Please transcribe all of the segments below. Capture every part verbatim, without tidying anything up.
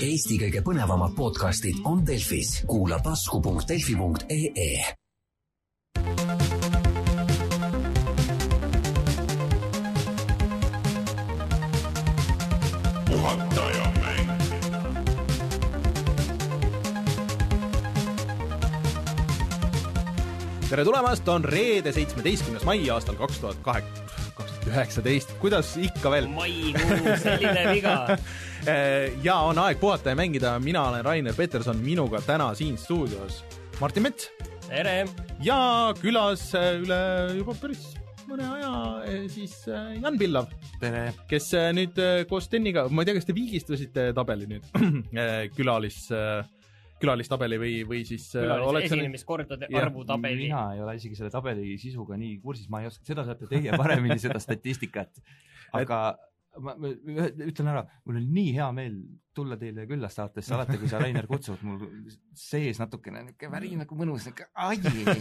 Eesti kõige põnevamad podcastid on Delfis. Kuula tasku punkt delfi punkt ee. Tere tulemast, on reede seitsmeteistkümnes mai aastal kaks tuhat üheksateist. Kuidas ikka veel? Maikuu, selline viga. Ja on aeg puhata ja mängida. Mina olen Rainer Peterson, minuga täna siin stuudios Martin Mets. Tere. Ja külas üle juba päris mõne aja siis Jan Pillav. Tere. Kes nüüd koos Tenniga, ma ei tea, kas te viigistasite tabeli nüüd külalis... külalistabeli või, või siis külalis esinemiskordade arvu tabeli. Mina ei ole isegi selle tabeli sisuga nii kursis, ma ei oska, seda saate teie paremini seda statistikat. Aga ma, ma ütlen ära, mul on nii hea meel tulla teile küllast saatesse, alati kui sa Rainer kutsud, mul sees natukene väri nagu mõnus, ai.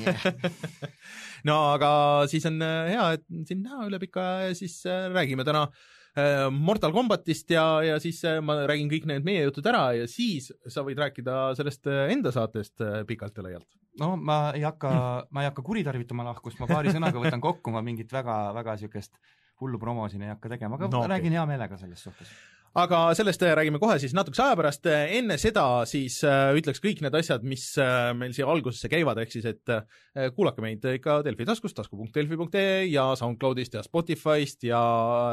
No aga siis on hea, et siin näha üle pika ja siis räägime täna Mortal Kombatist ja, ja siis ma räägin kõik need meie jutud ära ja siis sa võid rääkida sellest enda saatest pikalt ja laialt. No ma ei hakka, ma ei hakka kuritarvitama lahkust, ma paari sõnaga võtan kokku, ma mingit väga, väga siukest hullu promo siin ei hakka tegema, aga no, okay. Räägin hea meelega selles suhtes. Aga sellest räägime kohe siis natukese aja pärast. Enne seda siis ütleks kõik need asjad, mis meil siia algusesse käivad, ehk siis, et kuulake meid ikka Delfi taskust, tasku punkt delfi punkt ee ja SoundCloudist ja Spotifyst ja,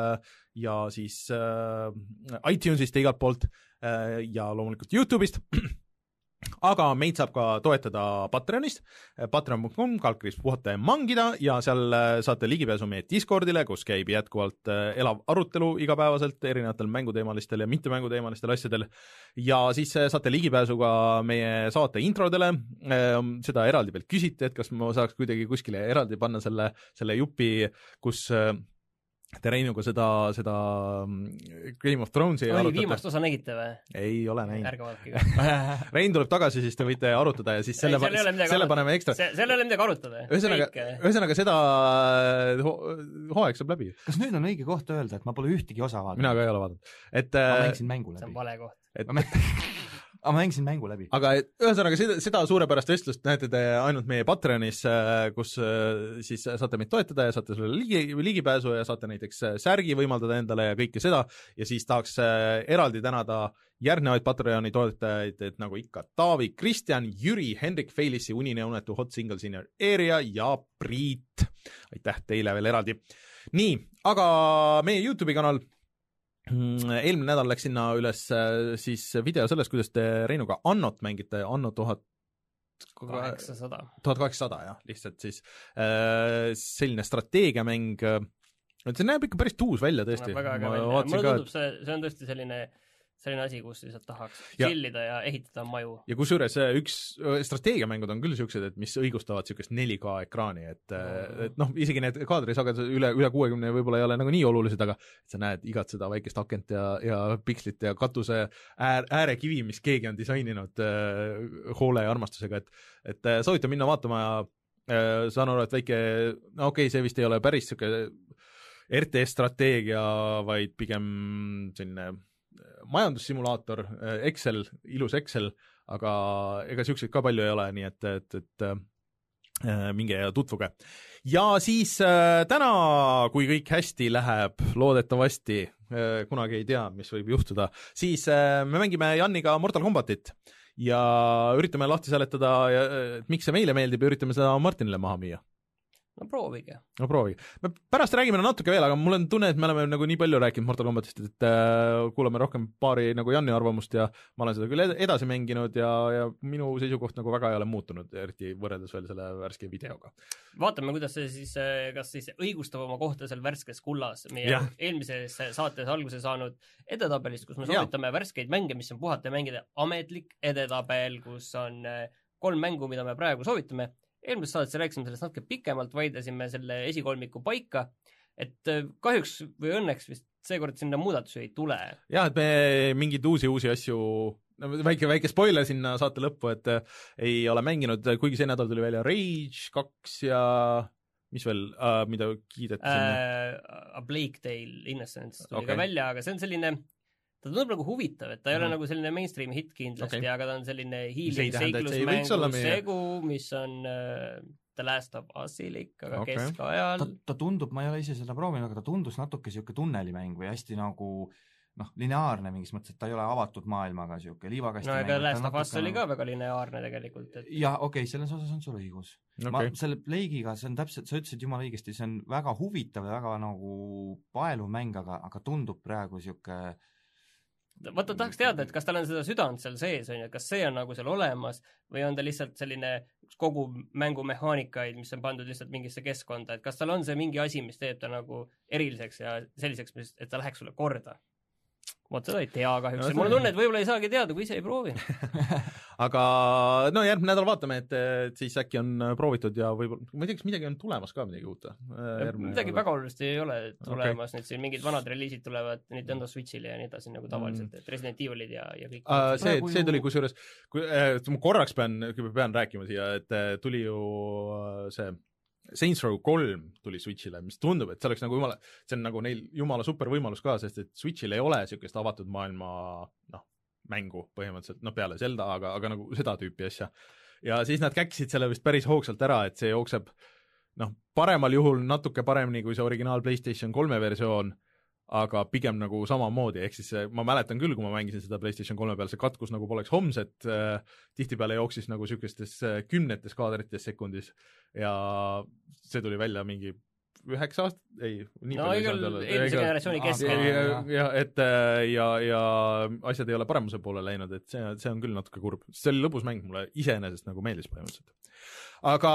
ja siis iTunesist igalt poolt ja loomulikult YouTube'ist. Aga meid saab ka toetada Patreonist, patreon punkt com, kalkris puhata ja mangida ja seal saate ligipääsu meie Discordile, kus käib jätkuvalt elav arutelu igapäevaselt erinevatel mänguteemalistel ja mitte mänguteemalistel asjadel ja siis saate ligipääsu ka meie saate introdele, seda eraldi pealt küsite, et kas ma saaks kuidagi kuskile eraldi panna selle, selle jupi, kus te Reinuga seda, seda Game of Thronesi Oi, arutate. Viimast osa nägite või? Ei ole näinud. Ärge vaadake. Rein tuleb tagasi, siis te võite arutada ja siis ei, selle, selle, pa- selle paneme ekstra. Se, selle ei ole midagi arutada. Ühesõnaga, ühesõnaga seda ho- hooaeg saab läbi. Kas nüüd on õige koht öelda, et ma pole ühtegi osa vaadanud? Mina ka ei ole vaadanud. Et, ma mängisin mängu läbi. See on vale koht. Et, aga ma mängisin mängu läbi. Aga ühesõnaga seda, seda suurepärast vestlust näete te ainult meie Patreonis, kus siis saate meid toetada ja saate selle ligi, ligipääsu ja saate näiteks särgi võimaldada endale ja kõike seda ja siis tahaks eraldi tänada järgnevaid Patreoni toetajaid, et nagu ikka Taavi, Kristjan, Jüri, Hendrik Feilissi, Unine Unetu, Hot Single Senior Area ja Priit. Aitäh teile veel eraldi. Nii, aga meie YouTube'i kanal eelmine nädal läks sinna üles siis video sellest, kuidas te Reinuga Annot mängite, Anno tuhat kaheksasada. tuhat kaheksasada, jah, lihtsalt siis selline strateegiamäng, see näeb ikka päris tuus välja tõesti. Väga äge välja. Mulle tundub, see, see on tõesti selline selline asi, kus lihtsalt tahaks ja. Chillida ja ehitada maju. Ja kusjuures üks strateegiamängud on küll siuksed, et mis õigustavad siukest neli K ekraani, et, oh. et noh, isegi need kaadrisaged üle, üle kuuekümne võib-olla ei ole nagu nii olulised, aga et sa näed igat seda väikest akent ja, ja pikslit ja katuse äär, äärekivi, mis keegi on disaininud äh, hoole ja armastusega, et, et äh, soovitan minna vaatama ja äh, saan aru, et väike, no okei, okay, see vist ei ole päris siuke R T S-strateegia, vaid pigem selline majandussimulaator, Excel, ilus Excel, aga ega siukseid ka palju ei ole, nii et, et, et äh, minge ja tutvuge. Ja siis äh, täna, kui kõik hästi läheb, loodetavasti, äh, kunagi ei tea, mis võib juhtuda, siis äh, me mängime Janniga Mortal Kombatit ja üritame lahti seletada, et miks see meile meeldib ja üritame seda Martinile maha müüa. No proovige. No proovige. Me pärast räägime natuke veel, aga mul on tunne, et me oleme nagu nii palju rääkinud Mortal Kombatist, et äh, kuulame rohkem paari nagu Janni arvamust ja ma olen seda küll edasi mänginud ja, ja minu seisukoht nagu väga ei ole muutunud, eriti võrreldes veel selle värske videoga. Vaatame, kuidas see siis, kas siis õigustab oma kohta seal värskes kullas meie ja. Eelmises saates alguse saanud edetabelist, kus me soovitame ja. Värskeid mänge, mis on puhata mängida ametlik edetabel, kus on kolm mängu, mida me praegu soovitame. Eelmises saates rääkisime sellest natuke pikemalt, vaidasime selle esikolmiku paika, et kahjuks või õnneks vist seekord sinna muudatusi ei tule. Jah, et me mingid uusi uusi asju, väike, väike spoiler sinna saate lõppu, et ei ole mänginud, kuigi see nädal tuli välja Rage kaks ja mis veel, uh, mida kiideti sinna? Uh, A Plague Tale Innocence tuli okay. ka välja, aga see on selline ta tundub nagu huvitav, et ta ei mm-hmm. ole nagu selline mainstream hit kindlasti okay., aga ta on selline hiilis-seiklusmängu segu, mis on äh, The Last of Usilik, aga okay. keskajal. Ta, ta tundub, ma ei ole ise seda proovinud, aga ta tundus natuke siuke tunnelimäng või hästi nagu noh, lineaarne mingis mõttes, et ta ei ole avatud maailmaga siuke liivakasti no aga Last of Us oli ka väga lineaarne tegelikult. Et... jah, okei okay,, selles osas on sul õigus. Okay. Ma selle Plague'iga, see on täpselt, sa ütlesid jumala õigesti, see on väga huvitav ja väga nagu paeluv mäng, aga, aga tundub praegu siuke vaata, tahaks teada, et kas tal on seda südant seal sees, on ju, kas see on nagu seal olemas või on ta lihtsalt selline kogu mängumehaanikaid, mis on pandud lihtsalt mingisse keskkonda, et kas tal on see mingi asi, mis teeb ta nagu eriliseks ja selliseks, et ta läheks sulle korda? Vot seda ei tea kahjuks no,. Mulle tunne, et võib-olla ei saagi teada, kui ise ei proovi. aga no järgmine nädal vaatame, et, et siis äkki on proovitud ja võib-olla, ma ei tea, kas midagi on tulemas ka midagi uut. Midagi nädal. Väga olulist ei ole tulemas, okay. Nüüd siin mingid vanad reliisid tulevad Nintendo Switch'ile ja nii edasi nagu tavaliselt, et Resident Evilid ja, ja kõik. Uh, see, see tuli kusjuures, kui, eh, ma korraks pean, pean rääkima siia, et tuli ju see Saints Row kolm tuli Switch'ile, mis tundub, et see oleks nagu jumala, see on nagu neil jumala super võimalus ka, sest et Switch'il ei ole niisugust avatud maailma noh, mängu põhimõtteliselt, noh peale Zelda, aga, aga nagu seda tüüpi asja. Ja siis nad käksid selle vist päris hoogsalt ära, et see jookseb noh, paremal juhul natuke paremini kui see originaal PlayStation kolme versioon, aga pigem nagu samamoodi, ehk siis ma mäletan küll, kui ma mängisin seda PlayStation kolme peal, see katkus nagu poleks homset, äh, tihtipeale jooksis nagu niisugustes äh, kümnetes kaadrites sekundis ja see tuli välja mingi üheksa aastat, ei, nii no, palju eelmise generatsiooni keskel. Ja, ja, et ja, ja asjad ei ole paremuse poole läinud, et see, see on küll natuke kurb. See oli lõbus mäng, mulle iseenesest nagu meeldis põhimõtteliselt. Aga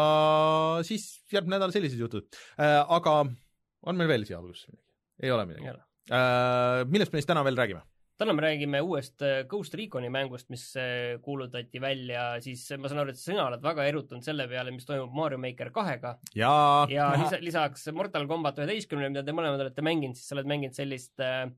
siis järgmine nädal sellised jutud. Äh, aga on meil veel siia alguses midagi? Ei ole midagi. Äh, millest me siis täna veel räägime? Täna me räägime uuest Ghost Reconi mängust, mis kuulutati välja, siis ma saan aru, et sina oled väga erutunud selle peale, mis toimub Mario Maker kahega. Ja, ja lisa, lisaks Mortal Kombat üheteistkümne, mida te mõlemad olete mänginud, siis sa oled mänginud sellist äh,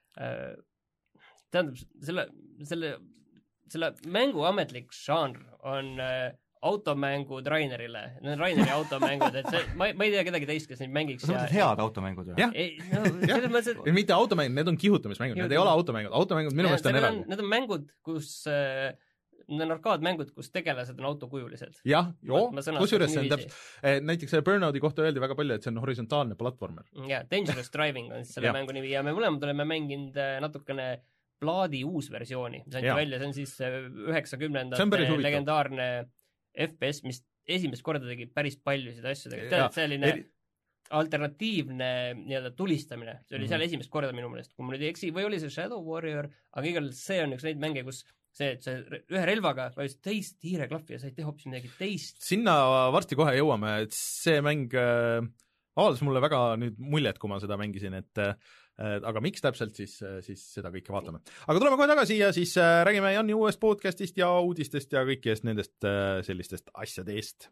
tähendab, selle, selle, selle mängu ametlik žanr on äh, automängud Rainerile, need on Raineri automängud, et see, ma, ma ei tea kedagi teist, kes neid mängiks. Sa mõtled head automängud või? Jah, no, selles mõttes, et... mitte automängud, need on kihutamismängud, need ei ole automängud, automängud minu meelest on eraldi. Need on mängud, kus äh, need on arkaadmängud, kus tegelased on autokujulised. jah, joo, kusjuures see on täpselt, näiteks Burnouti kohta öeldi väga palju, et see on horisontaalne platvormer. jah, Dangerous Driving on siis selle mängu nimi ja me mõlemad oleme mänginud natukene Plaadi uus versiooni, mis anti välja, see on siis üheksakümnendate legendaarne F P S, mis esimest korda tegi päris paljusid asju, tead, selline Eri... alternatiivne nii-öelda tulistamine, see oli mm-hmm. seal esimest korda minu meelest, kui ma nüüd ei eksi, või oli see Shadow Warrior, aga igal see on üks neid mänge, kus see, et see ühe relvaga vajus teist hiireklahvi ja said teha hoopis midagi teist. Sinna varsti kohe jõuame, et see mäng äh, avaldas mulle väga nüüd muljet, kui ma seda mängisin, et äh, aga miks täpselt, siis, siis seda kõike vaatame. Aga tuleme kohe tagasi ja siis räägime Janni uuest podcastist ja uudistest ja kõikidest nendest sellistest asjadest.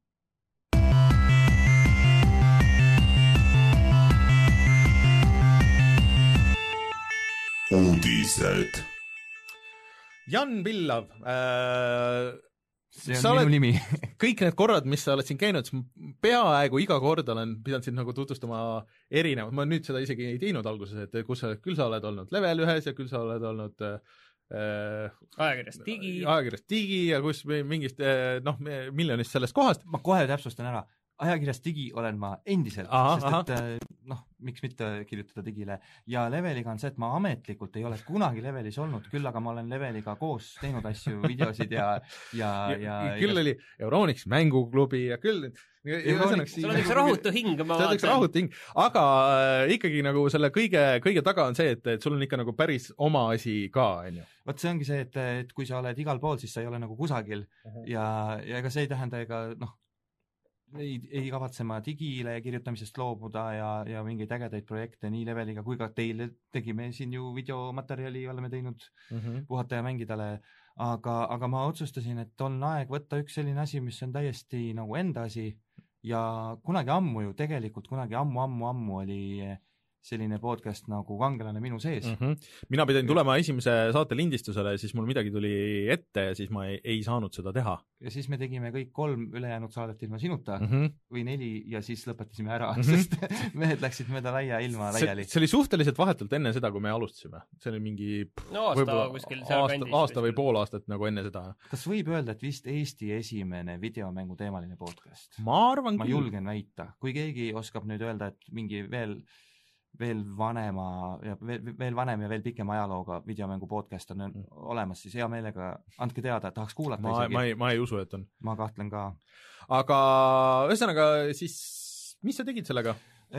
Uudised. Jan Pillav, äh, see on minu nimi. kõik need korrad, mis sa oled siin käinud, siis peaaegu iga kord olen pidanud siin nagu tutvustama erinevad, ma nüüd seda isegi ei teinud alguses, et kus sa, küll sa oled olnud level ühes ja küll sa oled olnud äh, ajakirjast Digi. ajakirjast Digi ja kus mingist noh, miljonist sellest kohast. Ma kohe täpsustan ära. Ajakirjas Digi olen ma endiselt, aha, sest aha. et noh, miks mitte kirjutada Digile. Ja leveliga on see, et ma ametlikult ei ole kunagi levelis olnud, küll aga ma olen leveliga koos teinud asju, videosid ja ja, ja, ja küll ja, oli Euronix mänguklubi ja küll Euronix, sul on üks rahutu hing, ma vaatan. üks rahutu hing, aga äh, ikkagi nagu selle kõige, kõige taga on see, et, et sul on ikka nagu päris oma asi ka, on ju. Vot see ongi see, et, et kui sa oled igal pool, siis sa ei ole nagu kusagil uh-huh. ja, ja ega see ei tähenda ega noh, ei, ei kavatse ma Digile kirjutamisest loobuda ja, ja mingeid ägedaid projekte nii leveliga kui ka teile tegime siin ju videomaterjali, oleme teinud mm-hmm. puhata ja mängidale, aga, aga ma otsustasin, et on aeg võtta üks selline asi, mis on täiesti nagu enda asi ja kunagi ammu ju tegelikult, kunagi ammu-ammu-ammu oli selline podcast nagu Kangelane minu sees mm. -hmm. Mina pidin tulema esimese saate lindistusele, siis mul midagi tuli ette ja siis ma ei, ei saanud seda teha. Ja siis me tegime kõik kolm ülejäänud saadet ilma sinuta mm -hmm. või neli ja siis lõpetasime ära, mm -hmm. sest mehed läksid mööda laia ilma laiali. See, see oli suhteliselt vahetult enne seda, kui me alustasime. See oli mingi no, aasta, kuskil seal aasta, kandis, aasta või pool aastat nagu enne seda. Kas võib öelda, et vist Eesti esimene videomängu teemaline podcast? Ma arvan ma küll. julgen väita. Kui keegi oskab nüüd öelda, et mingi veel veel vanema ja veel, veel vanem ja veel pikema ajalooga videomängu podcast on mm. olemas, siis hea meelega andke teada, tahaks kuulata ma, isegi. Ma ei, ma ei usu, et on. Ma kahtlen ka. Aga ühesõnaga siis, mis sa tegid sellega?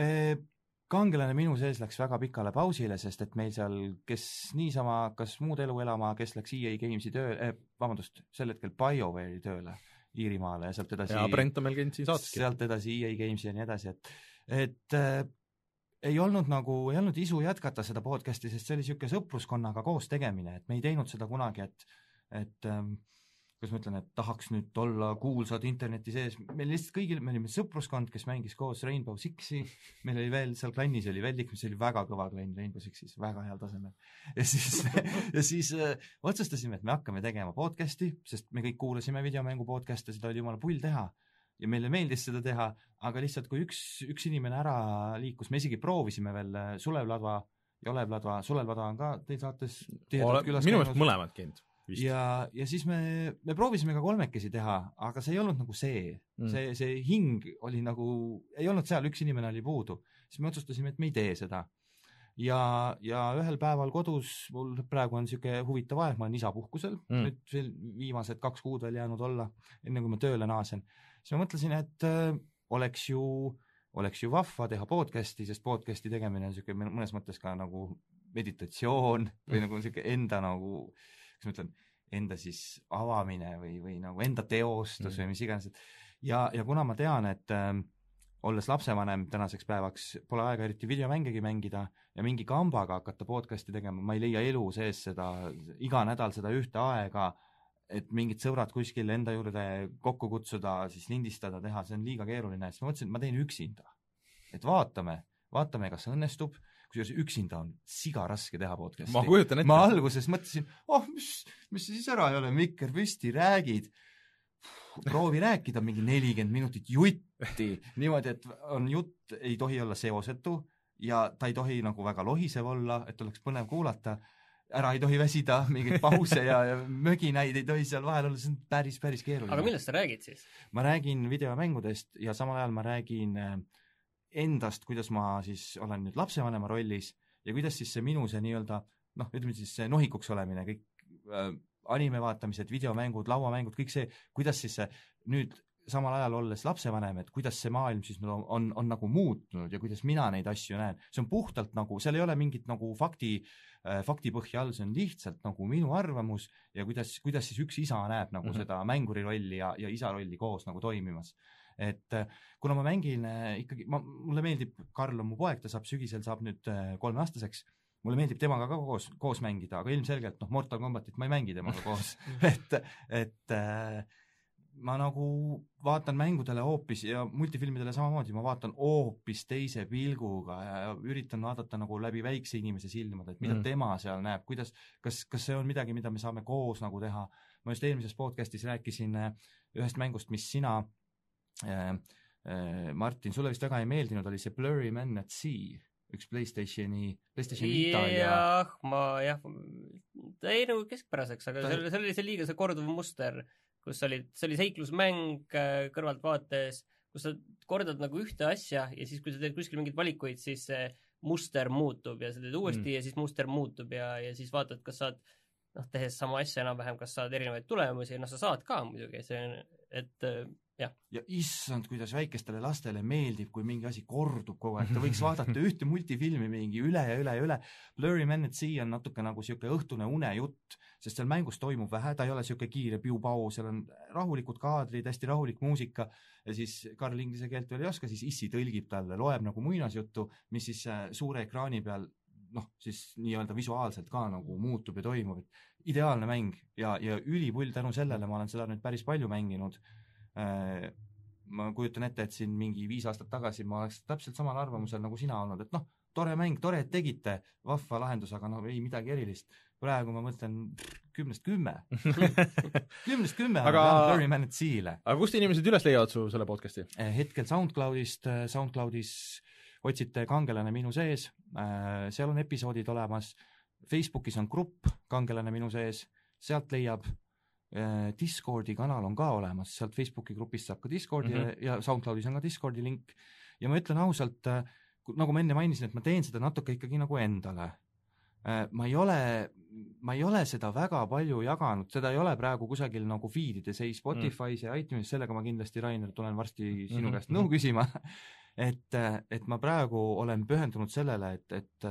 Kangelane minu sees läks väga pikale pausile, sest et meil seal, kes niisama hakkas muud elu elama, kes läks E A Gamesi töö, eh, vabandust, sel hetkel BioWare'i tööle Iirimaale ja sealt edasi ja Brent on meil käinud siin saateski. Sealt edasi E A Gamesi ja nii edasi, et, et äh, ei olnud nagu, ei olnud isu jätkata seda podcasti, sest see oli niisugune sõpruskonnaga koos tegemine, et me ei teinud seda kunagi, et, et ähm, kuidas ma ütlen, et tahaks nüüd olla kuulsad interneti sees, meil lihtsalt kõigil, me olime sõpruskond, kes mängis koos Rainbow Sixi, meil oli veel seal klannis oli veel liikmes, see oli väga kõva klann Rainbow Sixis, väga heal tasemel. Ja siis, ja siis äh, otsustasime, et me hakkame tegema podcasti, sest me kõik kuulasime videomängu podcasti, seda oli jumala pull teha. Ja meile meeldis seda teha, aga lihtsalt kui üks, üks inimene ära liikus, me isegi proovisime veel Sulev Ladva ja Olev Ladva, Sulev Ladva on ka teil saates tihedalt külas minu meelest mõlemad käinud. Ja, ja siis me, me proovisime ka kolmekesi teha, aga see ei olnud nagu see, mm. see, see hing oli nagu, ei olnud seal, üks inimene oli puudu, siis me otsustasime, et me ei tee seda. Ja, ja ühel päeval kodus, mul praegu on niisugune huvitav aeg, ma olen isapuhkusel, mm. nüüd veel viimased kaks kuud veel jäänud olla, enne kui ma tööle naasen. Siis ma mõtlesin, et äh, oleks ju, oleks ju vahva teha podcasti, sest podcasti tegemine on niisugune mõnes mõttes ka nagu meditatsioon või nagu niisugune enda nagu, kas ma ütlen, enda siis avamine või, või nagu enda teostus mm. või mis iganes. Ja, ja kuna ma tean, et äh, olles lapsevanem tänaseks päevaks pole aega eriti videomängegi mängida ja mingi kambaga hakata podcasti tegema, ma ei leia elu sees seda, iga nädal seda ühte aega, et mingid sõbrad kuskil enda juurde kokku kutsuda, siis lindistada, teha, see on liiga keeruline. Siis ma mõtlesin, et ma teen üksinda. Et vaatame, vaatame, kas õnnestub, kusjuures üksinda on siga raske teha podcasti. Ma kujutan ette. Ma alguses mõtlesin, oh, mis, mis siis ära ei ole, mikker püsti, räägid. Proovi rääkida mingi nelikümmend minutit jutti, niimoodi, et on jutt, ei tohi olla seosetu ja ta ei tohi nagu väga lohisev olla, et oleks põnev kuulata. Ära ei tohi väsida, mingeid pause ja, ja möginaid ei tohi seal vahel olla, see on päris, päris keeruline. Aga millest sa räägid siis? Ma räägin videomängudest ja samal ajal ma räägin endast, kuidas ma siis olen nüüd lapsevanema rollis ja kuidas siis see minu see nii-öelda, noh, ütleme siis see nohikuks olemine, kõik äh, anime vaatamised, videomängud, lauamängud, kõik see, kuidas siis see nüüd samal ajal olles lapsevanem, et kuidas see maailm siis on, on, on nagu muutunud ja kuidas mina neid asju näen. See on puhtalt nagu, seal ei ole mingit nagu fakti, äh, faktipõhja all, see on lihtsalt nagu minu arvamus ja kuidas, kuidas siis üks isa näeb nagu mm -hmm. seda mänguri rolli ja, ja isa rolli koos nagu toimimas. Et kuna ma mängin äh, ikkagi, ma, mulle meeldib, Karl on mu poeg, ta saab sügisel, saab nüüd äh, kolmeaastaseks, mulle meeldib temaga ka koos, koos mängida, aga ilmselgelt, noh, Mortal Kombatit ma ei mängi temaga koos et, et äh, ma nagu vaatan mängudele hoopis ja multifilmidele samamoodi, ma vaatan hoopis teise pilguga ja üritan vaadata nagu läbi väikse inimese silmade, et mida mm. tema seal näeb, kuidas, kas, kas see on midagi, mida me saame koos nagu teha. Ma just eelmises podcastis rääkisin ühest mängust, mis sina äh, äh, Martin, sulle vist väga ei meeldinud, oli see Blurry Man at Sea, üks PlayStationi, PlayStation Vita ja jah, ma jah, ta ei nagu keskpäraseks, aga ta... see, see oli see liiga see korduv muster, kus oli, see oli seiklusmäng kõrvalt vaates, kus sa kordad nagu ühte asja ja siis, kui sa teed kuskil mingeid valikuid, siis see muster muutub ja sa teed uuesti mm. ja siis muster muutub ja, ja siis vaatad, kas saad, noh, tehes sama asja enam-vähem, kas saad erinevaid tulemusi, noh, sa saad ka muidugi, see on, et jah. Ja issand, kuidas väikestele lastele meeldib, kui mingi asi kordub kogu aeg, ta võiks vaadata ühte multifilmi mingi üle ja üle ja üle. Blurry Man at Sea on natuke nagu siuke õhtune unejutt, sest seal mängus toimub vähe, ta ei ole siuke kiire piu-pau, seal on rahulikud kaadrid, hästi rahulik muusika ja siis Karl inglise keelt veel ei oska, siis issi tõlgib talle, loeb nagu muinasjuttu, mis siis suure ekraani peal, noh, siis nii-öelda visuaalselt ka nagu muutub ja toimub, et ideaalne mäng ja, ja ülipull tänu sellele, ma olen seda nüüd päris palju mänginud. Ma kujutan ette, et siin mingi viis aastat tagasi ma oleks täpselt samal arvamusel nagu sina olnud, et noh, tore mäng, tore, et tegite, vahva lahendus, aga no ei midagi erilist. Praegu ma mõtlen kümnest kümme. kümnest kümme aga... on Very Man at Sea'le. Aga kust inimesed üles leiavad su selle podcasti? Hetkel SoundCloudist, SoundCloudis otsite Kangelane minu sees, seal on episoodid olemas, Facebookis on grupp Kangelane minu sees, sealt leiab, Discordi kanal on ka olemas, sealt Facebooki grupist saab ka Discordi mm -hmm. ja SoundCloudis on ka Discordi link ja ma ütlen ausalt, nagu ma enne mainisin, et ma teen seda natuke ikkagi nagu endale. Ma ei ole, ma ei ole seda väga palju jaganud, seda ei ole praegu kusagil nagu feedides, ei Spotify's ja iTunes, sellega ma kindlasti, Rainer, tulen varsti sinu käest nõu küsima, et, et ma praegu olen pühendunud sellele, et, et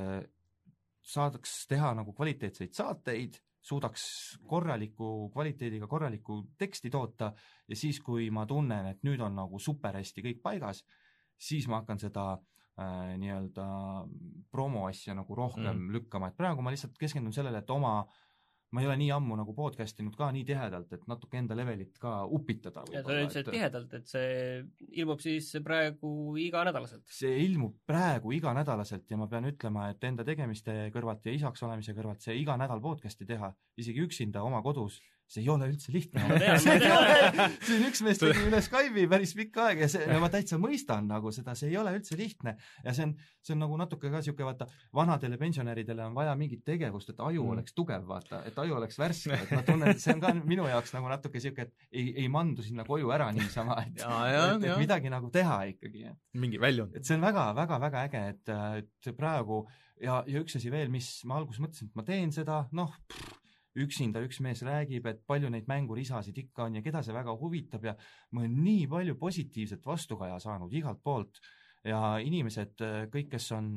saadaks teha nagu kvaliteetseid saateid, suudaks korraliku kvaliteediga korralikku teksti toota ja siis, kui ma tunnen, et nüüd on nagu super hästi kõik paigas, siis ma hakkan seda äh, nii-öelda promo asja nagu rohkem mm. lükkama, et praegu ma lihtsalt keskendun sellele, et oma, ma ei ole nii ammu nagu podcastinud ka nii tihedalt, et natuke enda levelit ka upitada. Ja sa ütlesid et... tihedalt, et see ilmub siis praegu iganädalaselt? See ilmub praegu iganädalaselt ja ma pean ütlema, et enda tegemiste kõrvalt ja isaks olemise kõrvalt see iga nädal podcasti teha, isegi üksinda oma kodus, see ei ole üldse lihtne. see, see on üks mees tegi üle Skype'i päris pikka aega ja, see, ja ma täitsa mõistan nagu seda, see ei ole üldse lihtne ja see on, see on nagu natuke ka siuke, vaata, vanadele pensionäridele on vaja mingit tegevust, et aju mm. oleks tugev, vaata, et aju oleks värske, et ma tunnen, et see on ka minu jaoks nagu natuke siuke, et ei, ei mandu sinna koju ära niisama, et, ja, ja, et, et midagi nagu teha ikkagi. Et, mingi väljund. Et see on väga, väga, väga äge, et, et praegu ja, ja üks asi veel, mis ma alguses mõtlesin, et ma teen seda, noh, üksinda üks mees räägib, et palju neid mängurisasid ikka on ja keda see väga huvitab ja ma olen nii palju positiivset vastukaja saanud igalt poolt ja inimesed, kõik, kes on,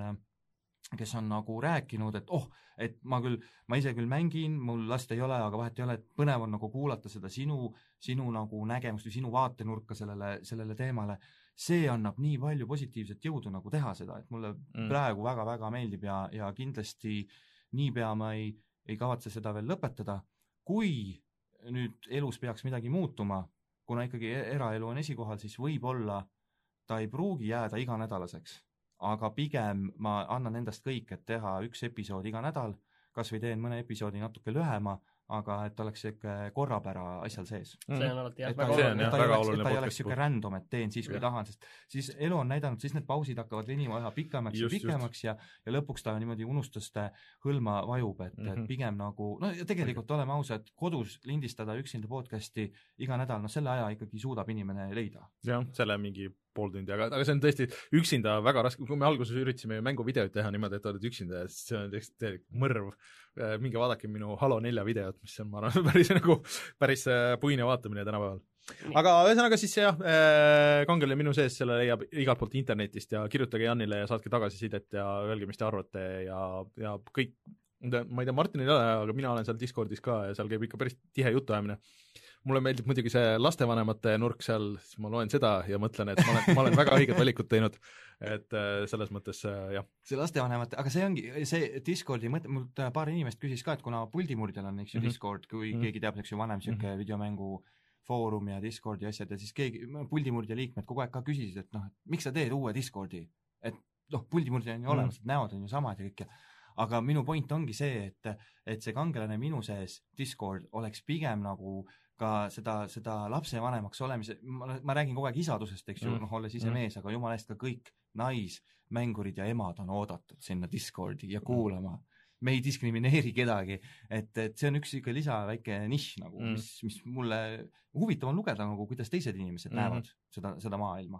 kes on nagu rääkinud, et oh, et ma küll, ma ise küll mängin, mul last ei ole, aga vahet ei ole, et põnev on nagu kuulata seda sinu, sinu nagu nägemust või sinu vaatenurka sellele, sellele teemale, see annab nii palju positiivset jõudu nagu teha seda, et mulle mm. praegu väga-väga meeldib ja, ja kindlasti niipea ma ei ei kavatse seda veel lõpetada, kui nüüd elus peaks midagi muutuma, kuna ikkagi eraelu on esikohal, siis võib-olla ta ei pruugi jääda iganädalaseks, aga pigem ma annan endast kõik, et teha üks episood iga nädal, kas või teen mõne episoodi natuke lühema, aga et oleks siuke korrapära asjal sees. see on alati jah, väga oluline. Et ta ei oleks siuke random, et teen siis, kui tahan, sest siis elu on näidanud, siis need pausid hakkavad venima üha pikemaks just, ja pikemaks ja, ja lõpuks ta niimoodi unustuste hõlma vajub, et, mm -hmm. et pigem nagu, no ja tegelikult oleme ausad, kodus lindistada üksinda podcasti iga nädal, no selle aja ikkagi suudab inimene leida. jah, selle mingi pool tundi, aga, aga see on tõesti üksinda väga raske, kui me alguses üritasime mänguvideoid teha niimoodi, et oled üksinda ja see on tegelikult mõrv. Minge vaadake minu Halo nelja videot, mis on, ma arvan, päris nagu päris puine vaatamine tänapäeval. Aga ühesõnaga siis jah, Kangele minu sees, selle leiab igalt poolt internetist ja kirjutage Janile ja saatke tagasisidet ja öelge, mis te arvate ja, ja kõik, ma ei tea, Martinil ei ole, aga mina olen seal Discordis ka ja seal käib ikka päris tihe jutuajamine. Mulle meeldib muidugi see lastevanemate nurk seal, siis ma loen seda ja mõtlen, et ma olen, ma olen väga õiget valikut teinud, et selles mõttes jah. See lastevanemate, aga see ongi, see Discordi mõte, mul paar inimest küsis ka, et kuna Puldimurdjal on, eks ju, mm -hmm. Discord, kui mm -hmm. keegi teab, eks ju, vanem siuke mm -hmm. videomängu foorum ja Discordi asjad ja siis keegi, Puldimurdja liikmed kogu aeg ka küsisid, et noh, et miks sa teed uue Discordi, et noh, Puldimurdja on ju olemas, et näod on ju samad ja kõik ja aga minu point ongi see, et, et see Kangelane minu sees Discord oleks pigem nagu ka seda, seda lapsevanemaks olemise, ma, ma räägin kogu aeg isadusest, eks ju, mm. noh, olles ise mm. mees, aga jumala eest ka kõik naismängurid ja emad on oodatud sinna Discordi ja kuulama. Me ei diskrimineeri kedagi, et, et see on üks ikka lisa väike nišš nagu, mm. mis, mis mulle huvitav on lugeda nagu, kuidas teised inimesed mm. näevad seda, seda maailma.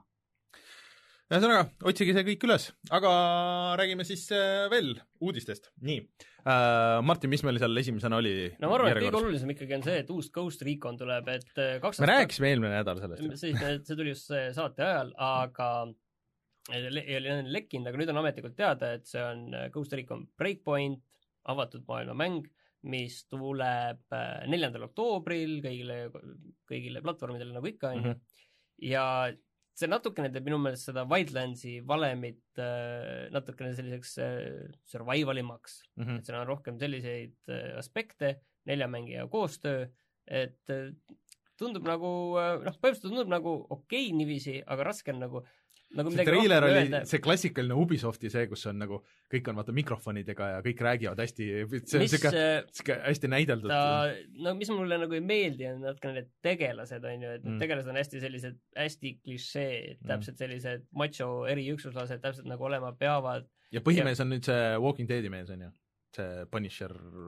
Ühesõnaga, otsige see kõik üles, aga räägime siis veel uudistest. Nii, äh, Martin, mis meil seal esimesena oli? No ma arvan, et kõige olulisem ikkagi on see, et uus Ghost Recon tuleb, et kaks me rääkisime eelmine nädal sellest. See, see tuli just saate ajal, aga ei ole lekkinud, aga nüüd on ametlikult teada, et see on Ghost Recon Breakpoint, avatud maailma mäng, mis tuleb neljandal oktoobril kõigile, kõigile platvormidele nagu ikka on mm -hmm. ja see natukene teeb minu meelest seda Wildlandsi valemit äh, natukene selliseks äh, survivalimaks, mm -hmm. et seal on rohkem selliseid äh, aspekte, neljamängija koostöö, et äh, tundub nagu, äh, noh, põhimõtteliselt tundub nagu okei niiviisi, aga raske on nagu nagu see treiler oli öelda. See klassikaline Ubisofti see, kus on nagu, kõik on vaata mikrofonidega ja kõik räägivad hästi, see on siuke, siuke hästi näideldud. Ta, no mis mulle nagu ei meeldi, on natukene need tegelased, on ju, et mm. tegelased on hästi sellised, hästi klišee, täpselt sellised macho eriüksuslased, täpselt nagu olema peavad. ja põhimees ja... on nüüd see Walking Deadi mees, on ju? see Punisher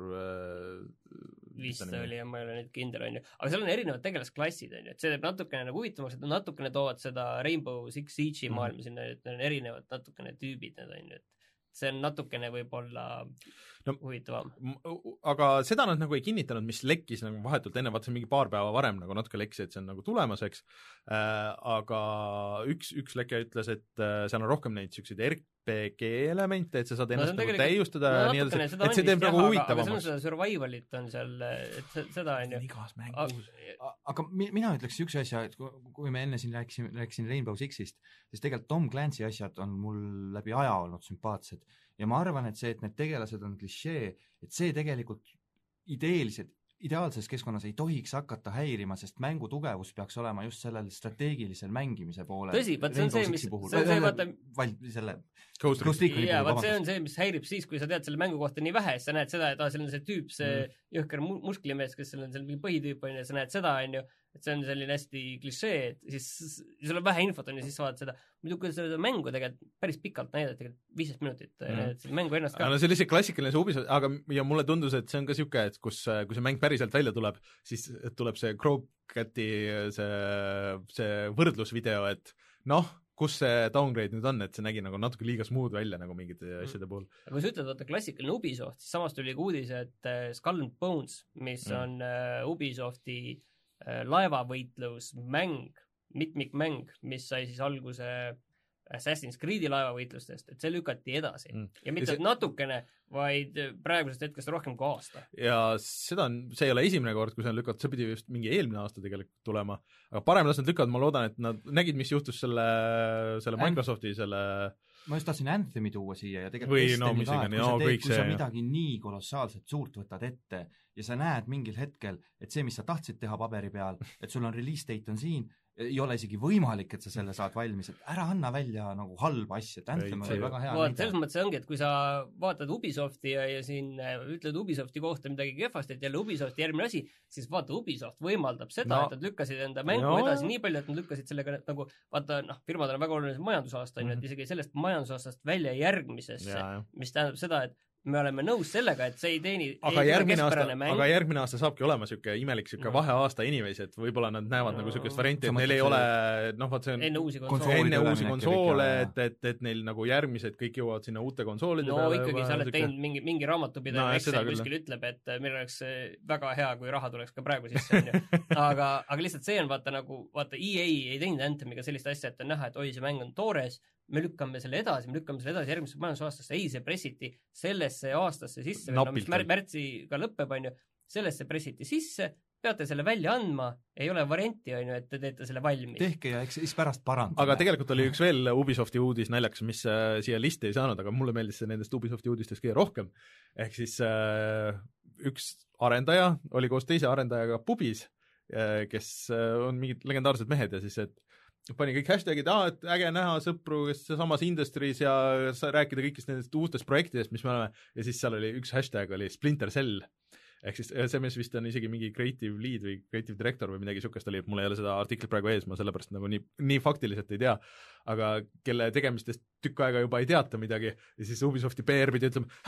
äh, vist oli ja ma ei ole nüüd kindel, on ju. Aga seal on erinevad tegelasklassid, on ju, et see teeb natukene nagu huvitavaks, et natukene toovad seda Rainbow Six Siege'i mm. maailma sinna, et need on erinevad natukene tüübid need, on ju, et see on natukene võib-olla no, huvitavam. Aga seda nad nagu ei kinnitanud, mis lekkis nagu vahetult enne, vaata see mingi paar päeva varem nagu natuke lekkis, et see on nagu tulemas, eks, äh, aga üks, üks leke ütles, et äh, seal on rohkem neid siukseid R P G elemente, et sa saad ennast no, nagu täiustada no, ja nii edasi, et see teeb nagu huvitavamaks. aga seda survivalit on seal, et seda on ju. igas mängus. Aga mina ütleks üks asja, et kui me enne siin rääkisime, rääkisin Rainbow Sixist, siis tegelikult Tom Clancy asjad on mul läbi aja olnud sümpaatsed ja ma arvan, et see, et need tegelased on klišee, et see tegelikult ideeliselt ideaalses keskkonnas ei tohiks hakata häirima, sest mängu tugevus peaks olema just sellel strateegilisel mängimise poole. Tõsi, vaat see on see, mis see on see, vaata val, selle Ghost Reconi puhul, vaat see on see, mis häirib siis, kui sa tead selle mängu kohta nii vähe, sa näed seda, et ah, seal on see tüüp, see mm. jõhker musklimees, kes seal on seal mingi põhitüüp on ja sa näed seda, on ju, et see on selline hästi klišee, et siis sul on vähe infot on ja siis sa vaatad seda, muidu kui seda mängu tegelikult päris pikalt näidati, tegelikult viisteist minutit, mm. et seda mängu ennast ka. No see oli see klassikaline see Ubisoft, aga ja mulle tundus, et see on ka siuke, et kus, kui see mäng päriselt välja tuleb, siis tuleb see Crowcati see, see võrdlusvideo, et noh, kus see downgrade nüüd on, et see nägi nagu natuke liiga smooth välja nagu mingite mm. asjade puhul. aga kui sa ütled, vaata klassikaline Ubisoft, siis samas tuli ka uudis, et Skull and Bones, mis mm. on uh, Ubisofti uh, laevavõitlusmäng, mitmikmäng, mis sai siis alguse Assassin's Creed'i laevavõitlustest, et see lükati edasi mm. ja mitte see... natukene, vaid praegusest hetkest rohkem kui aasta. Ja seda on, see ei ole esimene kord, kui see on lükatud, see pidi just mingi eelmine aasta tegelikult tulema, aga parem las nad lükavad, ma loodan, et nad nägid, mis juhtus selle, selle Microsofti, selle ma just tahtsin Anthemi tuua siia ja tegelikult või no mis igani, no kõik see. Kui sa midagi nii kolossaalselt suurt võtad ette ja sa näed mingil hetkel, et see, mis sa tahtsid teha paberi peal, et sul on release date on siin, ei ole isegi võimalik, et sa selle saad valmis, et ära anna välja nagu halba asja, et Anthem oli väga hea näide. Selles mõttes ongi, et kui sa vaatad Ubisofti ja, ja siin ütled Ubisofti kohta midagi kehvasti, et jälle Ubisofti järgmine asi, siis vaata Ubisoft võimaldab seda no., et nad lükkasid enda mängu no. edasi nii palju, et nad lükkasid sellega nagu, vaata, noh, firmadel on väga oluline majandusaasta, mm -hmm. et isegi sellest majandusaastast välja järgmisesse, mis tähendab seda, et me oleme nõus sellega, et see ei teeni aga järgmine aasta, aga järgmine aasta saabki olema siuke imelik siuke no. vaheaasta inimesi, et võib-olla nad näevad no. nagu siukest varianti, et neil ei ole noh, vaat see on enne uusi konsoole, enne uusi konsoole et, et, et neil nagu järgmised kõik jõuavad sinna uute konsoolide no, peale. No ikkagi sa oled teinud mingi, mingi raamatupidaja no, Excel kuskil ütleb, et meil oleks väga hea, kui raha tuleks ka praegu sisse, on ju. Aga, aga lihtsalt see on vaata nagu, vaata E A ei teinud Anthemiga sellist asja, et on näha, et oi, see mäng on toores, me lükkame selle edasi, me lükkame selle edasi järgmisesse majandusaastast, ei, see pressiti sellesse aastasse sisse, no, mis mär- märtsiga lõppeb, on ju, sellesse pressiti sisse, peate selle välja andma, ei ole varianti, on ju, et te teete selle valmis. Tehke ja eks siis pärast parandame. Aga tegelikult oli üks veel Ubisofti uudis naljakas, mis äh, siia listi ei saanud, aga mulle meeldis see nendest Ubisofti uudistest kõige rohkem. Ehk siis äh, üks arendaja oli koos teise arendajaga pubis, äh, kes äh, on mingid legendaarsed mehed ja siis, et pani kõik hashtagid, aa, et äge näha sõpru, kes samas industries ja rääkida kõikist nendest uutest projektidest, mis me oleme, ja siis seal oli üks hashtag oli Splinter Cell, ehk siis see mees vist on isegi mingi creative lead või creative director või midagi sukest oli, et mul ei ole seda artiklit praegu ees, ma sellepärast nagu nii, nii faktiliselt ei tea, aga kelle tegemistest tükk aega juba ei teata midagi ja siis Ubisofti P R pidi ütlema,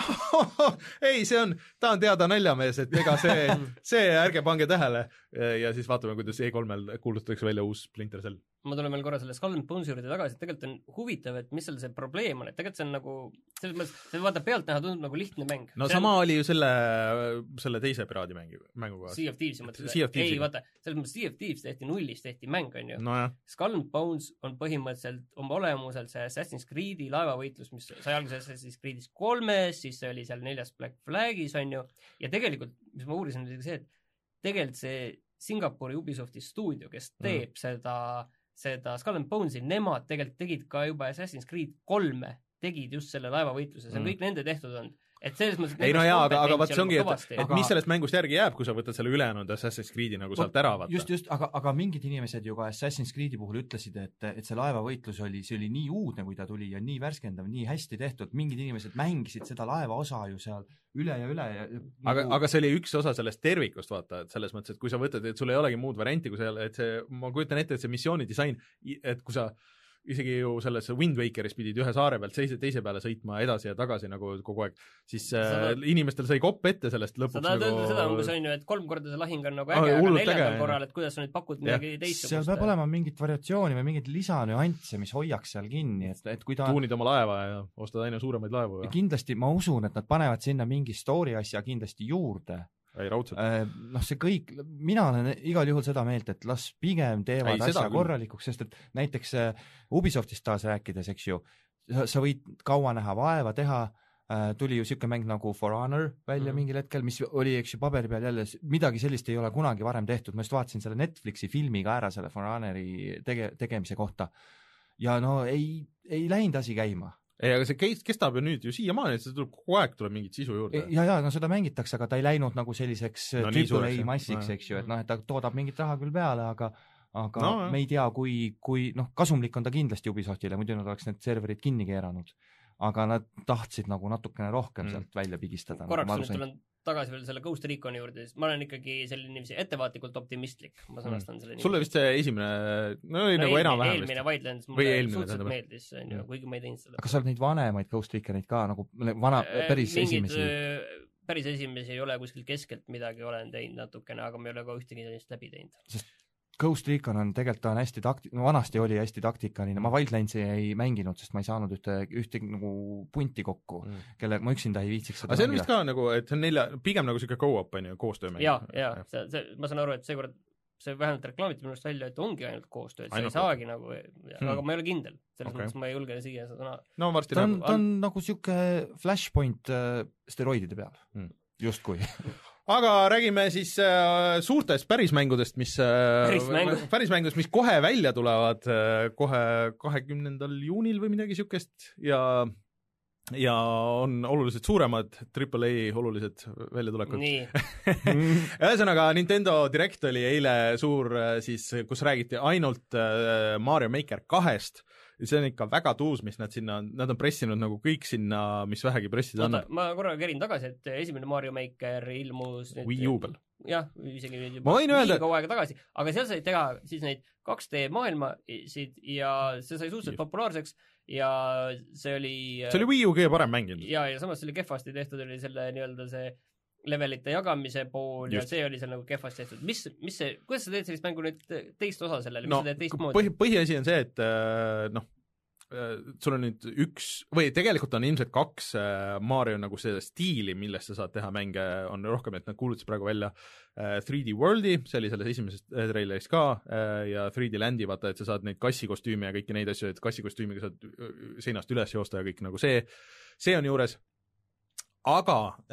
ei, see on, ta on teada naljamees, et ega see, see ärge pange tähele ja siis vaatame, kuidas E kolmel kuulutatakse välja uus Splinter Cell. Ma tulen veel korra selle Skull and Bones juurde tagasi, et tegelikult on huvitav, et mis seal see probleem on, et tegelikult see on nagu, selles mõttes, see vaata pealt näha tundub nagu lihtne mäng. No see sama on... oli ju selle, selle teise piraadi mängu, mänguga. Sea of Thieves, ei vaata, selles mõttes Sea of Thieves tehti nullist, tehti mäng, on ju. No, Skull and Bones on põhimõtteliselt oma olemuselt see Assassin's Creed'i laevavõitlus, mis sai alguse Assassin's Creed'is kolmes, siis see oli seal neljas Black Flagis, on ju, ja tegelikult, mis ma uurisin, oli see, et tegelikult see Singapuri Ubisofti stuudio, kes teeb mm. seda seda Skull and Bonesi, nemad tegelikult tegid ka juba Assassin's Creed kolme, tegid just selle laevavõitluse, see on mm. kõik nende tehtud olnud. et selles mõttes ei no jaa, aga, aga vaat see ongi, et, et aga... mis sellest mängust järgi jääb, kui sa võtad selle ülejäänud Assassin's Creed'i nagu sealt ära vaata. Just, just, aga, aga mingid inimesed ju ka Assassin's Creed'i puhul ütlesid, et, et see laevavõitlus oli, see oli nii uudne, kui ta tuli ja nii värskendav, nii hästi tehtud, mingid inimesed mängisid seda laeva osa ju seal üle ja üle ja aga, nagu... aga see oli üks osa sellest tervikust, vaata, et selles mõttes, et kui sa võtad, et sul ei olegi muud varianti, kui seal, et see, ma kujutan ette, et see missioonidisain, et kui sa isegi ju selles Wind Wakeris pidid ühe saare pealt teise, teise peale sõitma edasi ja tagasi nagu kogu aeg, siis äh, ta... inimestel sai kopp ette sellest lõpuks. sa tahad nagu... öelda seda, umbes on ju, et kolm korda see lahing on nagu äge, ah, aga neljandal korral, et kuidas sa nüüd pakud midagi teistsugust. seal peab olema mingit variatsiooni või mingit lisanüansse, mis hoiaks seal kinni, et, et kui ta tuunid oma laeva ja ostad aina suuremaid laevu. Ja kindlasti ma usun, et nad panevad sinna mingi story asja kindlasti juurde. ei raudselt. Noh, see kõik, mina olen igal juhul seda meelt, et las pigem teevad ei, asja korralikuks, sest et näiteks Ubisoftist taas rääkides, eks ju, sa võid kaua näha vaeva teha, tuli ju niisugune mäng nagu For Honor välja mm. mingil hetkel, mis oli, eks ju, paberi peal jälle, midagi sellist ei ole kunagi varem tehtud, ma just vaatasin selle Netflixi filmi ka ära selle For Honori tege, tegemise kohta ja no ei, ei läinud asi käima. ei, aga see kestab ju nüüd ju siiamaani, et see tuleb kogu aeg tuleb mingit sisu juurde. ja, ja no seda mängitakse, aga ta ei läinud nagu selliseks no, triple A massiks, eks ju, et noh, et ta toodab mingit raha küll peale, aga aga no, me ei tea, kui, kui noh, kasumlik on ta kindlasti Ubisoftile, muidu nad oleks need serverid kinni keeranud. Aga nad tahtsid nagu natukene rohkem mm. sealt välja pigistada. Korraks nagu nüüd tulen tagasi veel selle Ghost Reconi juurde, siis ma olen ikkagi selline inimesi ettevaatlikult optimistlik, ma sõnastan mm. selle nimesi. Sulle vist see esimene, no oli no, nagu enam-vähem eelmine Wildlands mulle suhteliselt meeldis, on ju, kuigi ma ei teinud seda. Aga sa oled neid vanemaid Ghost Reconeid ka, nagu vana, päris Mingid, esimesi? Päris esimesi ei ole kuskil keskelt midagi olen teinud natukene, aga me ei ole ka ühtegi sellist läbi teinud. Sest Ghost Recon on tegelikult ta on hästi takti-, no vanasti oli hästi taktikaline, ma Wildlandsi ei mänginud, sest ma ei saanud ühte, ühte nagu punti kokku, mm. kelle ma üksinda ei viitsiks seda aga see on vist ka nagu, et see on nelja, pigem nagu siuke go-up on ju, koostöömäng. jaa, jaa, see, see, ma saan aru, et seekord see vähemalt reklaamiti minust välja, et ongi ainult koostöö, et sa ei saagi nagu, hmm. aga ma ei ole kindel, selles okay. mõttes ma ei julge siia seda no, ta on, ta on nagu siuke flashpoint äh, steroidide peal hmm. justkui aga räägime siis äh, suurtest pärismängudest, mis äh, pärismängudest, mis kohe välja tulevad äh, kohe kahekümnendal juunil või midagi siukest ja ja on oluliselt suuremad triple A olulised väljatulekud. Ühesõnaga, Nintendo Direct oli eile suur siis, kus räägiti ainult Mario Maker kahest. See on ikka väga tuus, mis nad sinna, nad on pressinud nagu kõik sinna, mis vähegi pressida annab. Ma korra kerin tagasi, et esimene Mario Maker ilmus Wii U peal. Jah, isegi ma võin öelda, kaua aega tagasi, aga seal sai teha siis neid kaks D maailmasid ja see sai suhteliselt populaarseks ja see oli see oli Wii U kõige parem mängin. Ja, ja samas see oli kehvasti tehtud, oli selle nii-öelda see levelite jagamise pool Just. Ja see oli seal nagu kehvasti tehtud. Mis, mis see, kuidas sa teed sellist mängu nüüd teist osa sellele, mis no, sa teed teistmoodi? Põhi, põhiasi on see, et noh, sul on nüüd üks, või tegelikult on ilmselt kaks Mario nagu seda stiili, millest sa saad teha mänge, on rohkem, et nad kuulutasid praegu välja three D Worldi, see oli selles esimeses traileris ka, ja three D Landi, vaata, et sa saad neid kassikostüüme ja kõiki neid asju, et kassikostüümiga saad seinast üles joosta ja kõik nagu see, see on juures. Aga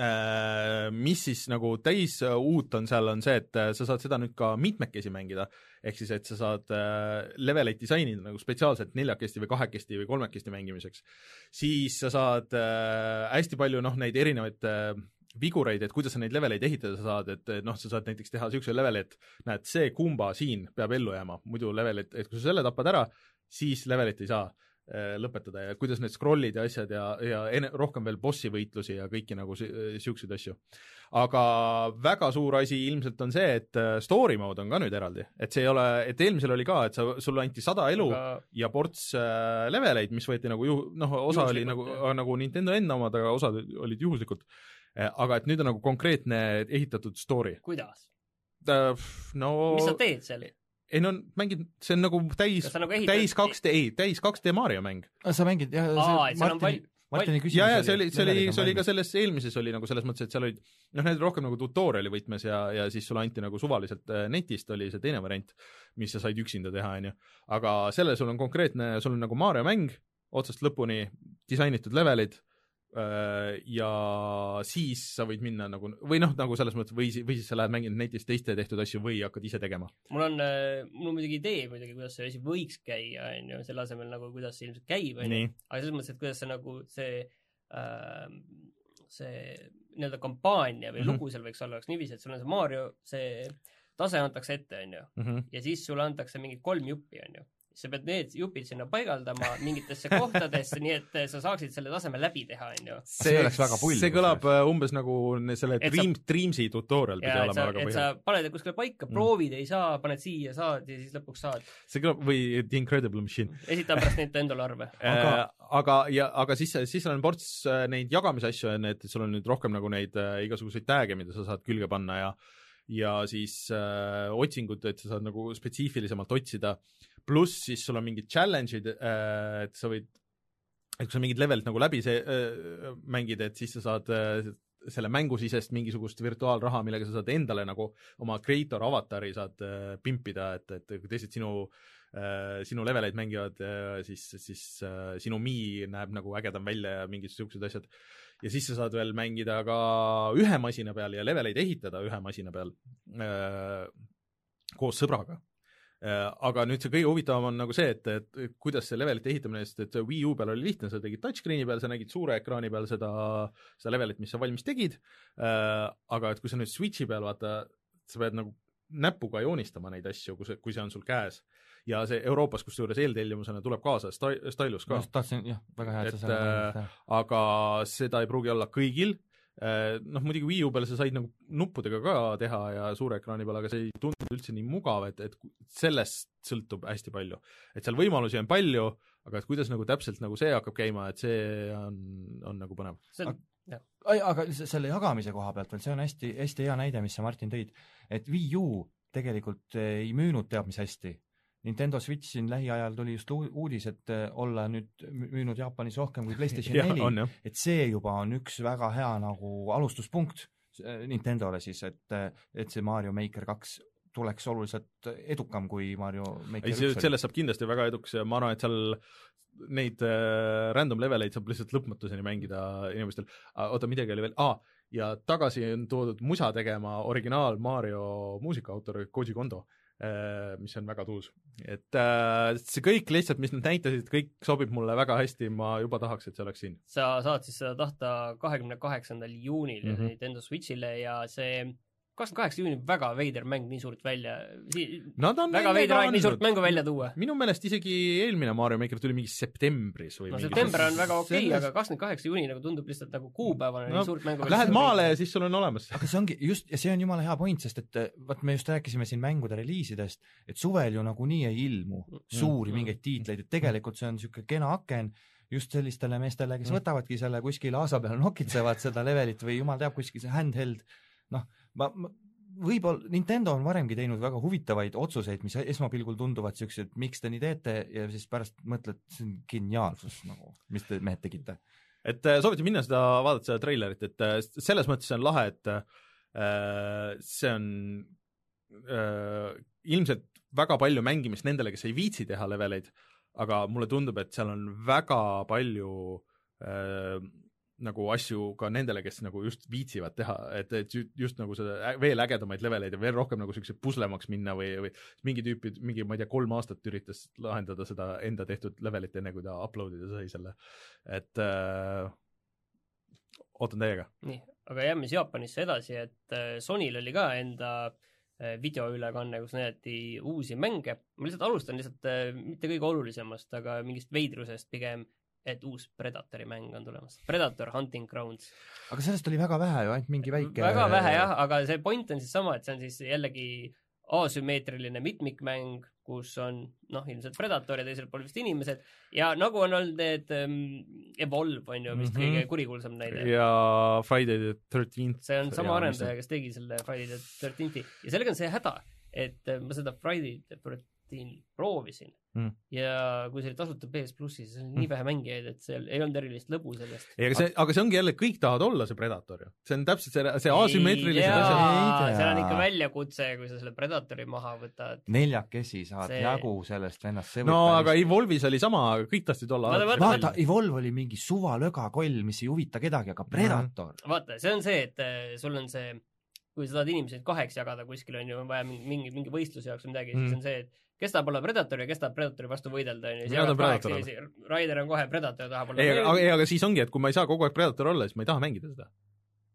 äh, mis siis nagu täis uut on seal, on see, et sa saad seda nüüd ka mitmekesi mängida, ehk siis, et sa saad äh, leveleid disainida nagu spetsiaalselt neljakesti või kahekesti või kolmekesti mängimiseks. Siis sa saad äh, hästi palju noh, neid erinevaid äh, vigureid, et kuidas sa neid leveleid ehitada saad, et noh, sa saad näiteks teha niisuguse leveli, et näed, see kumba siin peab ellu jääma, muidu levelit, et kui sa selle tapad ära, siis levelit ei saa lõpetada ja kuidas need scrollid ja asjad ja, ja ene, rohkem veel bossi võitlusi ja kõiki nagu siukseid asju. Aga väga suur asi ilmselt on see, et story mode on ka nüüd eraldi, et see ei ole, et eelmisel oli ka, et sa, sulle anti sada elu aga... ja ports äh, leveleid, mis võeti nagu ju, noh, osa oli nagu, nagu Nintendo enda omad, aga osad olid juhuslikud. Aga et nüüd on nagu konkreetne ehitatud story. Kuidas? Uh, no... Mis sa teed seal? Ei no mängid, see on nagu täis, nagu täis kaks D, ei, täis kaks D Mario mäng. Sa mängid, jah, see Martini, Martini küsimus ja, ja see oli, see oli, see oli ka selles eelmises oli nagu selles mõttes, et seal olid, noh, need rohkem nagu tutoriali võtmes ja, ja siis sulle anti nagu suvaliselt netist oli see teine variant, mis sa said üksinda teha, on ju. Aga selle sul on konkreetne, sul on nagu Mario mäng, otsast lõpuni disainitud levelid, ja siis sa võid minna nagu, või noh, nagu selles mõttes, või, või siis sa lähed mängid netist teiste tehtud asju või hakkad ise tegema. Mul on, mul on muidugi idee muidugi, kuidas see asi võiks käia, on ju, selle asemel nagu, kuidas see ilmselt käib, on ju, aga selles mõttes, et kuidas see nagu see äh, see nii-öelda kampaania või mm -hmm. lugu seal võiks olla, oleks niiviisi, et sul on see Mario, see tase antakse ette, on ju, mm -hmm. ja siis sulle antakse mingi kolm juppi, on ju. Sa pead need jupid sinna paigaldama mingitesse kohtadesse, nii et sa saaksid selle taseme läbi teha, on ju. See, see, see kõlab umbes nagu selle Dream, sa, Dreamsi tutorial pidi olema sa, väga põhjal. Et sa paned kuskile paika, proovid mm. ei saa, paned siia, saad ja siis lõpuks saad. See kõlab, või The Incredible Machine. Esita pärast neid endale arve. aga, aga, ja, aga siis, siis on ports neid jagamisasju, et sul on nüüd rohkem nagu neid äh, igasuguseid tag'e, mida sa saad külge panna ja ja siis äh, otsingud, et sa saad nagu spetsiifilisemalt otsida, pluss siis sul on mingid challenge'id, äh, et sa võid, et kui sa mingid levelid nagu läbi see, äh, mängid, et siis sa saad äh, selle mängusisest mingisugust virtuaalraha, millega sa saad endale nagu oma creator avatari saad äh, pimpida, et, et kui teised sinu äh, sinu leveleid mängivad äh,, siis, siis äh, sinu Mii näeb nagu ägedam välja ja mingid siuksed asjad. Ja siis sa saad veel mängida ka ühe masina peal ja leveleid ehitada ühe masina peal äh, koos sõbraga. Äh, aga nüüd see kõige huvitavam on nagu see, et, et kuidas see levelite ehitamine, sest et Wii U peal oli lihtne, sa tegid touchscreeni peal, sa nägid suure ekraani peal seda, seda levelit, mis sa valmis tegid, äh, aga et kui sa nüüd Switchi peal vaata, sa pead nagu näpuga joonistama neid asju, kui see, kui see on sul käes. Ja see Euroopas, kus juures eeltellimusena tuleb kaasa stylus ka. Ma tahtsin, jah, väga hea, et sa selle äh, aga seda ei pruugi olla kõigil. Äh, noh, muidugi Wii U peal sa said nagu nuppudega ka teha ja suure ekraani peal, aga see ei tundu üldse nii mugav, et, et sellest sõltub hästi palju. Et seal võimalusi on palju, aga et kuidas nagu täpselt nagu see hakkab käima, et see on, on nagu põnev. See on, jah. Aga selle jagamise koha pealt veel, see on hästi, hästi hea näide, mis sa Martin tõid, et Wii U tegelikult ei müünud teab mis hästi. Nintendo Switch siin lähiajal tuli just uudis, et olla nüüd müünud Jaapanis rohkem kui PlayStation neli, ja, et see juba on üks väga hea nagu alustuspunkt Nintendole siis, et, et see Mario Maker kaks tuleks oluliselt edukam kui Mario Maker ei, üks. Sellest saab kindlasti väga eduks ja ma arvan, et seal neid äh, random leveleid saab lihtsalt lõpmatuseni mängida inimestel. Oota, midagi oli veel, ah, ja tagasi on toodud musa tegema originaal Mario muusikaautor Koji Kondo, mis on väga tuus. Et äh, see kõik lihtsalt, mis nad näitasid, kõik sobib mulle väga hästi, ma juba tahaks, et see oleks siin. Sa saad siis seda tahta kahekümne kaheksandal juunil mm -hmm. Nintendo Switchile ja see kakskümmend kaheksa juuni väga veider mäng nii suurt välja si väga veider aeg nii suurt mängu välja tuua. Minu meelest isegi eelmine Mario Maker tuli mingi septembris või no september on väga okei okay, selles... aga kakskümmend kaheksa juuni nagu tundub lihtsalt nagu kuupäevana no, nii suurt mängu lähed maale ja siis sul on olemas. Aga see ongi just, ja see on jumala hea point, sest et vaat me just rääkisime siin mängude reliisidest, et suvel ju nagunii ei ilmu suuri mm. mingeid tiitleid, et tegelikult see on niisugune kena aken just sellistele meestele, kes mm. võtavadki selle kuskil aasa peal nokitsevad seda levelit või jumal teab kuskil see handheld, noh, ma, ma võib-olla Nintendo on varemgi teinud väga huvitavaid otsuseid, mis esmapilgul tunduvad siuksed, miks te nii teete ja siis pärast mõtled, see on geniaalsus nagu, mis te mehed tegite. Et soovitan minna seda, vaadata seda treilerit, et selles mõttes see on lahe, et äh, see on äh, ilmselt väga palju mängimist nendele, kes ei viitsi teha leveleid, aga mulle tundub, et seal on väga palju äh, nagu asju ka nendele, kes nagu just viitsivad teha, et, et just nagu seda veel ägedamaid leveleid ja veel rohkem nagu sellised puslemaks minna või, või mingi tüüpi, mingi, ma ei tea, kolm aastat üritas lahendada seda enda tehtud levelit enne, kui ta uploadida sai selle, et äh, ootan teiega. Nii, aga jääme Jaapanisse edasi, et Sonyl oli ka enda videoülekanne, kus näidati uusi mänge. Ma lihtsalt alustan lihtsalt mitte kõige olulisemast, aga mingist veidrusest pigem, et uus Predatori mäng on tulemas. Predator Hunting Grounds. Aga sellest oli väga vähe ju, ainult mingi väike... Väga vähe jah, aga see point on siis sama, et see on siis jällegi asümmeetriline mitmikmäng, kus on noh, ilmselt Predator ja teisel pool vist inimesed ja nagu on olnud need um, Evolve on ju vist mm -hmm. kõige kurikuulsam näide. Ja Friday the thirteenth. See on sama arendaja, kes tegi selle Friday the thirteenthi ja sellega on see häda, et ma seda Friday the thirteenth proovisin mm. ja kui see oli tasuta P S plussi, siis oli nii vähe mängijaid, et seal ei olnud erilist lõbu sellest. Ei, aga, see, aga see ongi jälle, kõik tahavad olla see Predator ju. See on täpselt see, see asümmeetrilised asjad. Seal on ikka väljakutse, kui sa selle Predatori maha võtad. Neljakesi saad see... jagu sellest vennast. No aga just... Evolve'is oli sama, kõik tahtsid olla. Vaata, vaata, Evolve oli mingi suvalögakoll, mis ei huvita kedagi, aga Predator. Mm. Vaata, see on see, et sul on see, kui sa tahad inimesed kaheks jagada kuskil on ju vaja mingi, mingi võistluse jaoks või midagi, mm. siis on see, et kes tahab olla Predator ja kes tahab Predatori vastu võidelda. Raider on kohe Predator ja tahab olla... Ei, aga, ei, aga siis ongi, et kui ma ei saa kogu aeg Predator olla, siis ma ei taha mängida seda.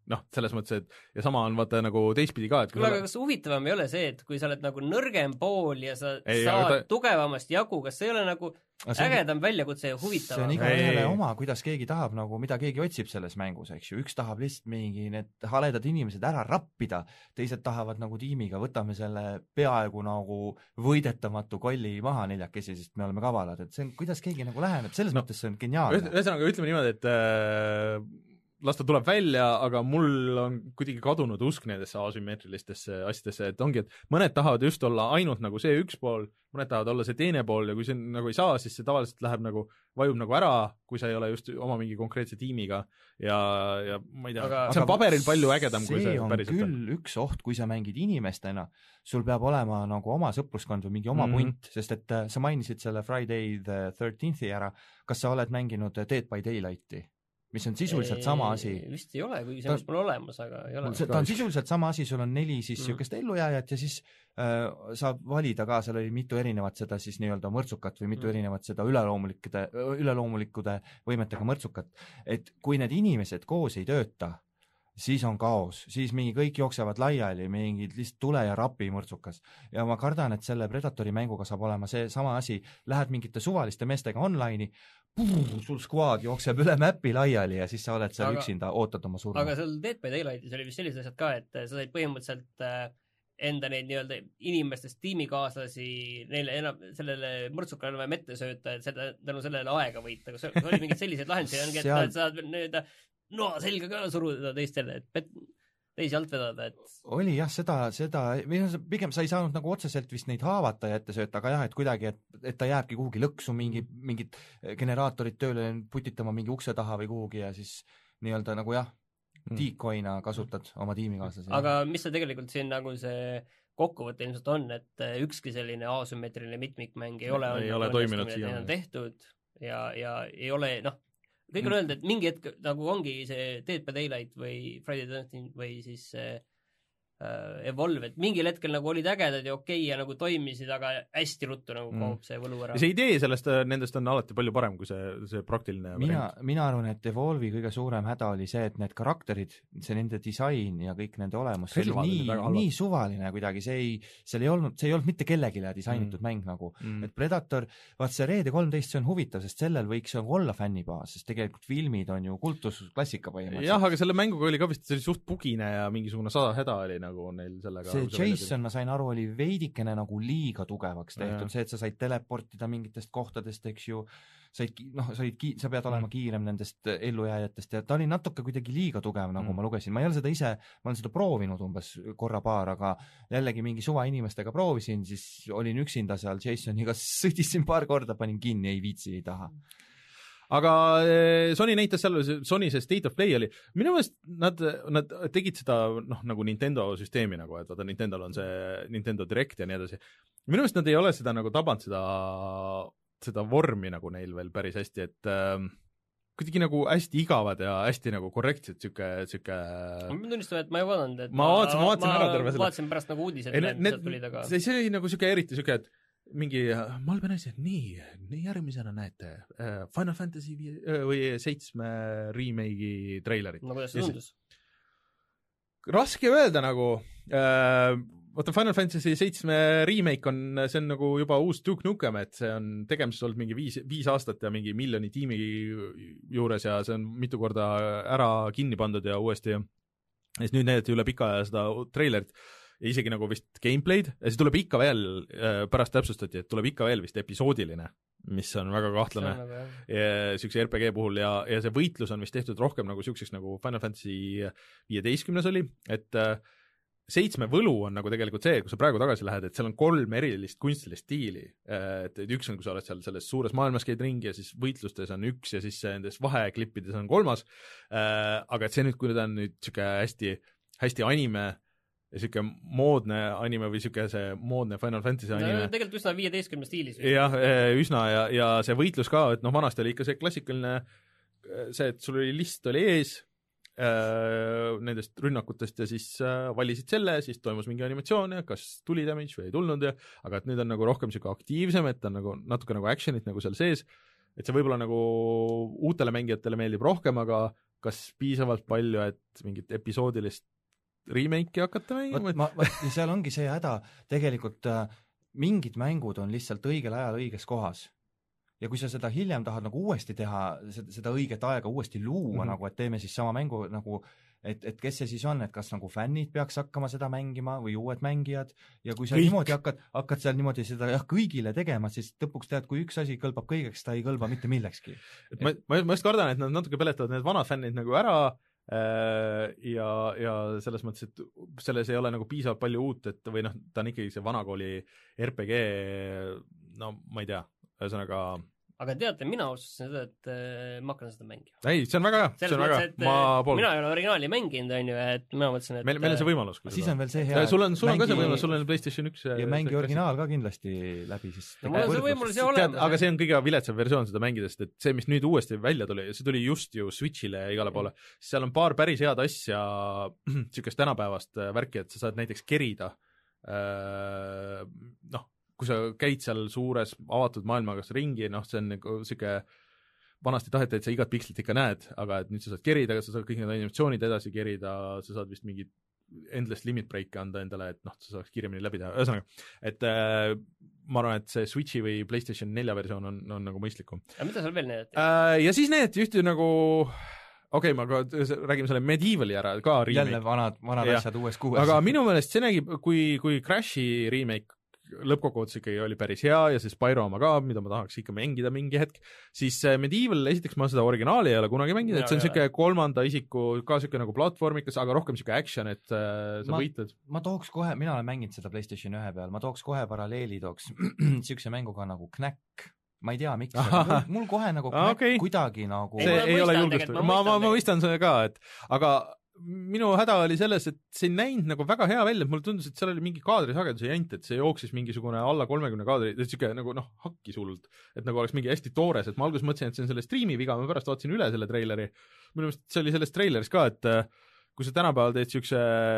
noh, selles mõttes, et ja sama on vaata nagu teistpidi ka, et kuule, aga kas huvitavam ei ole see, et kui sa oled nagu nõrgem pool ja sa ei, saad ta... tugevamast jagu, kas see ei ole nagu on... ägedam väljakutse ja huvitavam? see on iga ühele oma, kuidas keegi tahab nagu, mida keegi otsib selles mängus, eks ju, üks tahab lihtsalt mingi need haledad inimesed ära rappida, teised tahavad nagu tiimiga, võtame selle peaaegu nagu võidetamatu kolli maha neljakesi, sest me oleme kavalad, et see on, kuidas keegi nagu läheneb, selles no, mõttes see on geniaalne. Ühesõnaga, ütleme niimoodi, et äh, las ta tuleb välja, aga mul on kuidagi kadunud usk nendesse asümmeetrilistesse asjadesse, et ongi, et mõned tahavad just olla ainult nagu see üks pool, mõned tahavad olla see teine pool ja kui see nagu ei saa, siis see tavaliselt läheb nagu, vajub nagu ära, kui sa ei ole just oma mingi konkreetse tiimiga ja, ja ma ei tea, aga, see on paberil palju ägedam, kui see päriselt on. See on küll üks oht, kui sa mängid inimestena, sul peab olema nagu oma sõpruskond või mingi oma mm. punt, sest et sa mainisid selle Friday the thirteenthi ära, kas sa oled mänginud Dead by Daylighti? Mis on sisuliselt ei, sama asi. Vist ei ole, kuigi see on pole olemas, aga ei ole. Ta on sisuliselt sama asi, sul on neli siis mm. sükest ellujääjat ja siis äh, saab valida ka, seal oli mitu erinevat seda siis nii-öelda mõrtsukat või mitu mm. erinevat seda üleloomulikkude, üleloomulikkude võimetega mõrtsukat. Et kui need inimesed koos ei tööta, siis on kaos, siis mingi kõik jooksevad laiali, mingid lihtsalt tule ja rapi mõrtsukas. Ja ma kardan, et selle Predatori mänguga saab olema see sama asi, lähed mingite suvaliste meestega online'i, Puh, sul squad jookseb üle mäppi laiali ja siis sa oled seal aga, üksinda, ootad oma surma. Aga seal Dead by Daylightis oli vist sellised asjad ka, et sa said põhimõtteliselt äh, enda neid nii-öelda inimestest tiimikaaslasi neile enam, sellele mõrtsukale enam ette sööta, et seda, tänu sellele aega võita. Kas oli mingid sellised lahendusi, ongi, et seal... saad nii-öelda no selga ka suruda teistele, et pet... teisi alt vedada, et oli jah, seda, seda, pigem sa ei saanud nagu otseselt vist neid haavata ja ette sööta, aga jah, et kuidagi, et, et ta jääbki kuhugi lõksu mingi, mingid generaatorid tööle putitama mingi ukse taha või kuhugi ja siis nii-öelda nagu jah, tiikoina kasutad oma tiimikaaslasi. Aga mis see tegelikult siin nagu see kokkuvõte ilmselt on, et ükski selline asümmeetriline mitmikmäng ei ole, ei ole toiminud siia. On tehtud ja, ja ei ole, noh, kõik on öelda, et mingi hetk nagu ongi see Dead by Daylight või Friday the thirteenth või siis äh, Evolve, et mingil hetkel nagu olid ägedad ja okei ja nagu toimisid, aga hästi ruttu nagu kaob mm. see võlu ära. See idee sellest, nendest on alati palju parem kui see, see praktiline mina, mina arvan, et Evolve'i kõige suurem häda oli see, et need karakterid, see nende disain ja kõik nende olemus, see oli nii, nii suvaline kuidagi, see ei, seal ei olnud, see ei olnud mitte kellegile disainitud mm. mäng nagu, mm. et Predator, vaat see Red kolmteist, see on huvitav, sest sellel võiks olla fännibaas, sest tegelikult filmid on ju kultusklassika põhimõtteliselt. jah, aga selle mänguga oli ka vist, see oli suht bugine ja mingisugune sada häda oli nagu neil sellega. See Jason, ma sain aru, oli veidikene nagu liiga tugevaks tehtud, ja. See, et sa said teleportida mingitest kohtadest, eks ju, said, noh, sa, ki, sa pead olema mm. kiirem nendest ellujääjatest ja ta oli natuke kuidagi liiga tugev, nagu mm. ma lugesin. Ma ei ole seda ise, ma olen seda proovinud umbes korra paar, aga jällegi mingi suva inimestega proovisin, siis olin üksinda seal Jasoniga, sõdisin paar korda, panin kinni, ei viitsi, ei taha. Aga Sony näitas seal, Sony see State of Play oli, minu meelest nad, nad tegid seda noh, nagu Nintendo süsteemi nagu, et vaata Nintendol on see Nintendo Direct ja nii edasi. Minu meelest nad ei ole seda nagu tabanud seda, seda vormi nagu neil veel päris hästi, et äh, kuidagi nagu hästi igavad ja hästi nagu korrektsed süke, süke... Ma tunnistan, et ma ei vaadanud, et ma vaatasin, ma vaatasin ma, ära terve selle. Vaatasin pärast nagu uudised, ei, need, mis tulid, aga... See, see oli nagu süke eriti süke, et mingi malbe naisi, et nii, nii järgmisena näete uh, Final Fantasy viie, uh, või seitsme remake'i treilerit. No kuidas see tundus? Raske öelda nagu uh, vaata Final Fantasy seitsme remake on, see on nagu juba uus Duke Nukem, et see on tegemist olnud mingi viis, viis aastat ja mingi miljoni tiimi juures ja see on mitu korda ära kinni pandud ja uuesti ja siis nüüd näidati üle pika aja seda treilerit ja isegi nagu vist gameplay'd ja siis tuleb ikka veel, pärast täpsustati, et tuleb ikka veel vist episoodiline, mis on väga kahtlane sükse R P G puhul ja, ja see võitlus on vist tehtud rohkem nagu sükseks nagu Final Fantasy viieteistkümnes oli, et seitsme võlu on nagu tegelikult see, kui sa praegu tagasi lähed, et seal on kolm erilist kunstilist stiili, et, et üks on, kui sa oled seal selles suures maailmas käid ringi ja siis võitlustes on üks ja siis nendes vaheklippides on kolmas, aga et see nüüd, kui nüüd on nüüd siuke hästi, hästi anime ja siuke moodne anime või siuke see moodne Final Fantasy anime. No, tegelikult üsna viieteistkümne stiilis. Jah, üsna ja, ja see võitlus ka, et noh, vanasti oli ikka see klassikaline see, et sul oli list oli ees äh, nendest rünnakutest ja siis äh, valisid selle, siis toimus mingi animatsioon ja kas tuli damage või ei tulnud ja aga et nüüd on nagu rohkem siuke aktiivsem, et on nagu natuke nagu action'it nagu seal sees, et see võib-olla nagu uutele mängijatele meeldib rohkem, aga kas piisavalt palju, et mingit episoodilist remake'i hakata mängima? Ma, ma, seal ongi see häda, tegelikult äh, mingid mängud on lihtsalt õigel ajal õiges kohas. Ja kui sa seda hiljem tahad nagu uuesti teha, seda, seda õiget aega uuesti luua, mm-hmm. nagu et teeme siis sama mängu, nagu et, et kes see siis on, et kas nagu fännid peaks hakkama seda mängima või uued mängijad ja kui sa Kõik. niimoodi hakkad, hakkad seal niimoodi seda jah, kõigile tegema, siis lõpuks tead, kui üks asi kõlbab kõigeks, ta ei kõlba mitte millekski. Et ma, ma, ma just kardan, et nad natuke peletavad need vanad fännid nagu ära ja, ja selles mõttes, et selles ei ole nagu piisavalt palju uut, et või noh, ta on ikkagi see vanakooli R P G, no ma ei tea, ühesõnaga aga teate, mina otsustasin seda, et äh, ma hakkan seda mängima. ei, see on väga hea, see on väga hea, ma pool. Mina ei ole originaali mänginud, on ju, et mina mõtlesin, et meil, meil on see võimalus. Siis on veel see hea. Sul on, sul on ka see võimalus, sul on PlayStation üks. Ja mängi originaal ka kindlasti läbi, siis no mul on see võimalus ja olemas. Aga see on kõige viletsam versioon seda mängidest, et see, mis nüüd uuesti välja tuli, see tuli just ju Switchile ja igale poole, seal on paar päris head asja, niisugust tänapäevast värki, et sa saad näiteks kerida, noh, kui sa käid seal suures avatud maailmagas ringi, noh, see on nagu siuke vanasti taheti, et sa igat pikslit ikka näed, aga et nüüd sa saad kerida, sa saad kõik need animatsioonid edasi kerida, sa saad vist mingid endless limit break'e anda endale, et noh, sa saaks kiiremini läbi teha, ühesõnaga, et äh, ma arvan, et see Switchi või PlayStation nelja versioon on, on nagu mõistlikum. aga mida seal veel näidati? Äh, ja siis näidati ühte nagu okei okay,, ma ka räägime selle Medievali ära, ka remake. Jälle vanad, vanad ja. asjad uues kuues. Aga minu meelest see nägi, kui, kui Crashi remake lõppkokkuvõttes ikkagi oli päris hea ja see Spyro oma ka, mida ma tahaks ikka mängida mingi hetk, siis Medieval, esiteks ma seda originaali ei ole kunagi mänginud, et see on siuke kolmanda isiku, ka siuke nagu platvormikas, aga rohkem siuke action, et äh, sa ma, võitled. Ma tooks kohe, mina olen mänginud seda PlayStation ühe peal, ma tooks kohe paralleeli, tooks siukse mänguga nagu Knack. Ma ei tea, miks, mul, mul kohe nagu Knack okay. kuidagi nagu see ei, ei ole julgust, ma, ma, ma mõistan seda ka, et aga minu häda oli selles, et see ei näinud nagu väga hea välja, et mulle tundus, et seal oli mingi kaadrisageduse jant, et see jooksis mingisugune alla kolmekümne kaadri, siuke nagu noh, hakkis hullult, et nagu oleks mingi hästi toores, et ma alguses mõtlesin, et see on selle striimi viga, ma pärast vaatasin üle selle treileri, minu meelest see oli selles treileris ka, et kui sa tänapäeval teed siukse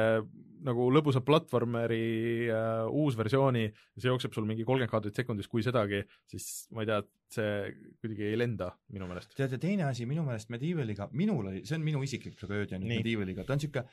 nagu lõbusa platvormeri uh, uus versiooni ja see jookseb sul mingi kolmkümmend kaadrit sekundis, kui sedagi, siis ma ei tea, see kuidagi ei lenda minu meelest. Tead, ja teine asi minu meelest Medievaliga, minul oli, see on minu isiklik tragöödia nüüd Medievaliga, ta on siuke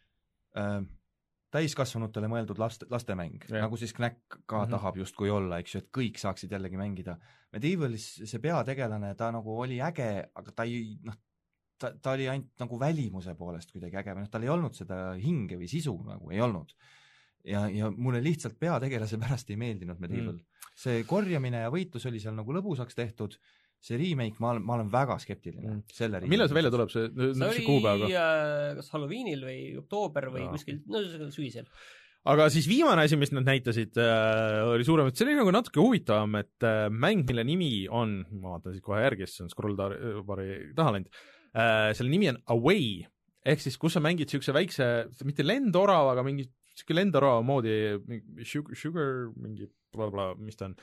äh, täiskasvanutele mõeldud laste, lastemäng, ja. Nagu siis Knack ka mm-hmm. tahab justkui olla, eks ju, et kõik saaksid jällegi mängida. Medievalis see peategelane, ta nagu oli äge, aga ta ei, noh, ta, ta oli ainult nagu välimuse poolest kuidagi äge, noh, tal ei olnud seda hinge või sisu nagu, ei olnud. Ja, ja mulle lihtsalt peategelase pärast ei meeldinud Medieval. Mm. See korjamine ja võitlus oli seal nagu lõbusaks tehtud, see remake, ma olen, ma olen väga skeptiline mm. selle remake. Millal see välja tuleb, see, see oli kuupäeva? Kas Halloweenil või oktoober või no. kuskil, no sügisel. Aga siis viimane asi, mis nad näitasid, äh, oli suurem, et see oli nagu natuke huvitavam, et äh, mäng, mille nimi on, ma vaatan siis kohe järgi, sest see on scroll-bari taha läinud, äh, selle nimi on Away, ehk siis kus sa mängid siukse väikse, mitte lendorava, aga mingi siuke lendorava moodi, sugar, sugar, mingi bla, bla, mis ta on.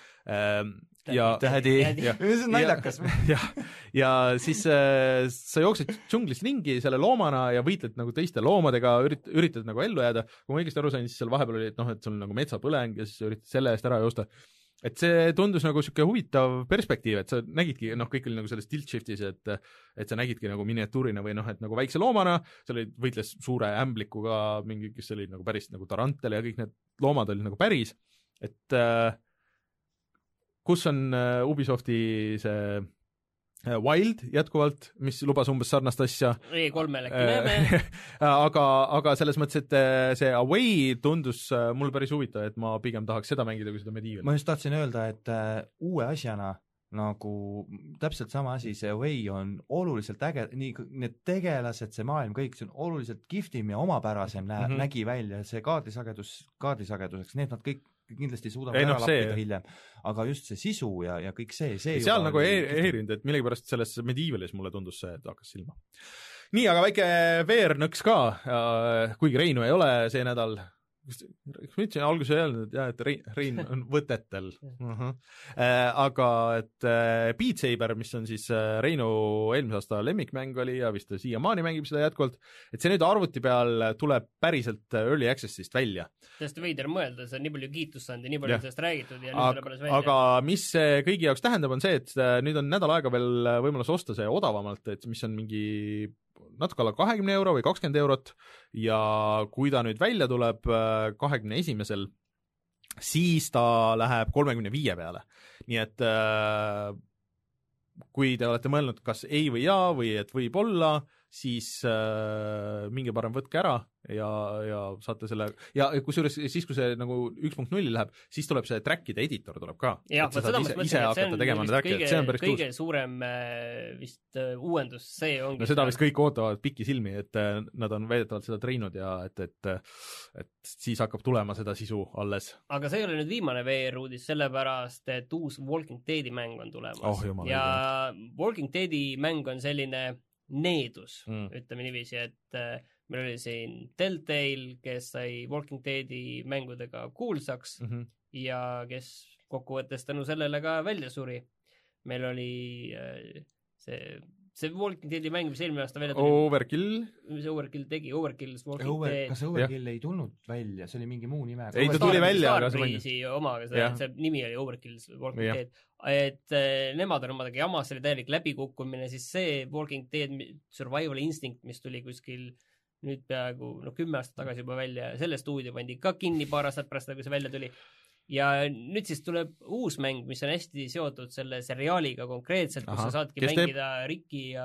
Ja, tähedi, see on naljakas. Ja, ja siis äh, sa jooksed džunglis ringi selle loomana ja võitled nagu teiste loomadega, ürit, üritad nagu ellu jääda. Kui ma õigesti aru sain, siis seal vahepeal oli, et noh, et sul on nagu metsapõleng ja siis üritad selle eest ära joosta. Et see tundus nagu siuke huvitav perspektiiv, et sa nägidki, noh, kõik oli nagu selles tilt shiftis, et, et sa nägidki nagu miniatuurina või noh, et nagu väikse loomana, seal oli, võitles suure ämblikuga mingi, kes oli nagu päris nagu tarantel ja kõik need loomad olid nagu päris, et äh, kus on äh, Ubisofti see Wild jätkuvalt, mis lubas umbes sarnast asja. E kolmele äkki näeme. aga, aga selles mõttes, et see Away tundus mul päris huvitav, et ma pigem tahaks seda mängida kui seda Medieval. Ma just tahtsin öelda, et uh, uue asjana nagu täpselt sama asi, see Away on oluliselt äge, nii need tegelased, see maailm, kõik see on oluliselt kihvtim ja omapärasem nä- mm-hmm. nägi välja, see kaardisagedus, kaardisageduseks, need nad kõik kindlasti suudavad ära no, lappida hiljem, aga just see sisu ja, ja kõik see, see seal nagu ei eerinud, et millegipärast selles Medievalis mulle tundus see, et hakkas silma. Nii, aga väike V R-nõks ka, kuigi Reinu ei ole see nädal, kas ma ütlesin alguses ei öelnud, et jah, et Rein, Rein on võtetel. Uh-huh. Äh, aga et äh, Beat Saber, mis on siis äh, Reinu eelmise aasta lemmikmäng oli ja vist siiamaani mängib seda jätkuvalt, et see nüüd arvuti peal tuleb päriselt Early Accessist välja. Tähesti veider mõelda, see on nii palju kiitust saanud ja nii palju ja. Sellest räägitud ja nüüd aga, tuleb alles välja. Aga mis see kõigi jaoks tähendab, on see, et nüüd on nädal aega veel võimalus osta see odavamalt, et mis on mingi natuke alla kahekümne euro või kakskümmend eurot ja kui ta nüüd välja tuleb kahekümne esimesel, siis ta läheb kolmekümne viie peale. Nii et kui te olete mõelnud, kas ei või jaa või et võib olla, siis äh, minge parem võtke ära ja, ja saate selle ja kusjuures siis, kui see nagu üks punkt null läheb, siis tuleb see trackide editor tuleb ka. jah, ma seda mõtlesin, et see on kõige, kõige suurem äh, vist äh, uuendus, see ongi no seda vist kõik ootavad pikki silmi, et äh, nad on väidetavalt seda treinud ja et, et, et siis hakkab tulema seda sisu alles. aga see ei ole nüüd viimane V R-uudis, sellepärast, et uus Walking Deadi mäng on tulemas oh, jumal, ja jumal. Walking Deadi mäng on selline needus mm., ütleme niiviisi, et äh, meil oli siin Telltale, kes sai Walking Deadi mängudega kuulsaks mm -hmm. ja kes kokkuvõttes tänu sellele ka välja suri. Meil oli äh, see, see Walking Deadi mäng, mis eelmine aasta välja tuli. Overkill. Mis Overkill tegi? Overkill's Walking Over, Dead. Kas Overkill ja. ei tulnud välja? See oli mingi muu nime. Ei, ta tuli välja. Starbreeze'i omaga, see, see nimi oli Overkill's Walking ja. Dead. Et äh, nemad on omadagi jamas, see oli täielik läbikukkumine, siis see Walking Dead Survival Instinct, mis tuli kuskil nüüd peaaegu no, kümme aastat tagasi juba välja, selle stuudio pandi ka kinni paar aastat pärast, kui see välja tuli. Ja nüüd siis tuleb uus mäng, mis on hästi seotud selle seriaaliga konkreetselt, kus Aha. sa saadki kes mängida teeb? Ricky ja,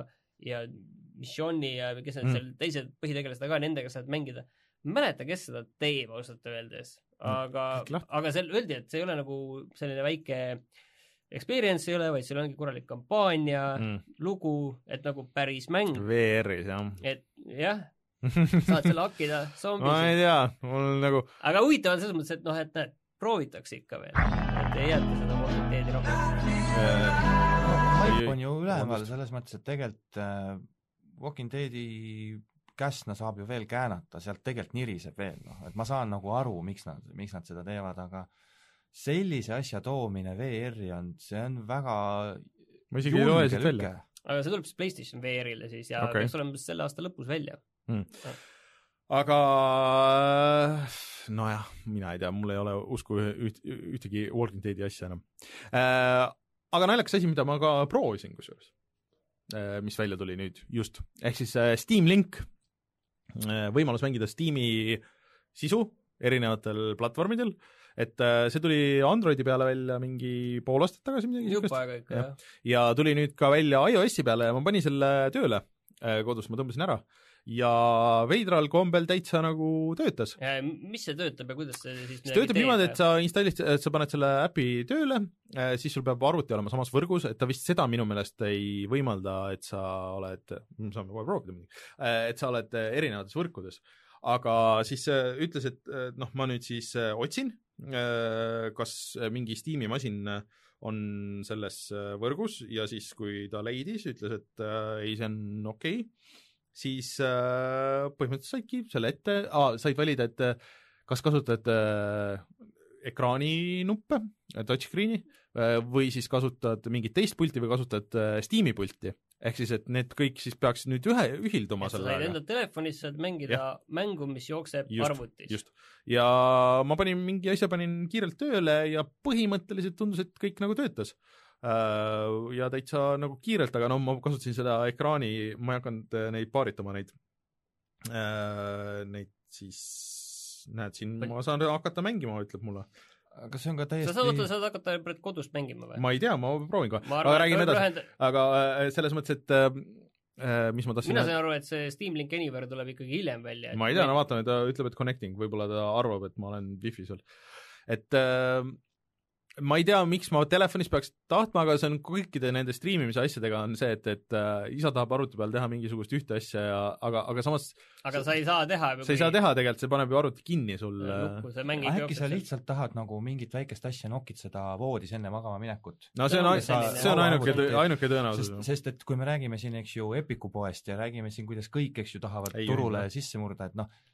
ja Michonne'i ja kes need mm. seal teised põhitegelased ka, nendega saad mängida. Ma mäleta, kes seda teeb ausalt öeldes, aga, mm. aga seal öeldi, et see ei ole nagu selline väike experience ei ole, vaid seal ongi korralik kampaania, mm. lugu, et nagu päris mäng. V R-is, jah. Et jah, saad selle hakkida zombisi. Ma ei tea, mul nagu... Aga huvitav on selles mõttes, et noh, et näed, proovitakse ikka veel, et ei jäeta seda Walking Deadi rohkem. Haip on ju ülemal selles mõttes, et tegelikult äh, Walking Deadi käsna saab ju veel käänata, sealt tegelikult niriseb veel, noh, et ma saan nagu aru, miks nad, miks nad seda teevad, aga sellise asja toomine V R-i on, see on väga ma isegi ei loe siit välja. Aga see tuleb siis PlayStation V R-ile siis ja okay. peaks olema selle aasta lõpus välja. Hmm. Aga nojah, mina ei tea, mul ei ole usku üht, ühtegi Walking Deadi asja enam. Äh, aga naljakas asi, mida ma ka proovisin kusjuures, äh, mis välja tuli nüüd just, ehk siis äh, Steam Link, äh, võimalus mängida Steam'i sisu erinevatel platvormidel, et äh, see tuli Androidi peale välja mingi pool aastat tagasi midagi. Juba aega ikka, jah. Ja tuli nüüd ka välja iOS-i peale ja ma panin selle tööle äh, kodus, ma tõmbasin ära ja veidral kombel täitsa nagu töötas. Ja mis see töötab ja kuidas see siis see töötab niimoodi, et sa installid, et sa paned selle äpi tööle, siis sul peab arvuti olema samas võrgus, et ta vist seda minu meelest ei võimalda, et sa oled, saame kohe proovida, et sa oled erinevates võrkudes. Aga siis ütles, et noh, ma nüüd siis otsin, kas mingi Steam'i masin on selles võrgus ja siis, kui ta leidis, ütles, et ei, see on okei, siis äh, põhimõtteliselt saidki selle ette, ah, said valida, et kas kasutad äh, ekraaninuppe, touchscreeni, äh, või siis kasutad mingit teist pulti või kasutad äh, Steam'i pulti. Ehk siis, et need kõik siis peaks nüüd ühe, ühilduma selle aega. Enda telefonis saad mängida ja. Mängu, mis jookseb just, arvutis. Just. Ja ma panin mingi asja, panin kiirelt tööle ja põhimõtteliselt tundus, et kõik nagu töötas. Ja täitsa nagu kiirelt, aga no ma kasutasin seda ekraani, ma ei hakanud neid paaritama neid, neid siis, näed siin, ma saan hakata mängima, ütleb mulle. Aga see on ka täiesti... Sa saad, saad hakata kodust mängima või? Ma ei tea, ma proovin ka, aga räägin edasi, ühend... aga selles mõttes, et äh, mis ma tahtsin... Mina sain aru, et see Steam Link Anywhere tuleb ikkagi hiljem välja. Ma ei tea, no vaatan, et ta ütleb, et connecting, võib-olla ta arvab, et ma olen wifi sul. Et äh, ma ei tea, miks ma telefonis peaks tahtma, aga see on kõikide nende streamimise asjadega on see, et, et äh, isa tahab arvuti peal teha mingisugust ühte asja, ja, aga, aga samas aga sa ei saa teha sa ei saa teha tegelikult, see paneb ju arvuti kinni sul lukku, äkki sa lihtsalt tahad nagu mingit väikest asja nokitseda voodis enne magama minekut. No see on, see on, see on ainuke, ainuke tõenäosus. Sest, sest et kui me räägime siin, eks ju, Epiku poest ja räägime siin, kuidas kõik, eks ju, tahavad ei, turule juhi. Sisse murda, et noh,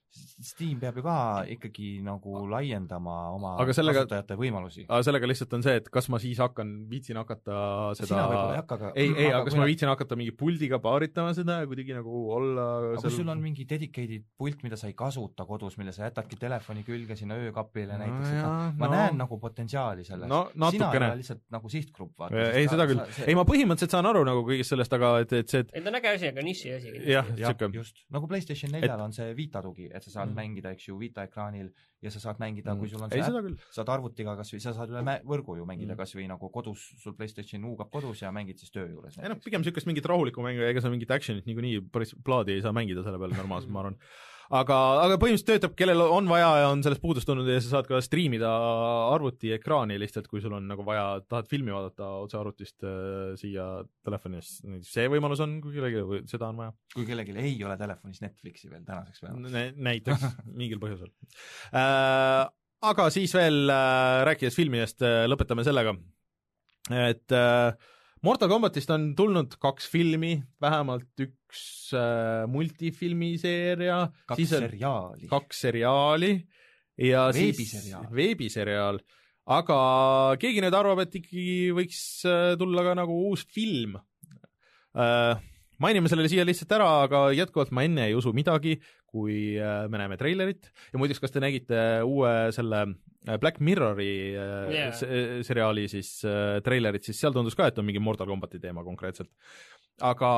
Steam peab ju ka ikkagi nagu laiendama oma aga sellega, kasutajate võimalusi. aga sellega lihtsalt on see, et kas ma siis hakkan, viitsin hakata seda sina võib-olla ei hakka, aga ei, ei, aga kas kui ma viitsin hakata mingi puldiga paaritama seda ja kuidagi nagu olla aga seal... kui sul on mingi dedicated pult, mida sa ei kasuta kodus, mille sa jätadki telefoni külge sinna öökapile no, näiteks, et no, ma no. näen nagu potentsiaali selles no, sina ei ole lihtsalt nagu sihtgrupp vaata. ei, seda küll. See... ei, ma põhimõtteliselt saan aru nagu kõigest sellest, aga et, et see et... ei, ta on äge asi, aga niši asi. jah, siuke. just. Nagu PlayStation neljal et... on see Vita tugi, et sa saad mm. mängida, eks ju, Vita ekraanil ja sa saad mängida, kui sul on see äpp, saad arvutiga kas või, sa saad üle võrgu ju mängida mm. kas või nagu kodus, sul PlayStation huugab kodus ja mängid siis töö juures. ei noh, pigem niisugust mingit rahulikku mängu, ega sa mingit actionit niikuinii päris plaadi ei saa mängida selle peale normaalselt, ma arvan. aga, aga põhimõtteliselt töötab, kellel on vaja ja on sellest puudust tulnud ja sa saad ka striimida arvuti ekraani lihtsalt, kui sul on nagu vaja, tahad filmi vaadata otse arvutist äh, siia telefonis. see võimalus on, kui kellelgi seda on vaja. kui kellelgi ei ole telefonis Netflixi veel tänaseks päevaks. näiteks, mingil põhjusel äh,. aga siis veel äh, rääkides filmidest äh, lõpetame sellega, et äh, Mortal Kombatist on tulnud kaks filmi, vähemalt üks äh, multifilmiseeria, kaks siis seriaali, kaks seriaali ja veebiseriaal. siis veebiseriaal, aga keegi nüüd arvab, et ikkagi võiks äh, tulla ka nagu uus film. Äh, mainime sellele siia lihtsalt ära, aga jätkuvalt ma enne ei usu midagi, kui äh, me näeme treilerit ja muideks, kas te nägite uue selle Black Mirrori äh, yeah. seriaali siis äh, treilerit, siis seal tundus ka, et on mingi Mortal Kombati teema konkreetselt. Aga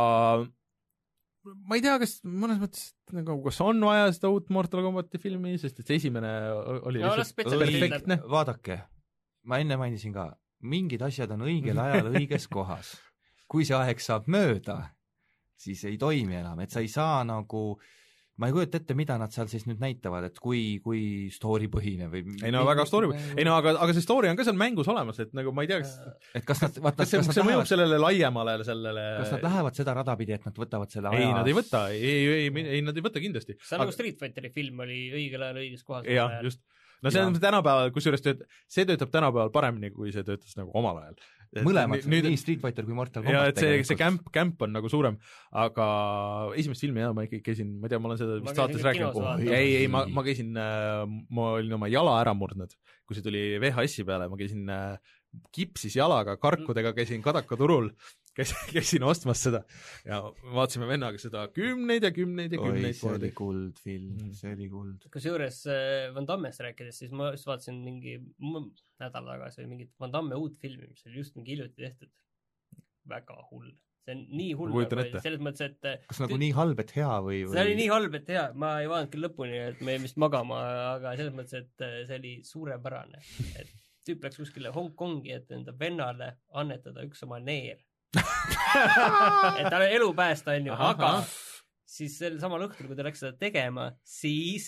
ma ei tea, kas mõnes mõttes nagu, kas on vaja seda uut Mortal Kombati filmi, sest et see esimene oli no, lihtsalt perfektne. Vaadake, ma enne mainisin ka, mingid asjad on õigel ajal õiges kohas. Kui see aeg saab mööda, siis ei toimi enam, et sa ei saa nagu ma ei kujuta ette, mida nad seal siis nüüd näitavad, et kui, kui story põhine või ei no väga story, ei no aga, aga see story on ka seal mängus olemas, et nagu ma ei tea, kas et kas nad, vaata, kas see, kas see mõjub sellele laiemale sellele kas nad lähevad seda rada pidi, et nad võtavad selle aja ei, nad ei võta, ei, ei, ei, ei, nad ei võta kindlasti. See on aga... nagu Street Fighteri film oli õigel ajal õiges kohas. jah, just. No see on tänapäeval, kusjuures tööt, see töötab tänapäeval paremini, kui see töötas nagu omal ajal. Mõlemad, nüüd, nii Street Fighter kui Mortal Kombat. ja, et see, see kämp, kämp on nagu suurem, aga esimest filmi jah, ma ikkagi käisin, ma ei tea, ma olen seda vist saates rääkinud. ei, ei, ma, ma käisin, ma olin oma jala ära murdnud, kui see tuli V H S-i peale, ma käisin kipsis jalaga, karkudega käisin Kadaka turul, käisin, käisin ostmas seda ja vaatasime vennaga seda kümneid ja kümneid ja kümneid. Oi, see oli kuld film, mm. see oli kuld. Kus juures Van Dammest rääkides, siis ma just vaatasin mingi nädal tagasi või mingit Van Damme uut filmi, mis oli just mingi hiljuti tehtud. Väga hull. See on nii hull, aga selles mõttes, et kas nagu nii halb, et hea või, või...? see oli nii halb, et hea, ma ei vaadanud küll lõpuni, et me jäime vist magama, aga selles mõttes, et see oli suurepärane. Et tüüp läks kuskile Hongkongi, et enda vennale annetada üks oma neer. et tal elu päästa on ju, aga siis sel samal õhtul, kui ta läks seda tegema, siis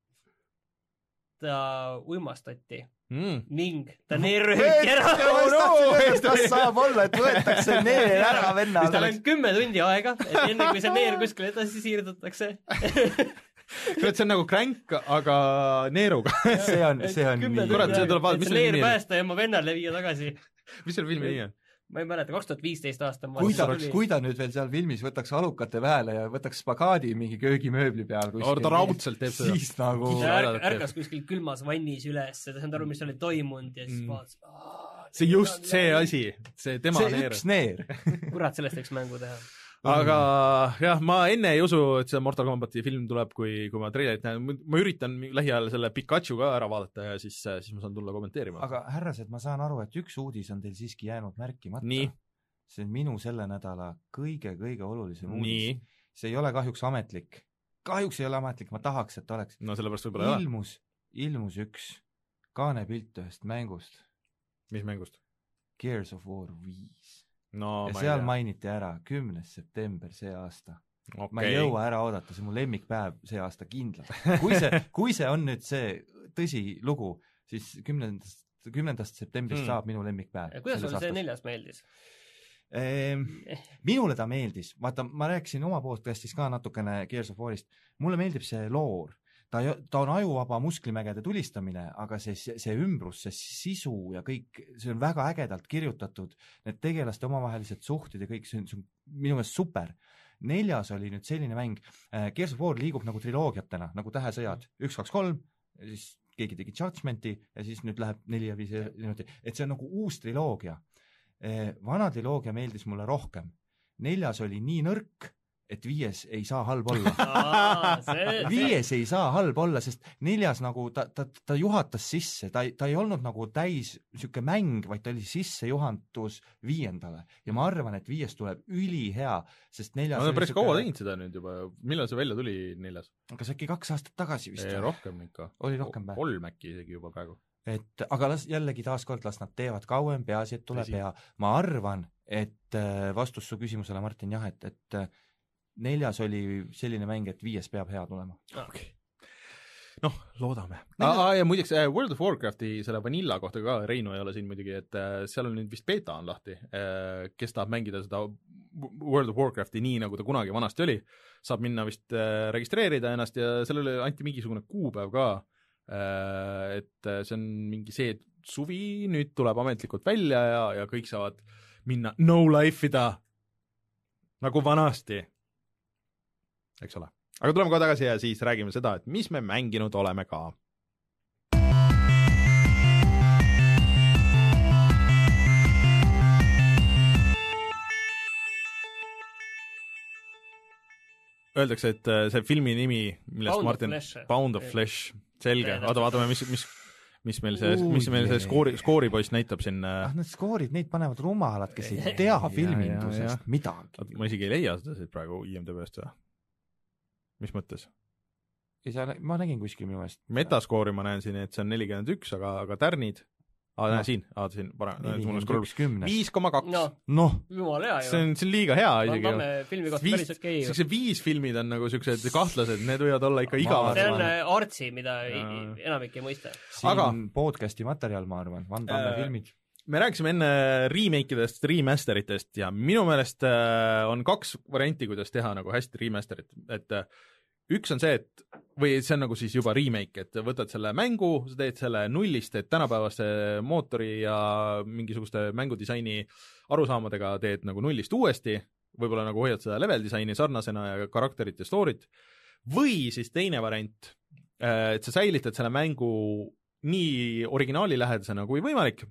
ta uimastati mm. ning ta neer rööki ära. kas saab olla, et võetakse neer ära venna? tal on kümme tundi aega, et enne kui see neer kuskile edasi siirdatakse. see on nagu kränk, aga neeruga. see on, see on nii. kurat, see tuleb vaadata, mis neer päästa ja oma vennale viia tagasi. mis selle filmi nii on? ma ei mäleta, kaks tuhat viisteist aasta kui ta, kui ta nüüd veel seal filmis võtaks alukate väele ja võtaks spagaadi mingi köögimööbli peal kuskil, ta raudselt teeb seda. Siis nagu ärk, ärkas kuskil külmas vannis üles, ta saanud aru, mis oli toimunud ja siis mm. vaatas see just see asi, see tema see neer. üks neer. kurat, sellest võiks mängu teha. aga jah, ma enne ei usu, et see Mortal Kombati film tuleb, kui, kui ma treilerit näen. Ma üritan lähiajal selle Pikachu ka ära vaadata ja siis, siis ma saan tulla kommenteerima. Aga härrased, ma saan aru, et üks uudis on teil siiski jäänud märkimata. Nii. See on minu selle nädala kõige-kõige olulisem uudis. Nii. See ei ole kahjuks ametlik. Kahjuks ei ole ametlik, ma tahaks, et oleks. No sellepärast võib-olla ilmus, ilmus üks kaanepilt ühest mängust. Mis mängust? Gears of War viis. No, ja seal mainiti ära kümnes september see aasta. Okay. Ma ei jõua ära oodata, see on mu lemmikpäev see aasta kindlalt. Kui see, kui see on nüüd see tõsi lugu, siis kümnendast, kümnendast septembrist hmm. saab minu lemmikpäev. Ja kuidas sul see neljas meeldis? Ehm, minule ta meeldis. Vaata, ma rääkisin oma podcastis ka natukene Gears of Warist. Mulle meeldib see loor. Ta, ta on ajuvaba musklimägede tulistamine, aga see, see ümbrus, see sisu ja kõik, see on väga ägedalt kirjutatud, need tegelaste omavahelised suhted ja kõik, see on, see on minu meelest super. neljas oli nüüd selline mäng, Gears of War liigub nagu triloogiatena, nagu tähesõjad, üks, kaks, kolm, ja siis keegi tegi Judgmenti ja siis nüüd läheb neli ja viis minuti, et see on nagu uus triloogia. Vana triloogia meeldis mulle rohkem. Neljas oli nii nõrk, et viies ei saa halb olla. viies ei saa halb olla, sest neljas nagu ta, ta, ta juhatas sisse, ta, ta ei olnud nagu täis siuke mäng, vaid ta oli sisse juhatus viiendale. Ja ma arvan, et viies tuleb ülihea, sest neljas... Ma olen päris kaua teinud seda nüüd juba. Millal see välja tuli neljas? Kas äkki kaks aastat tagasi vist? Ei, rohkem ikka. Oli rohkem päev. Kolm äkki isegi juba praegu. Et, aga las, jällegi taaskord las nad teevad kauem, peaasi, et tuleb hea. Ma arvan, et vastus su küsimusele, Martin, jah, et, et neljas oli selline mäng, et viies peab hea tulema. Okay. Noh, loodame. Ah, ja muideks äh, World of Warcrafti selle Vanilla kohta ka, Reinu ei ole siin muidugi, et äh, seal on nüüd vist beta on lahti, äh, kes tahab mängida seda World of Warcrafti nii, nagu ta kunagi vanasti oli, saab minna vist äh, registreerida ennast ja sellele anti mingisugune kuupäev ka, äh, et see on mingi see suvi, nüüd tuleb ametlikult välja ja, ja kõik saavad minna no life'ida nagu vanasti. Eks ole. Aga tuleme ka tagasi ja siis räägime seda, et mis me mänginud oleme ka. Öeldakse, et see filmi nimi, millest Pound Martin... of Flesh. Pound of Flesh. Selge. Vaata, vaatame, mis, mis, mis meil see, mis meil see skoori, skooripoiss näitab siin. Ah, need skoorid, neid panevad rumalad, kes ei tea filmindusest midagi. Ma isegi ei leia seda siit praegu I M D B-st või? Mis mõttes? Ei, sa, ma nägin kuskil minu eest. Metaskoori ma näen siin, et see on nelikümmend üks, aga, aga tärnid, aa, näe siin, aa, siin, viis koma kaks. No, no. Jumal hea ju. See on, see on liiga hea isegi. Vamme filmi kohta päris okei. Okay, see viis filmid on nagu siuksed kahtlased, need võivad olla ikka igavad. See on artsi, mida ja. enamik ei mõista. Siin aga podcasti materjal, ma arvan, Van Damme äh, filmid. Me rääkisime enne remake'idest, remasteritest ja minu meelest on kaks varianti, kuidas teha nagu hästi remasterit, et üks on see, et või see on nagu siis juba remake, et võtad selle mängu, sa teed selle nullist, et tänapäevaste mootori ja mingisuguste mängudisaini arusaamadega teed nagu nullist uuesti, võib-olla nagu hoiad seda level disaini sarnasena ja karakterit ja story't, või siis teine variant, et sa säilitad selle mängu nii originaali lähedasena kui võimalik,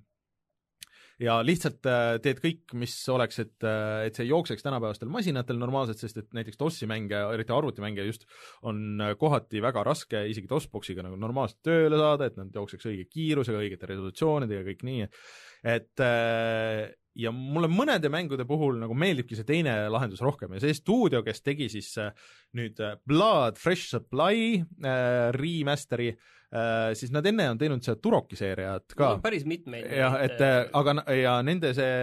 ja lihtsalt äh, teed kõik, mis oleks, et, äh, et see jookseks tänapäevastel masinatel normaalselt, sest et näiteks DOS-i mänge, eriti arvutimänge just, on kohati väga raske isegi DOS-boxiga nagu normaalselt tööle saada, et nad jookseks õige kiirusega, õigete resolutsioonidega, kõik nii, et äh, ja mulle mõnede mängude puhul nagu meeldibki see teine lahendus rohkem ja see stuudio, kes tegi siis äh, nüüd Blood Fresh Supply äh, remasteri, Uh, siis nad enne on teinud see Turoki seeriat ka. No, päris mitmeid. Ja, et, aga, ja nende see,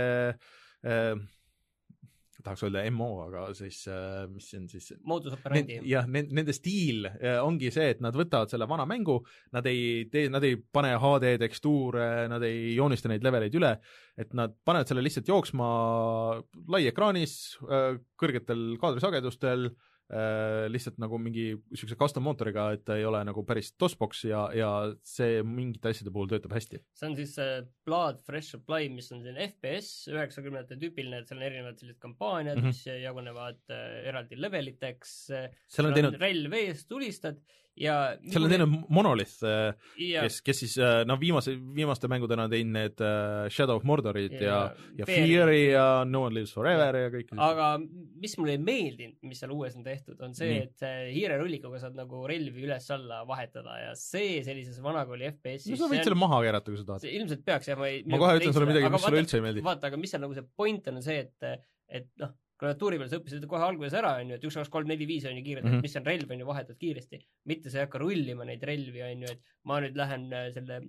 äh, tahaks öelda M O, aga siis, äh, mis on siis... Modus operandi. Nend, jah, nende, nende stiil äh, ongi see, et nad võtavad selle vana mängu, nad ei, tee, nad ei pane H D tekstuure, nad ei joonista neid leveleid üle, et nad panevad selle lihtsalt jooksma lai ekraanis, äh, kõrgetel kaadrisagedustel, Äh, lihtsalt nagu mingi niisuguse custom mootoriga, et ta ei ole nagu päris DOS-box ja, ja see mingite asjade puhul töötab hästi. See on siis uh, Blood Fresh Supply, mis on selline F P S üheksakümnendate tüüpiline, et seal on erinevad sellised kampaaniad, mm -hmm. mis jagunevad uh, eraldi leveliteks, seal on teinud... relv ees, tulistad ja seal on teinud Monolith, ja. kes, kes siis no viimase, viimaste mängudena on teinud need uh, Shadow of Mordorid ja, ja, ja Feari ja No One Lives Forever ja kõik. Aga mis mulle ei meeldinud, mis seal uues on tehtud, on see, Nii. et hiirerullikuga saad nagu relvi üles-alla vahetada ja see sellises vanakooli F P S-is no sa võid selle maha keerata, kui sa tahad. Ilmselt peaks, jah. Ma, ei, ma kohe ütlen sulle midagi, mis sulle üldse ei meeldi. Vaata, aga mis seal nagu see point on see, et, et noh, klaviatuuri peal sa õppisid kohe alguses ära, on ju, et üks, kaks, kolm, neli, viis on ju kiirelt, mm -hmm. mis on relv, on ju, vahetad kiiresti. Mitte sa ei hakka rullima neid relvi, on ju, et ma nüüd lähen selle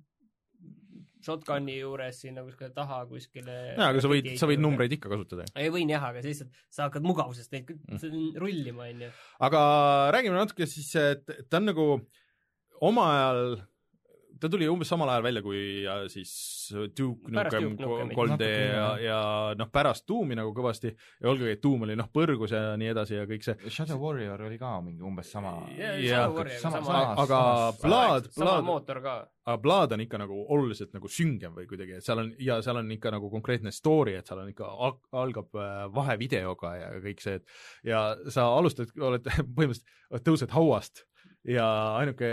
shotgunni juures sinna kuskile taha kuskile... Jaa, aga sa võid, sa võid numbreid ikka kasutada. Ei võin jah, aga siis sa hakkad mugavusest neid mm. rullima, on ju. Aga räägime natuke siis, et ta on nagu oma ajal ta tuli umbes samal ajal välja kui ja siis Duke Nukem kolm D ja, ja noh, pärast Doomi nagu kõvasti ja olgugi, et Doom oli noh, põrgus ja nii edasi ja kõik see. Shadow Warrior oli ka mingi umbes sama. Ja, Shadow Warrior, sama, sama, aga Blood, sama mootor ka. Aga Blood on ikka nagu oluliselt nagu süngem või kuidagi, et seal on, ja seal on ikka nagu konkreetne story, et seal on ikka algab vahevideoga ja kõik see, et ja sa alustad, oled põhimõtteliselt, tõused hauast ja ainuke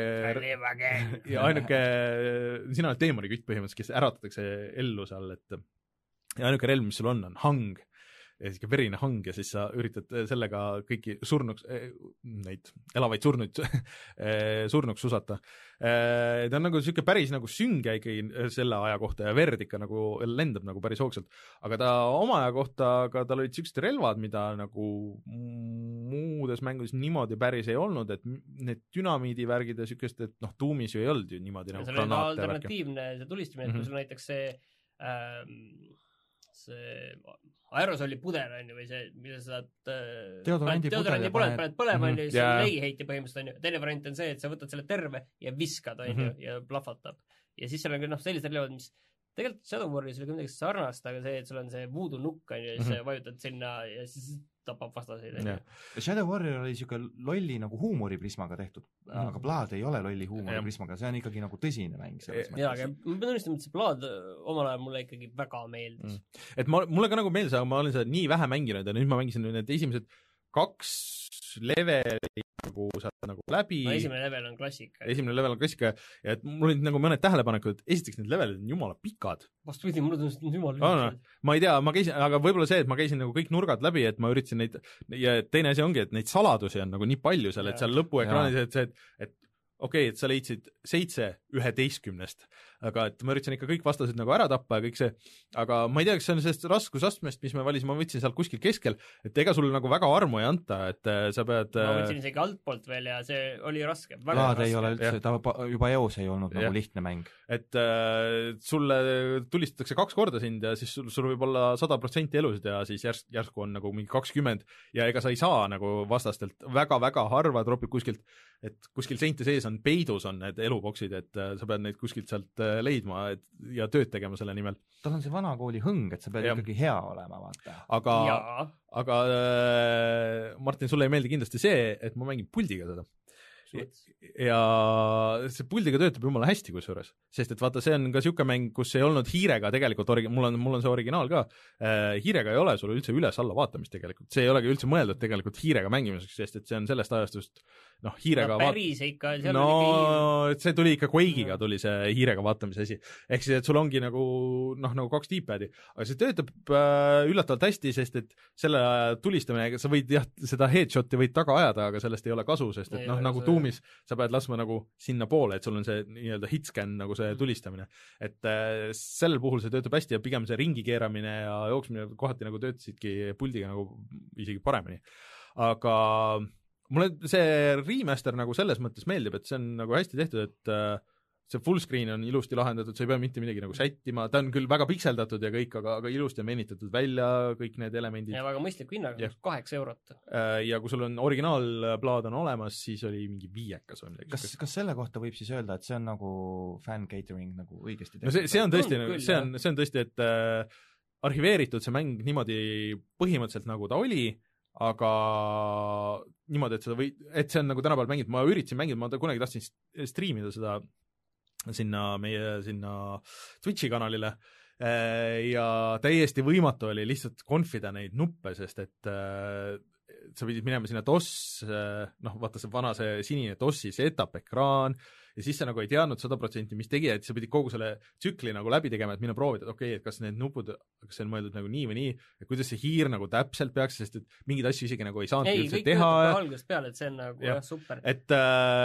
ja ainuke sina oled teemonikütt põhimõtteliselt, kes äratatakse ellu seal, et ja ainuke relv, mis sul on, on hang ja siis verine hang ja siis sa üritad sellega kõiki surnuks, neid elavaid surnuid surnuks susata. Ta on nagu siuke päris nagu sünge ikkagi selle aja kohta ja verd ikka nagu lendab nagu päris hoogsalt, aga ta oma aja kohta, aga tal olid siuksed relvad, mida nagu muudes mängudes niimoodi päris ei olnud, et need dünamiidivärgid ja siukest, et noh, Doomis ju ei olnud ju niimoodi nagu granaate. See oli alternatiivne see tulistamine, et kui sul näiteks see ähm, see aerosoli pudel on ju, või see, mida sa saad Deodorandi pudel paned põlema on ju, siis on leegiheiti põhimõtteliselt on ju. Teine variant on see, et sa võtad selle terve ja viskad on ju, ja plahvatab. Ja siis seal on noh, sellised relvad, mis tegelikult Shadow Warriors oli ka midagi sarnast, aga see, et sul on see voodoo nukk on ju, ja siis mm-hmm. vajutad sinna ja siis tapab vastaseid. Yeah. Shadow Warrior oli siuke lolli nagu huumoriprismaga tehtud, mm. aga Blood ei ole lolli huumoriprismaga, see on ikkagi nagu tõsine mäng. Jaa, aga ma pean tunnistama, et see Blood omal ajal mulle ikkagi väga meeldis. Mm. Et ma, mulle ka nagu meeldis, aga ma olen seda nii vähe mänginud ja nüüd ma mängisin need esimesed kaks leveli nagu sealt nagu läbi. No, esimene level on klassika. Esimene level on klassika ja et mul olid nagu mõned tähelepanekud, et esiteks need levelid on jumala pikad. Vastupidi, mulle tundus, et jumala lühikesed. No, ma ei tea, ma käisin, aga võib-olla see, et ma käisin nagu kõik nurgad läbi, et ma üritasin neid ja teine asi ongi, et neid saladusi on nagu nii palju seal, et seal lõpuekraanis, et see, et, et okei okay,, et sa leidsid seitse üheteistkümnest, aga et ma üritasin ikka kõik vastased nagu ära tappa ja kõik see, aga ma ei tea, kas see on sellest raskusastmest, mis me valisime, ma võtsin sealt kuskil keskel, et ega sul nagu väga armu ei anta, et sa pead ma võtsin isegi altpoolt veel ja see oli raske. Laad ei ole üldse, ta juba eos ei olnud ja. Nagu lihtne mäng. Et äh, sulle tulistatakse kaks korda sind ja siis sul, sul võib olla sada protsenti elusid ja siis järsk, järsku on nagu mingi kakskümmend ja ega sa ei saa nagu vastastelt, väga-väga harva tropib kuskilt, et kuskil seinte sees on peidus on need eluboksid, et äh, sa pead neid kuskilt sealt äh, leidma et, ja tööd tegema selle nimel. Tal on see vana kooli hõng, et sa pead ja. Ikkagi hea olema, vaata. Aga, aga äh, Martin, sulle ei meeldi kindlasti see, et ma mängin puldiga seda. Ja see puldiga töötab jumala hästi kusjuures, sest et vaata, see on ka siuke mäng, kus ei olnud hiirega tegelikult, origi- mul on, mul on see originaal ka, äh, hiirega ei ole sul üldse üles-alla vaatamist tegelikult, see ei olegi üldse mõeldud tegelikult hiirega mängimiseks, sest et see on sellest ajast just noh, hiirega no, päris vaat... ikka, seal no oli see tuli ikka Quake'iga tuli see hiirega vaatamise asi, ehk siis, et sul ongi nagu noh, nagu kaks D-pad'i, aga see töötab äh, üllatavalt hästi, sest et selle tulistamine, sa võid jah, seda headshot'i võid taga ajada, aga sellest ei ole kasu, sest et noh, nagu see... Doomis sa pead laskma nagu sinna poole, et sul on see nii-öelda hitscan nagu see tulistamine, et äh, sellel puhul see töötab hästi ja pigem see ringi keeramine ja jooksmine kohati nagu töötasidki puldiga nagu isegi paremini, aga mulle see remaster nagu selles mõttes meeldib, et see on nagu hästi tehtud, et äh, see full screen on ilusti lahendatud, sa ei pea mitte midagi nagu sättima, ta on küll väga pikseldatud ja kõik, aga, aga ilusti on venitatud välja kõik need elemendid. Ja väga mõistliku hinnaga, kaheksa eurot. Ja kui sul on originaalplaad on olemas, siis oli mingi viiekas või midagi. Kas, kas selle kohta võib siis öelda, et see on nagu fan catering nagu õigesti tehtud? No see, see on tõesti, on küll, see, on, see on tõesti, et äh, arhiveeritud see mäng niimoodi põhimõtteliselt nagu ta oli, aga niimoodi, et seda või, et see on nagu tänapäeval mängid, ma üritasin mängida, ma kunagi tahtsin striimida seda sinna meie sinna Twitchi kanalile ja täiesti võimatu oli lihtsalt konfida neid nuppe, sest et äh, sa pidid minema sinna DOS, noh vaata see vana see sinine DOS-i setup ekraan ja siis sa nagu ei teadnud sada protsenti, mis tegi, et sa pidid kogu selle tsükli nagu läbi tegema, et minna proovida, et okei okay,, et kas need nupud, kas see on mõeldud nagu nii või nii, et kuidas see hiir nagu täpselt peaks, sest et mingeid asju isegi nagu ei saanud ei, üldse teha. ei, kõik algusest peale, et see on nagu ja, jah, super. Et,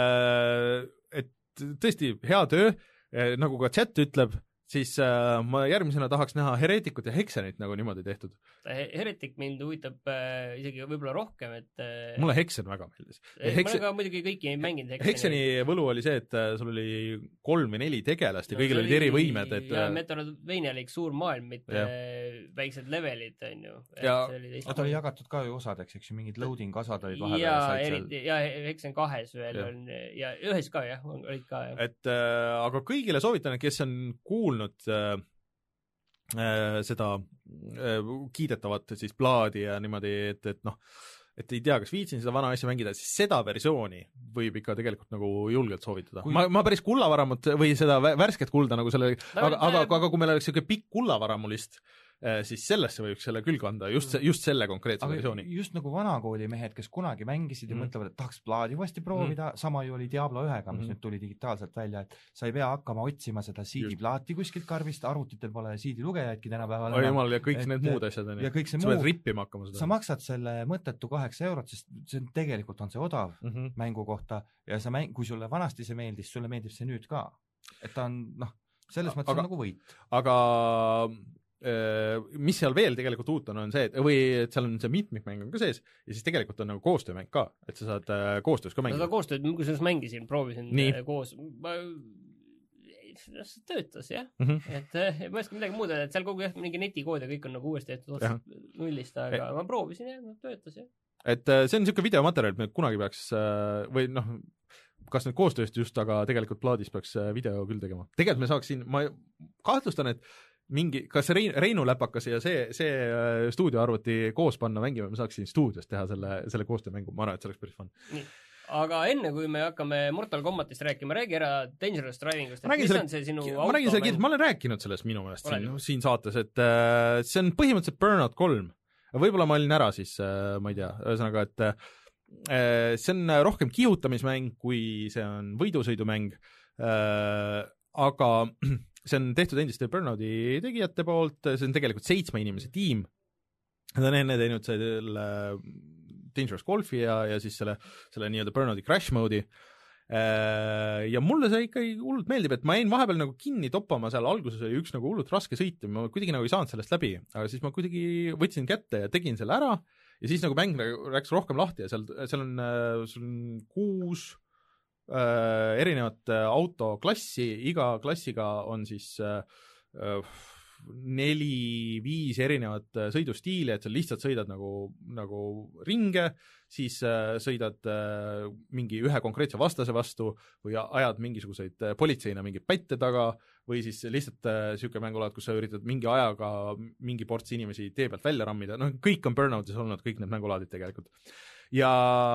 äh, et tõesti hea töö, nagu ka chat ütleb, siis äh, ma järgmisena tahaks näha Heretikut ja Hexenit nagu niimoodi tehtud. Heretik mind huvitab äh, isegi võib-olla rohkem, et äh, mulle Hexen väga meeldis. Hexen... ma olen ka muidugi kõiki mänginud Hexeni. Hexeni võlu oli see, et äh, sul oli kolm või neli tegelast ja no, kõigil olid eri võimed. Et... ja Metroidvania oli suur maailm, mitte väiksed levelid, on ju. Ja ta oli jagatud ka ju osadeks, eks ju, mingid loading asad olid vahepeal. Ja, eriti, ja Hexen kahes veel ja. On, ja ühes ka, jah, olid ka, jah. Et äh, aga kõigile soovitan, kes on kuulnud äh, äh, seda äh, kiidetavat siis plaadi ja niimoodi, et, et noh, et ei tea, kas viitsin seda vana asja mängida, siis seda versiooni võib ikka tegelikult nagu julgelt soovitada. Kui... Ma, ma päris kullavaramut või seda värsket kulda nagu selle, aga, aga, aga kui meil oleks selline pikk kullavaramulist, siis sellesse võiks selle küll kanda, just, just selle konkreetse aga versiooni. Just nagu vanakooli mehed, kes kunagi mängisid ja mm. mõtlevad, et tahaks plaadi uuesti proovida, mm. sama ju oli Diablo ühega, mis mm. nüüd tuli digitaalselt välja, et sa ei pea hakkama otsima seda C D-plaati kuskilt karvist, arvutitel pole C D-lugejaidki tänapäeval. Oi jumal, ja kõik et, need muud asjad on. Ja kõik see sa muu. Rippima hakkama seda. Sa maksad selle mõttetu kaheksa eurot, sest see tegelikult on see odav mm -hmm. mängu kohta ja sa mäng, kui sulle vanasti see meeldis, sulle meeldib see nüüd ka. Et ta on, noh, selles mõttes aga, on nagu võit. Aga mis seal veel tegelikult uut on, on see, et või et seal on see mitmikmäng on ka sees ja siis tegelikult on nagu koostöömäng ka, et sa saad koostöös ka mängida. Seda koostööd, kui sa mängisin, proovisin Nii. koos, ma töötas, jah mm. -hmm. et ma ei oska midagi muud, et seal kogu jah, mingi netikood ja kõik on nagu uuesti tehtud otsast nullist, aga ja. ma proovisin ja töötas, jah. Et see on niisugune videomaterjal, et me kunagi peaks või noh, kas nüüd koostööst just, aga tegelikult plaadis peaks video küll tegema. Tegelikult me saaks siin, ma kahtlustan, et mingi, kas Rein, Reinu Läpakas ja see, see stuudioarvuti koos panna mängima, me saaks siin stuudios teha selle, selle koostöömängu, ma arvan, et see oleks päris fun. Nii. Aga enne, kui me hakkame Mortal Kombatist rääkima, räägi ära Dangerous Drivingust, et mis selle, on see sinu ma auto räägin selle, ma olen rääkinud sellest minu meelest siin, siin saates, et äh, see on põhimõtteliselt Burnout kolm. Võib-olla ma olin ära siis, äh, ma ei tea, ühesõnaga, et äh, see on rohkem kihutamismäng, kui see on võidusõidumäng, äh, aga see on tehtud endiste Burnouti tegijate poolt, see on tegelikult seitsme inimese tiim, nad on enne teinud selle Dangerous Golfi ja, ja siis selle, selle nii-öelda Burnouti Crash mode'i ja mulle see ikkagi hullult meeldib, et ma jäin vahepeal nagu kinni toppama, seal alguses oli üks nagu hullult raske sõit ja ma kuidagi nagu ei saanud sellest läbi, aga siis ma kuidagi võtsin kätte ja tegin selle ära ja siis nagu mäng läks rohkem lahti ja seal, seal on, seal on kuus äh, erinevat autoklassi, iga klassiga on siis äh, neli-viis erinevat sõidustiili, et sa lihtsalt sõidad nagu, nagu ringe, siis äh, sõidad äh, mingi ühe konkreetse vastase vastu või ajad mingisuguseid äh, politseina mingeid pätte taga või siis lihtsalt niisugune äh, mängulaad, kus sa üritad mingi ajaga mingi ports inimesi tee pealt välja rammida, noh, kõik on Burnoutis olnud, kõik need mängulaadid tegelikult. Ja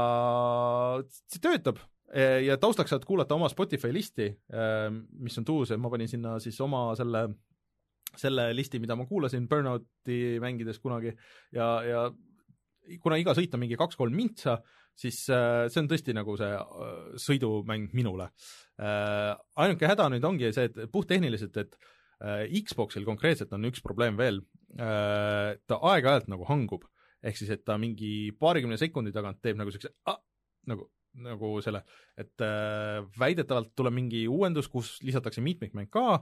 see töötab ja taustaks saad kuulata oma Spotify listi, äh, mis on tuus, ma panin sinna siis oma selle selle listi, mida ma kuulasin Burnouti mängides kunagi ja, ja kuna iga sõit on mingi kaks-kolm mintsa, siis äh, see on tõesti nagu see äh, sõidumäng minule. Äh, ainuke häda nüüd ongi see, et puhttehniliselt, et äh, Xboxil konkreetselt on üks probleem veel, äh, ta aeg-ajalt nagu hangub, ehk siis, et ta mingi paarikümne sekundi tagant teeb nagu sellise ah, nagu, nagu selle, et äh, väidetavalt tuleb mingi uuendus, kus lisatakse mitmikmäng ka,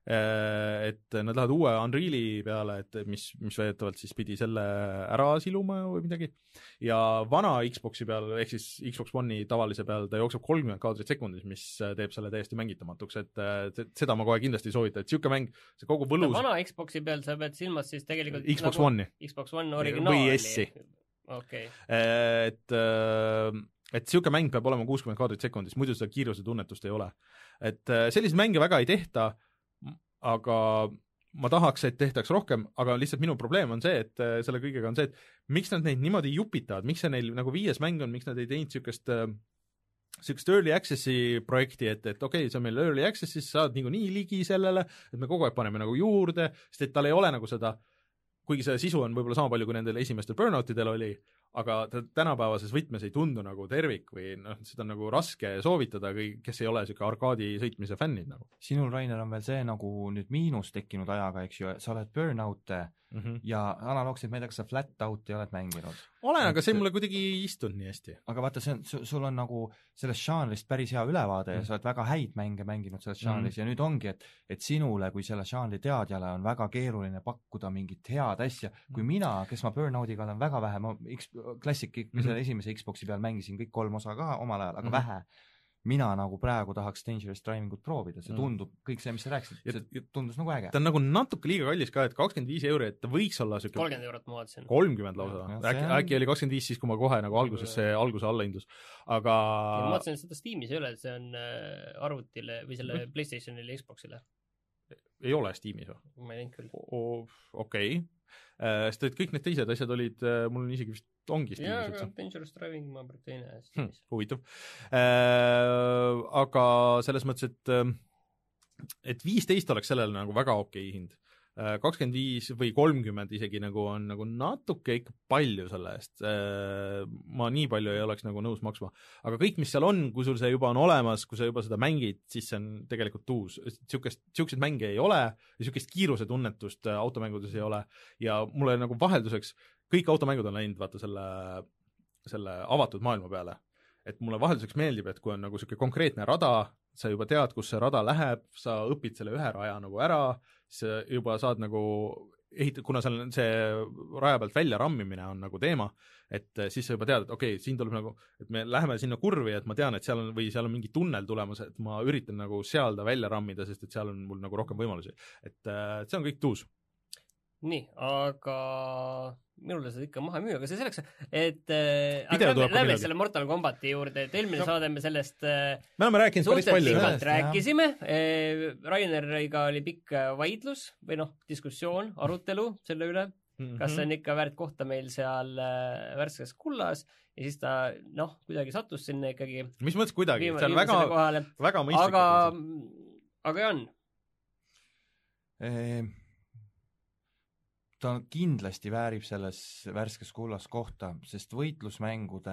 et nad lähevad uue Unreali peale, et mis, mis väidetavalt siis pidi selle ära siluma või midagi. Ja vana Xboxi peal, ehk siis Xbox One'i tavalise peal, ta jookseb kolmkümmend kaadrit sekundis, mis teeb selle täiesti mängitamatuks, et seda ma kohe kindlasti ei soovita, et siuke mäng, see kogu võlus... Vana Xboxi peal sa pead silmas siis tegelikult... Xbox nagu One'i. Xbox One originaali. Või S-i. Okay. Et, et siuke mäng peab olema kuuskümmend kaadrit sekundis, muidu seda kiiruse tunnetust ei ole. Et selliseid mänge väga ei tehta, aga ma tahaks, et tehtaks rohkem, aga lihtsalt minu probleem on see, et selle kõigega on see, et miks nad neid niimoodi jupitavad, miks see neil nagu viies mäng on, miks nad ei teinud siukest siukest early access'i projekti, et, et okei okay,, see on meil early access'is, saad nagu nii ligi sellele, et me kogu aeg paneme nagu juurde, sest et tal ei ole nagu seda, kuigi see sisu on võib-olla sama palju, kui nendel esimestel Burnoutidel oli, aga ta tänapäevases võtmes ei tundu nagu tervik või noh, seda on nagu raske soovitada, kes ei ole siuke arkaadi sõitmise fännid nagu. Sinul, Rainer, on veel see nagu nüüd miinus tekkinud ajaga, eks ju, sa oled Burnout'e mm -hmm. ja analoogselt, ma ei tea, kas sa Flat-Out'i oled mänginud? Olen, aga see mulle kuidagi ei istunud nii hästi. Aga vaata, see on, sul on nagu sellest žanrist päris hea ülevaade mm. ja sa oled väga häid mänge mänginud selles žanris mm. ja nüüd ongi, et, et sinule kui selle žanri teadjale on väga keeruline pakkuda mingit head asja, kui mm. mina, kes ma Burnoutiga olen väga vähe, ma X, klassik, mm -hmm. selle esimese Xboxi peal mängisin kõik kolm osa ka omal ajal, aga mm -hmm. vähe. mina nagu praegu tahaks Dangerous Drivingut proovida, see tundub, kõik see, mis sa rääkisid, see tundus nagu äge. Ta on nagu natuke liiga kallis ka, et kakskümmend viis euri, et ta võiks olla siuke kolmkümmend eurot ma vaatasin. kolmkümmend lausa. Äkki, on... äkki oli kakskümmend viis siis, kui ma kohe nagu alguses see alguse allahindus. Aga... ma vaatasin, et seda Steamis ei ole, et see on arvutile või selle PlayStationile, Xboxile. Ei ole Steamis või? Ma ei teinud küll. Okei. Okay. Sest et kõik need teised asjad olid, mul on isegi vist ongi Steamis. Jaa, aga Dangerous Driving ma praegu teine Steamis. Hmm, huvitav. Äh, aga selles mõttes, et, et viisteist oleks sellele nagu väga okei hind. kakskümmend viis või kolmkümmend isegi nagu on nagu natuke ikka palju selle eest. Ma nii palju ei oleks nagu nõus maksma. Aga kõik, mis seal on, kui sul see juba on olemas, kui sa juba seda mängid, siis see on tegelikult uus. Siukest, siukseid mänge ei ole ja siukest kiiruse tunnetust automängudes ei ole. Ja mulle nagu vahelduseks, kõik automängud on läinud vaata selle, selle avatud maailma peale. Et mulle vahelduseks meeldib, et kui on nagu siuke konkreetne rada, sa juba tead, kus see rada läheb, sa õpid selle ühe raja nagu ära, sa juba saad nagu ehita-, kuna seal on see raja pealt välja rammimine on nagu teema, et siis sa juba tead, et okei okay,, siin tuleb nagu, et me läheme sinna kurvi, et ma tean, et seal on, või seal on mingi tunnel tulemas, et ma üritan nagu seal ta välja rammida, sest et seal on mul nagu rohkem võimalusi. Et, et see on kõik tuus. Nii, aga minule seda ikka maha ei müü, aga see selleks, et aga lähme, lähme selle Mortal Kombati juurde, et eelmine no. saade me sellest me oleme rääkinud päris palju. Sellest rääkisime, Raineriga oli pikk vaidlus või noh, diskussioon, arutelu selle üle, mm-hmm. kas on ikka väärt kohta meil seal värskes kullas ja siis ta noh, kuidagi sattus sinna ikkagi. Mis mõttes kuidagi? See on väga, väga mõistlik. Aga, aga Jan? Eee ta kindlasti väärib selles värskes kullas kohta, sest võitlusmängude,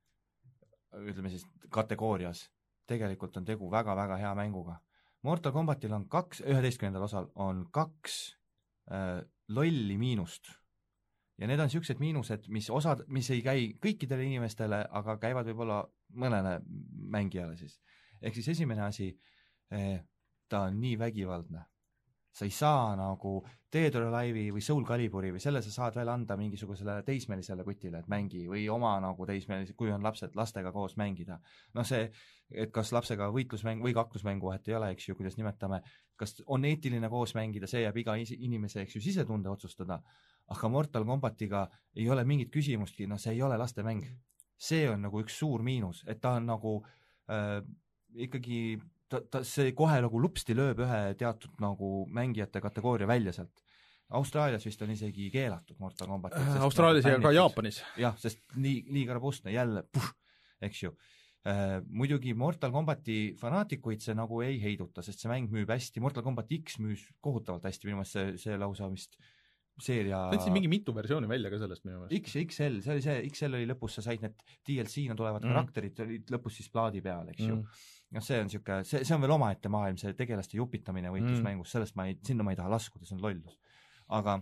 ütleme siis kategoorias, tegelikult on tegu väga-väga hea mänguga. Mortal Kombatil on kaks, üheteistkümnendal osal on kaks äh, lolli miinust. Ja need on siuksed miinused, mis osad, mis ei käi kõikidele inimestele, aga käivad võib-olla mõnele mängijale siis. Ehk siis esimene asi, eh, ta on nii vägivaldne. Sa ei saa nagu Dead or Alive'i või Soul Caliburi või selle sa saad veel anda mingisugusele teismelisele kutile, et mängi või oma nagu teismelise, kui on lapsed, lastega koos mängida. No see, et kas lapsega võitlusmäng või kaklusmängu vahet ei ole, eks ju, kuidas nimetame, kas on eetiline koos mängida, see jääb iga inimese, eks ju, sisetunde otsustada, aga Mortal Kombatiga ei ole mingit küsimustki, no see ei ole lastemäng. See on nagu üks suur miinus, et ta on nagu äh, ikkagi ta, ta, see kohe nagu lupsti lööb ühe teatud nagu mängijate kategooria välja sealt. Austraalias vist on isegi keelatud Mortal Kombat. Äh, Austraalias ja ka Jaapanis. Jah, sest nii, liiga robustne, jälle puh, eks ju. Äh, muidugi Mortal Kombati fanaatikuid see nagu ei heiduta, sest see mäng müüb hästi. Mortal Kombat X müüs kohutavalt hästi, minu meelest see, see lausa vist seeria... Võtsin mingi mitu versiooni välja ka sellest minu meelest. X ja X L, see oli see, X L oli lõpus, sa said need D L C-na tulevad mm. karakterid, olid lõpus siis plaadi peal, eks ju. Mm. No see on siuke, see, see on veel omaette maailm, see tegelaste jupitamine võitlusmängus, sellest ma ei, sinna ma ei taha laskuda, see on lollus. Aga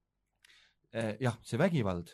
eh, jah, see vägivald,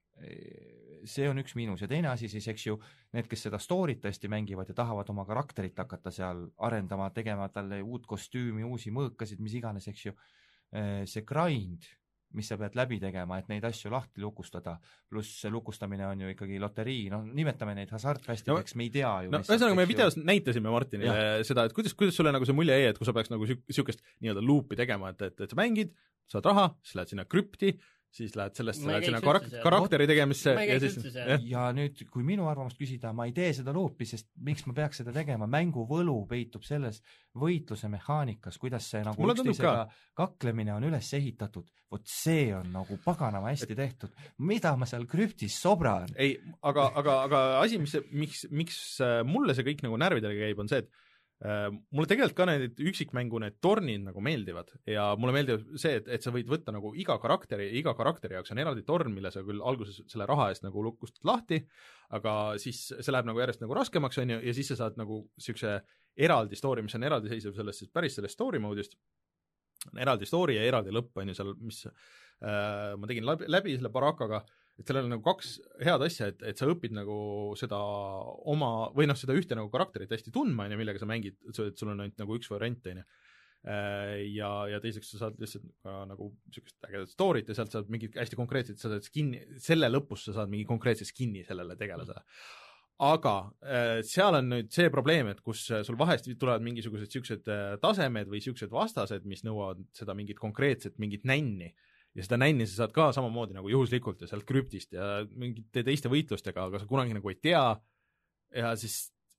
see on üks miinus ja teine asi siis, eks ju, need, kes seda story't tõesti mängivad ja tahavad oma karakterit hakata seal arendama, tegema talle uut kostüümi, uusi mõõkasid, mis iganes, eks ju, see grind, mis sa pead läbi tegema, et neid asju lahti lukustada, pluss see lukustamine on ju ikkagi loterii, no nimetame neid hasartfestideks, no, me ei tea ju. No ühesõnaga me videos näitasime Martinile ja. Seda, et kuidas, kuidas sulle nagu see mulje jäi, et kui sa peaks nagu siukest nii-öelda luupi tegema, et, et, et sa mängid, saad raha, siis lähed sinna krüpti, siis lähed sellest, lähed sinna karak- karakteri tegemisse ja siis... Ja. ja nüüd, kui minu arvamust küsida, ma ei tee seda luupi, sest miks ma peaks seda tegema, mängu võlu peitub selles võitluse mehaanikas, kuidas see nagu üksteisega kaklemine on üles ehitatud, vot see on nagu paganama hästi tehtud, mida ma seal krüptis sobran? Ei, aga, aga, aga asi, mis, miks, miks mulle see kõik nagu närvidele käib, on see, et Uh, mulle tegelikult ka need üksikmängu need tornid nagu meeldivad ja mulle meeldib see, et, et sa võid võtta nagu iga karakteri, iga karakteri jaoks on eraldi torn, mille sa küll alguses selle raha eest nagu lukustad lahti, aga siis see läheb nagu järjest nagu raskemaks, on ju, ja siis sa saad nagu siukse eraldi story, mis on eraldi seisev sellest, päris sellest story mode'ist, eraldi story ja eraldi lõpp, on ju seal, mis uh, ma tegin läbi, läbi selle barakaga, et sellel on nagu kaks head asja, et, et sa õpid nagu seda oma, või noh, seda ühte nagu karakterit hästi tundma, on ju, millega sa mängid, et sul on ainult nagu üks variant, on ju. Ja, ja teiseks sa saad lihtsalt ka nagu siukest ägedat story't ja sealt saad mingi hästi konkreetselt, sa saad skinni, selle lõpus sa saad mingi konkreetse skinni sellele tegelasele. aga seal on nüüd see probleem, et kus sul vahest tulevad mingisugused siuksed tasemed või siuksed vastased, mis nõuavad seda mingit konkreetset, mingit nänni. Ja seda nänni sa saad ka samamoodi nagu juhuslikult ja sealt krüptist ja mingite teiste võitlustega, aga sa kunagi nagu ei tea ja siis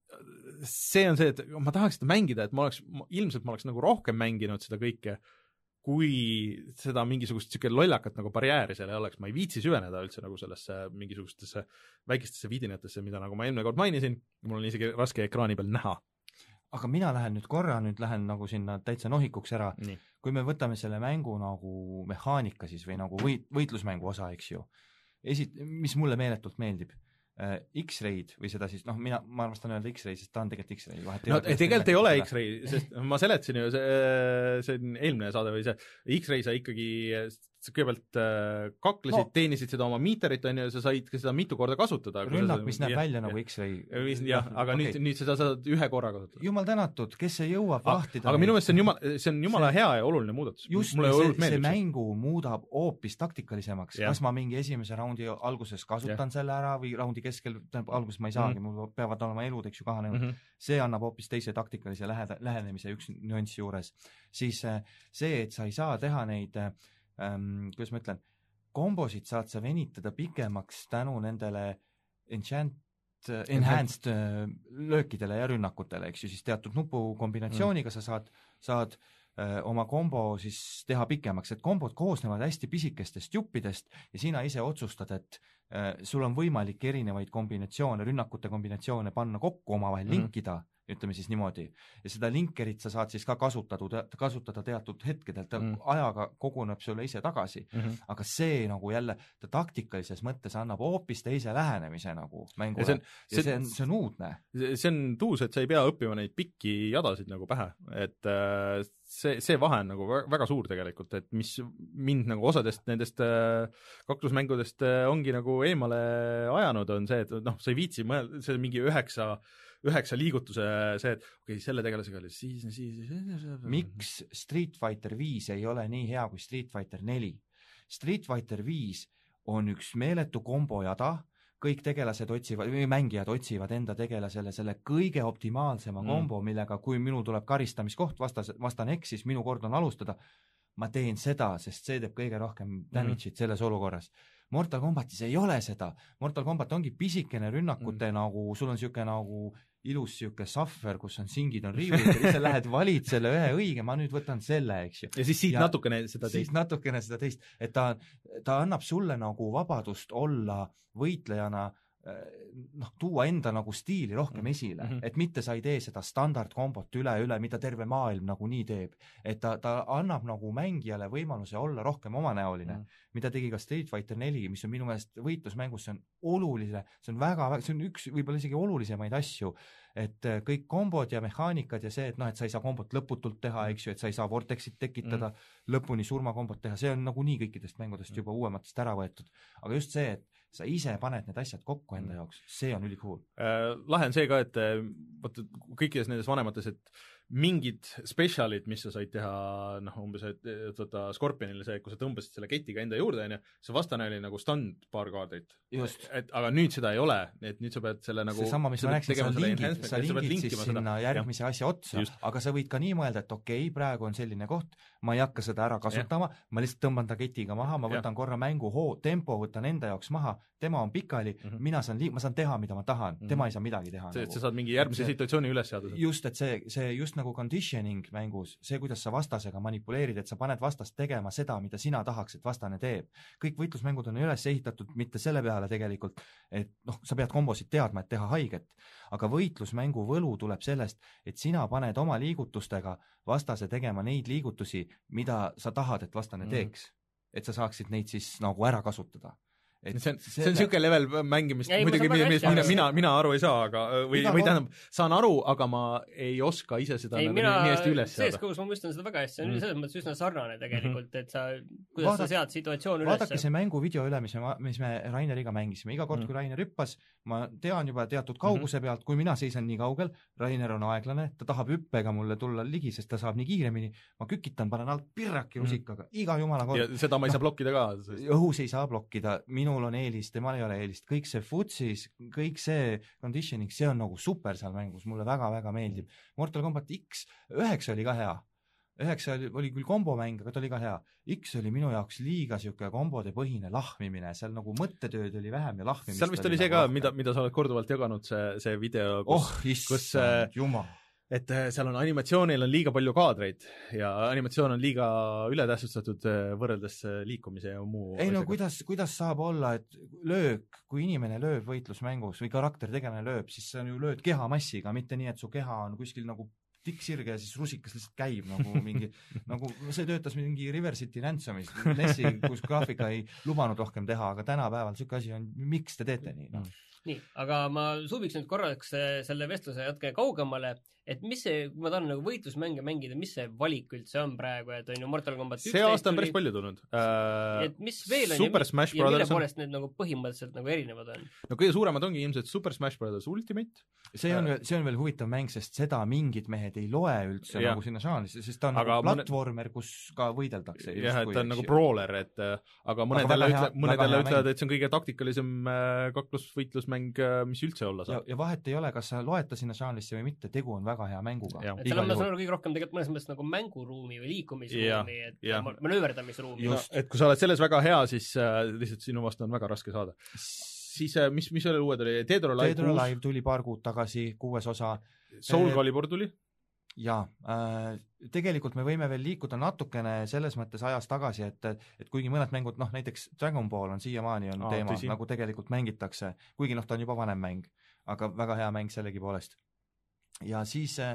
see on see, et ma tahaks seda mängida, et ma oleks, ilmselt ma oleks nagu rohkem mänginud seda kõike, kui seda mingisugust siuke lollakat nagu barjääri seal ei oleks, ma ei viitsi süveneda üldse nagu sellesse mingisugustesse väikestesse vidinatesse, mida nagu ma eelmine kord mainisin, mul on isegi raske ekraani peal näha. Aga mina lähen nüüd korra, nüüd lähen nagu sinna täitsa nohikuks ära. Nii. Kui me võtame selle mängu nagu mehaanika siis või nagu võit, võitlusmängu osa, eks ju, esit-, mis mulle meeletult meeldib, äh, X-Raid või seda siis, noh, mina, ma arvastan öelda X-Ray, sest ta on tegelikult X-Ray. No tegelikult ei ole X-Ray, sest ma seletasin ju, see, see on eelmine saade või see, X-Ray sa ikkagi sa kõigepealt äh, kaklesid no., teenisid seda oma miiterit, on ju, sa said ka seda mitu korda kasutada. Rünnak, mis näeb ja, välja ja, nagu X-Ray. Jah, aga okay. nüüd, nüüd seda saad ühe korra kasutada. Jumal tänatud, kes ei jõua vahtida. Aga minu meelest see on jumala, see on jumala see, hea ja oluline muudatus. Just, see, see mängu muudab hoopis taktikalisemaks. Ja. Kas ma mingi esimese raundi alguses kasutan ja. Selle ära või raundi keskel, alguses ma ei saagi, mm -hmm. mul peavad olema elud, eks ju, kahanenud. Mm -hmm. See annab hoopis teise taktikalise lähe, lähenemise üks nüanss juures. Siis see, et sa ei saa teha neid Ähm, kuidas ma ütlen, kombosid saad sa venitada pikemaks tänu nendele enchant, enhanced äh, löökidele ja rünnakutele, eks ju, siis teatud nupukombinatsiooniga mm. sa saad, saad äh, oma kombo siis teha pikemaks, et kombod koosnevad hästi pisikestest juppidest ja sina ise otsustad, et äh, sul on võimalik erinevaid kombinatsioone, rünnakute kombinatsioone panna kokku, omavahel mm. linkida, ütleme siis niimoodi. Ja seda linkerit sa saad siis ka kasutada, kasutada teatud hetkedel, ta mm. ajaga koguneb sulle ise tagasi. Mm -hmm. Aga see nagu jälle, ta taktikalises mõttes annab hoopis teise lähenemise nagu mängule. Ja see on, ja see on, see on uudne. See on tuus, et sa ei pea õppima neid pikki jadasid nagu pähe. Et äh, see, see vahe on nagu väga suur tegelikult, et mis mind nagu osadest nendest äh, kaklusmängudest äh, ongi nagu eemale ajanud, on see, et noh, sa ei viitsi mõelda, see on mingi üheksa üheksa liigutuse see, et okei, okay, selle tegelasega oli siis, siis, siis... Miks Street Fighter viis ei ole nii hea kui Street Fighter neli? Street Fighter viis on üks meeletu kombojada, kõik tegelased otsivad, või mängijad otsivad enda tegelasele selle kõige optimaalsema mm. kombo, millega kui minul tuleb karistamiskoht, vastas, vastan eksis, minu kord on alustada, ma teen seda, sest see teeb kõige rohkem damage'it mm. selles olukorras. Mortal Kombatis ei ole seda. Mortal Kombat ongi pisikene rünnakute mm. nagu, sul on siuke nagu ilus siuke suffer, kus on singid, on riiulid ja ise lähed valid selle ühe õige, ma nüüd võtan selle, eks ju. Ja siis siit ja natukene seda teist. Siis natukene seda teist, et ta, ta annab sulle nagu vabadust olla võitlejana, noh, tuua enda nagu stiili rohkem esile, mm-hmm. et mitte sa ei tee seda standardkombot üle, üle, mida terve maailm nagu nii teeb. Et ta, ta annab nagu mängijale võimaluse olla rohkem omanäoline, mm-hmm. mida tegi ka Street Fighter neli, mis on minu meelest võitlusmängus, see on oluline, see on väga, see on üks võib-olla isegi olulisemaid asju, et kõik kombod ja mehaanikad ja see, et noh, et sa ei saa kombot lõputult teha, eks ju, et sa ei saa vortexit tekitada, mm-hmm. lõpuni surmakombot teha, see on nagu nii kõikidest mängudest juba uuematest ära võetud. Aga just see, et sa ise paned need asjad kokku enda jaoks, see on ülikool. Äh, lahe on see ka, et vaata kõikides nendes vanemates, et mingid spetsialid, mis sa said teha, noh, umbes, et võtta Scorpionile see, kui sa tõmbasid selle ketiga enda juurde, on ju, see vastane oli nagu stand paar kaardit. Just. Et, aga nüüd seda ei ole, et nüüd sa pead selle nagu... See sama, mis ma rääksin, sa lingid, sa lingid siis sinna järgmise ja. Asja otsa, just. Aga sa võid ka nii mõelda, et okei, okay, praegu on selline koht, ma ei hakka seda ära kasutama, ja. Ma lihtsalt tõmban ta ketiga maha, ma võtan ja. Korra mängu hoo, tempo võtan enda jaoks maha, tema on pikali, mm -hmm. mina saan, li- ma saan teha, mida ma tahan, mm -hmm. tema ei saa midagi teha. See, nagu. Sa saad mingi järgmise see, situatsiooni üles seada. Just, et see, see just nagu conditioning mängus, see, kuidas sa vastasega manipuleerid, et sa paned vastast tegema seda, mida sina tahaks, et vastane teeb. Kõik võitlusmängud on üles ehitatud mitte selle peale tegelikult, et noh, sa pead kombosid teadma, et teha haiget, aga võitlusmängu võlu tuleb sellest, et sina paned oma liigutustega vastase tegema neid liigutusi, mida sa tahad, et vastane teeks. Mm. Et sa saaksid neid siis nagu ära kasutada. Et see on, see on siuke level mängimist, muidugi millest mina, mina, mina aru ei saa, aga või, või tähendab, saan aru, aga ma ei oska ise seda ei, nagu mina, nii hästi üles seada. C S G-s ma mõistan seda väga hästi, see on mm. selles mõttes üsna sarnane tegelikult, mm-hmm. et sa kuidas Vaada, sa sead situatsioon üles? Vaadake see mänguvideo üle, mis me, mis me Raineriga mängisime. Iga kord, mm. kui Rainer hüppas, ma tean juba teatud kauguse mm-hmm. pealt, kui mina seisan nii kaugel, Rainer on aeglane, ta tahab hüppega mulle tulla ligi, sest ta saab nii kiiremini, ma kükitan, panen alt pirraki rusikaga, mm. iga jumala kord. Ja seda ma ei no, saa blokkida ka. Sest... Õhus ei saa blokkida, minul on eelist, temal ei ole eelist, kõik see futsis, kõik see conditioning, see on nagu super seal mängus, mulle väga-väga meeldib. Mortal Kombat X üheksa oli ka hea. üheksa oli, oli küll kombomäng, aga ta oli ka hea. X oli minu jaoks liiga siuke kombode põhine lahmimine, seal nagu mõttetööd oli vähem ja lahmimist. Seal vist oli see ka, mida, mida sa oled korduvalt jaganud, see, see video, kus, oh, issand, jumal. Et seal on animatsioonil on liiga palju kaadreid ja animatsioon on liiga ületähtsustatud võrreldes liikumise ja muu. Ei no kuidas, kuidas saab olla, et löök, kui inimene lööb võitlusmängus või karakter tegelane lööb, siis sa ju lööd kehamassiga, mitte nii, et su keha on kuskil nagu tikksirge ja siis rusikas lihtsalt käib nagu mingi, nagu see töötas mingi River City Ransomis, Nessi, kus graafika ei lubanud rohkem teha, aga tänapäeval siuke asi on, miks te teete nii? No. Nii, aga ma suubiks nüüd korraks selle vestluse jatke kaugemale, et mis see, kui ma tahan nagu võitlusmänge mängida, mis see valik üldse on praegu, et on ju Mortal Kombat see aasta on päris palju tulnud. Uh, et mis veel on Super ja, Smash ja mille on... poolest need nagu põhimõtteliselt nagu erinevad on? No kõige suuremad ongi ilmselt Super Smash Brothers Ultimate. See on, see on veel huvitav mäng, sest seda mingid mehed ei loe üldse ja. Nagu sinna žaanlisse, sest ta on aga nagu platvormer, kus ka võideldakse. Jah, et ta on nagu brawler, et aga mõned jälle ütle, mõned jälle ütlevad, et see on kõige taktikalisem kaklusvõitlusmäng, mis üldse olla saab. Ja, ja vahet ei ole, kas sa loeta sinna žaanlisse või mitte, tegu on väga hea mänguga. Et seal on ma saan kõige rohkem tegelikult mõnes mõttes nagu mänguruumi või liikumisruumi, et ja. manööverdamisruumi. No, et kui sa oled selles väga hea, siis äh, lihtsalt sinu vastu on väga raske saada. Siis äh, mis, mis oli uued oli? Dead or Alive, Dead or Alive tuli paar kuud tagasi, kuues osa. Soul Calibur tuli? Jaa, äh, tegelikult me võime veel liikuda natukene selles mõttes ajas tagasi, et, et kuigi mõned mängud, noh näiteks Dragon Ball on siiamaani on Aa, teema, tõsi. Nagu tegelikult mängitakse, kuigi noh, ta on juba vanem mäng, aga väga hea mäng sellegi poolest. Ja siis äh,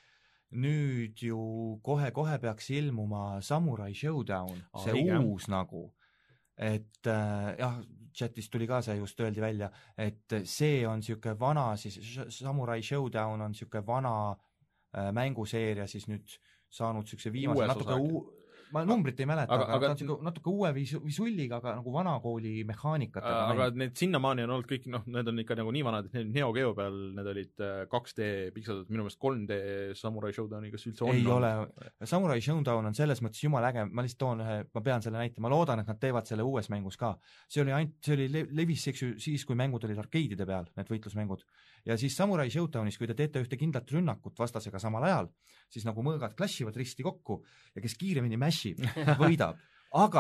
nüüd ju kohe-kohe peaks ilmuma Samurai Showdown, see Aa, uus nagu, et äh, jah, chatis tuli ka see just öeldi välja, et see on siuke vana, siis Samurai Showdown on siuke vana äh, mänguseeria siis nüüd saanud siukse viimase natuke uu, ma numbrit ei mäleta, aga, aga, aga ta on natuke uue visu, visulliga, aga nagu vanakooli mehaanikatega. Aga mäng. Need sinnamaani on olnud kõik, noh, need on ikka nagu nii vanad, et need Neo Geo peal, need olid kaks D pikseldatud, minu meelest kolm D Samurai Showdowni, kas üldse on? Ei on? Ole, Samurai Showdown on selles mõttes jumal äge, ma lihtsalt toon ühe, ma pean selle näite, ma loodan, et nad teevad selle uues mängus ka. See oli ainult, see oli levis siis, kui mängud olid arkeidide peal, need võitlusmängud. Ja siis Samurai Showdownis, kui te teete ühte kindlat rünnakut vastasega samal ajal, siis nagu mõõgad klassivad risti kokku ja kes kiiremini mäshib, võidab. Aga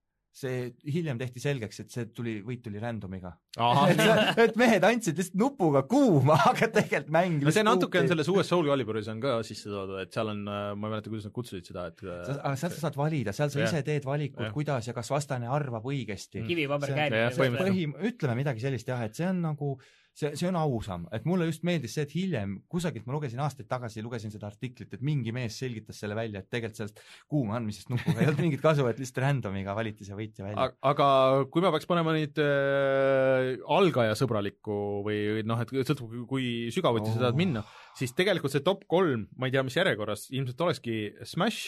see hiljem tehti selgeks, et see tuli, võit tuli randomiga. et, et mehed andsid lihtsalt nupuga kuuma, aga tegelikult mäng no see natuke on selles uues Soul Caliburis on ka sisse toodud, et seal on, ma ei mäleta, kuidas nad kutsusid seda, et sa, aga seal sa saad valida, seal sa ise teed valikud, kuidas ja kas vastane arvab õigesti. Kivi, paber, käib. Põhim, ütleme midagi sellist jah, et see on nagu see, see on ausam, et mulle just meeldis see, et hiljem kusagilt ma lugesin aastaid tagasi, lugesin seda artiklit, et mingi mees selgitas selle välja, et tegelikult sellest kuuma andmisest nupuga ei olnud mingit kasu, et lihtsalt randomiga valiti see võitja välja. Aga kui ma peaks panema nüüd äh, algajasõbralikku või noh, et sõltub, kui sügavuti oh. sa tahad minna, siis tegelikult see top kolm, ma ei tea, mis järjekorras, ilmselt olekski Smash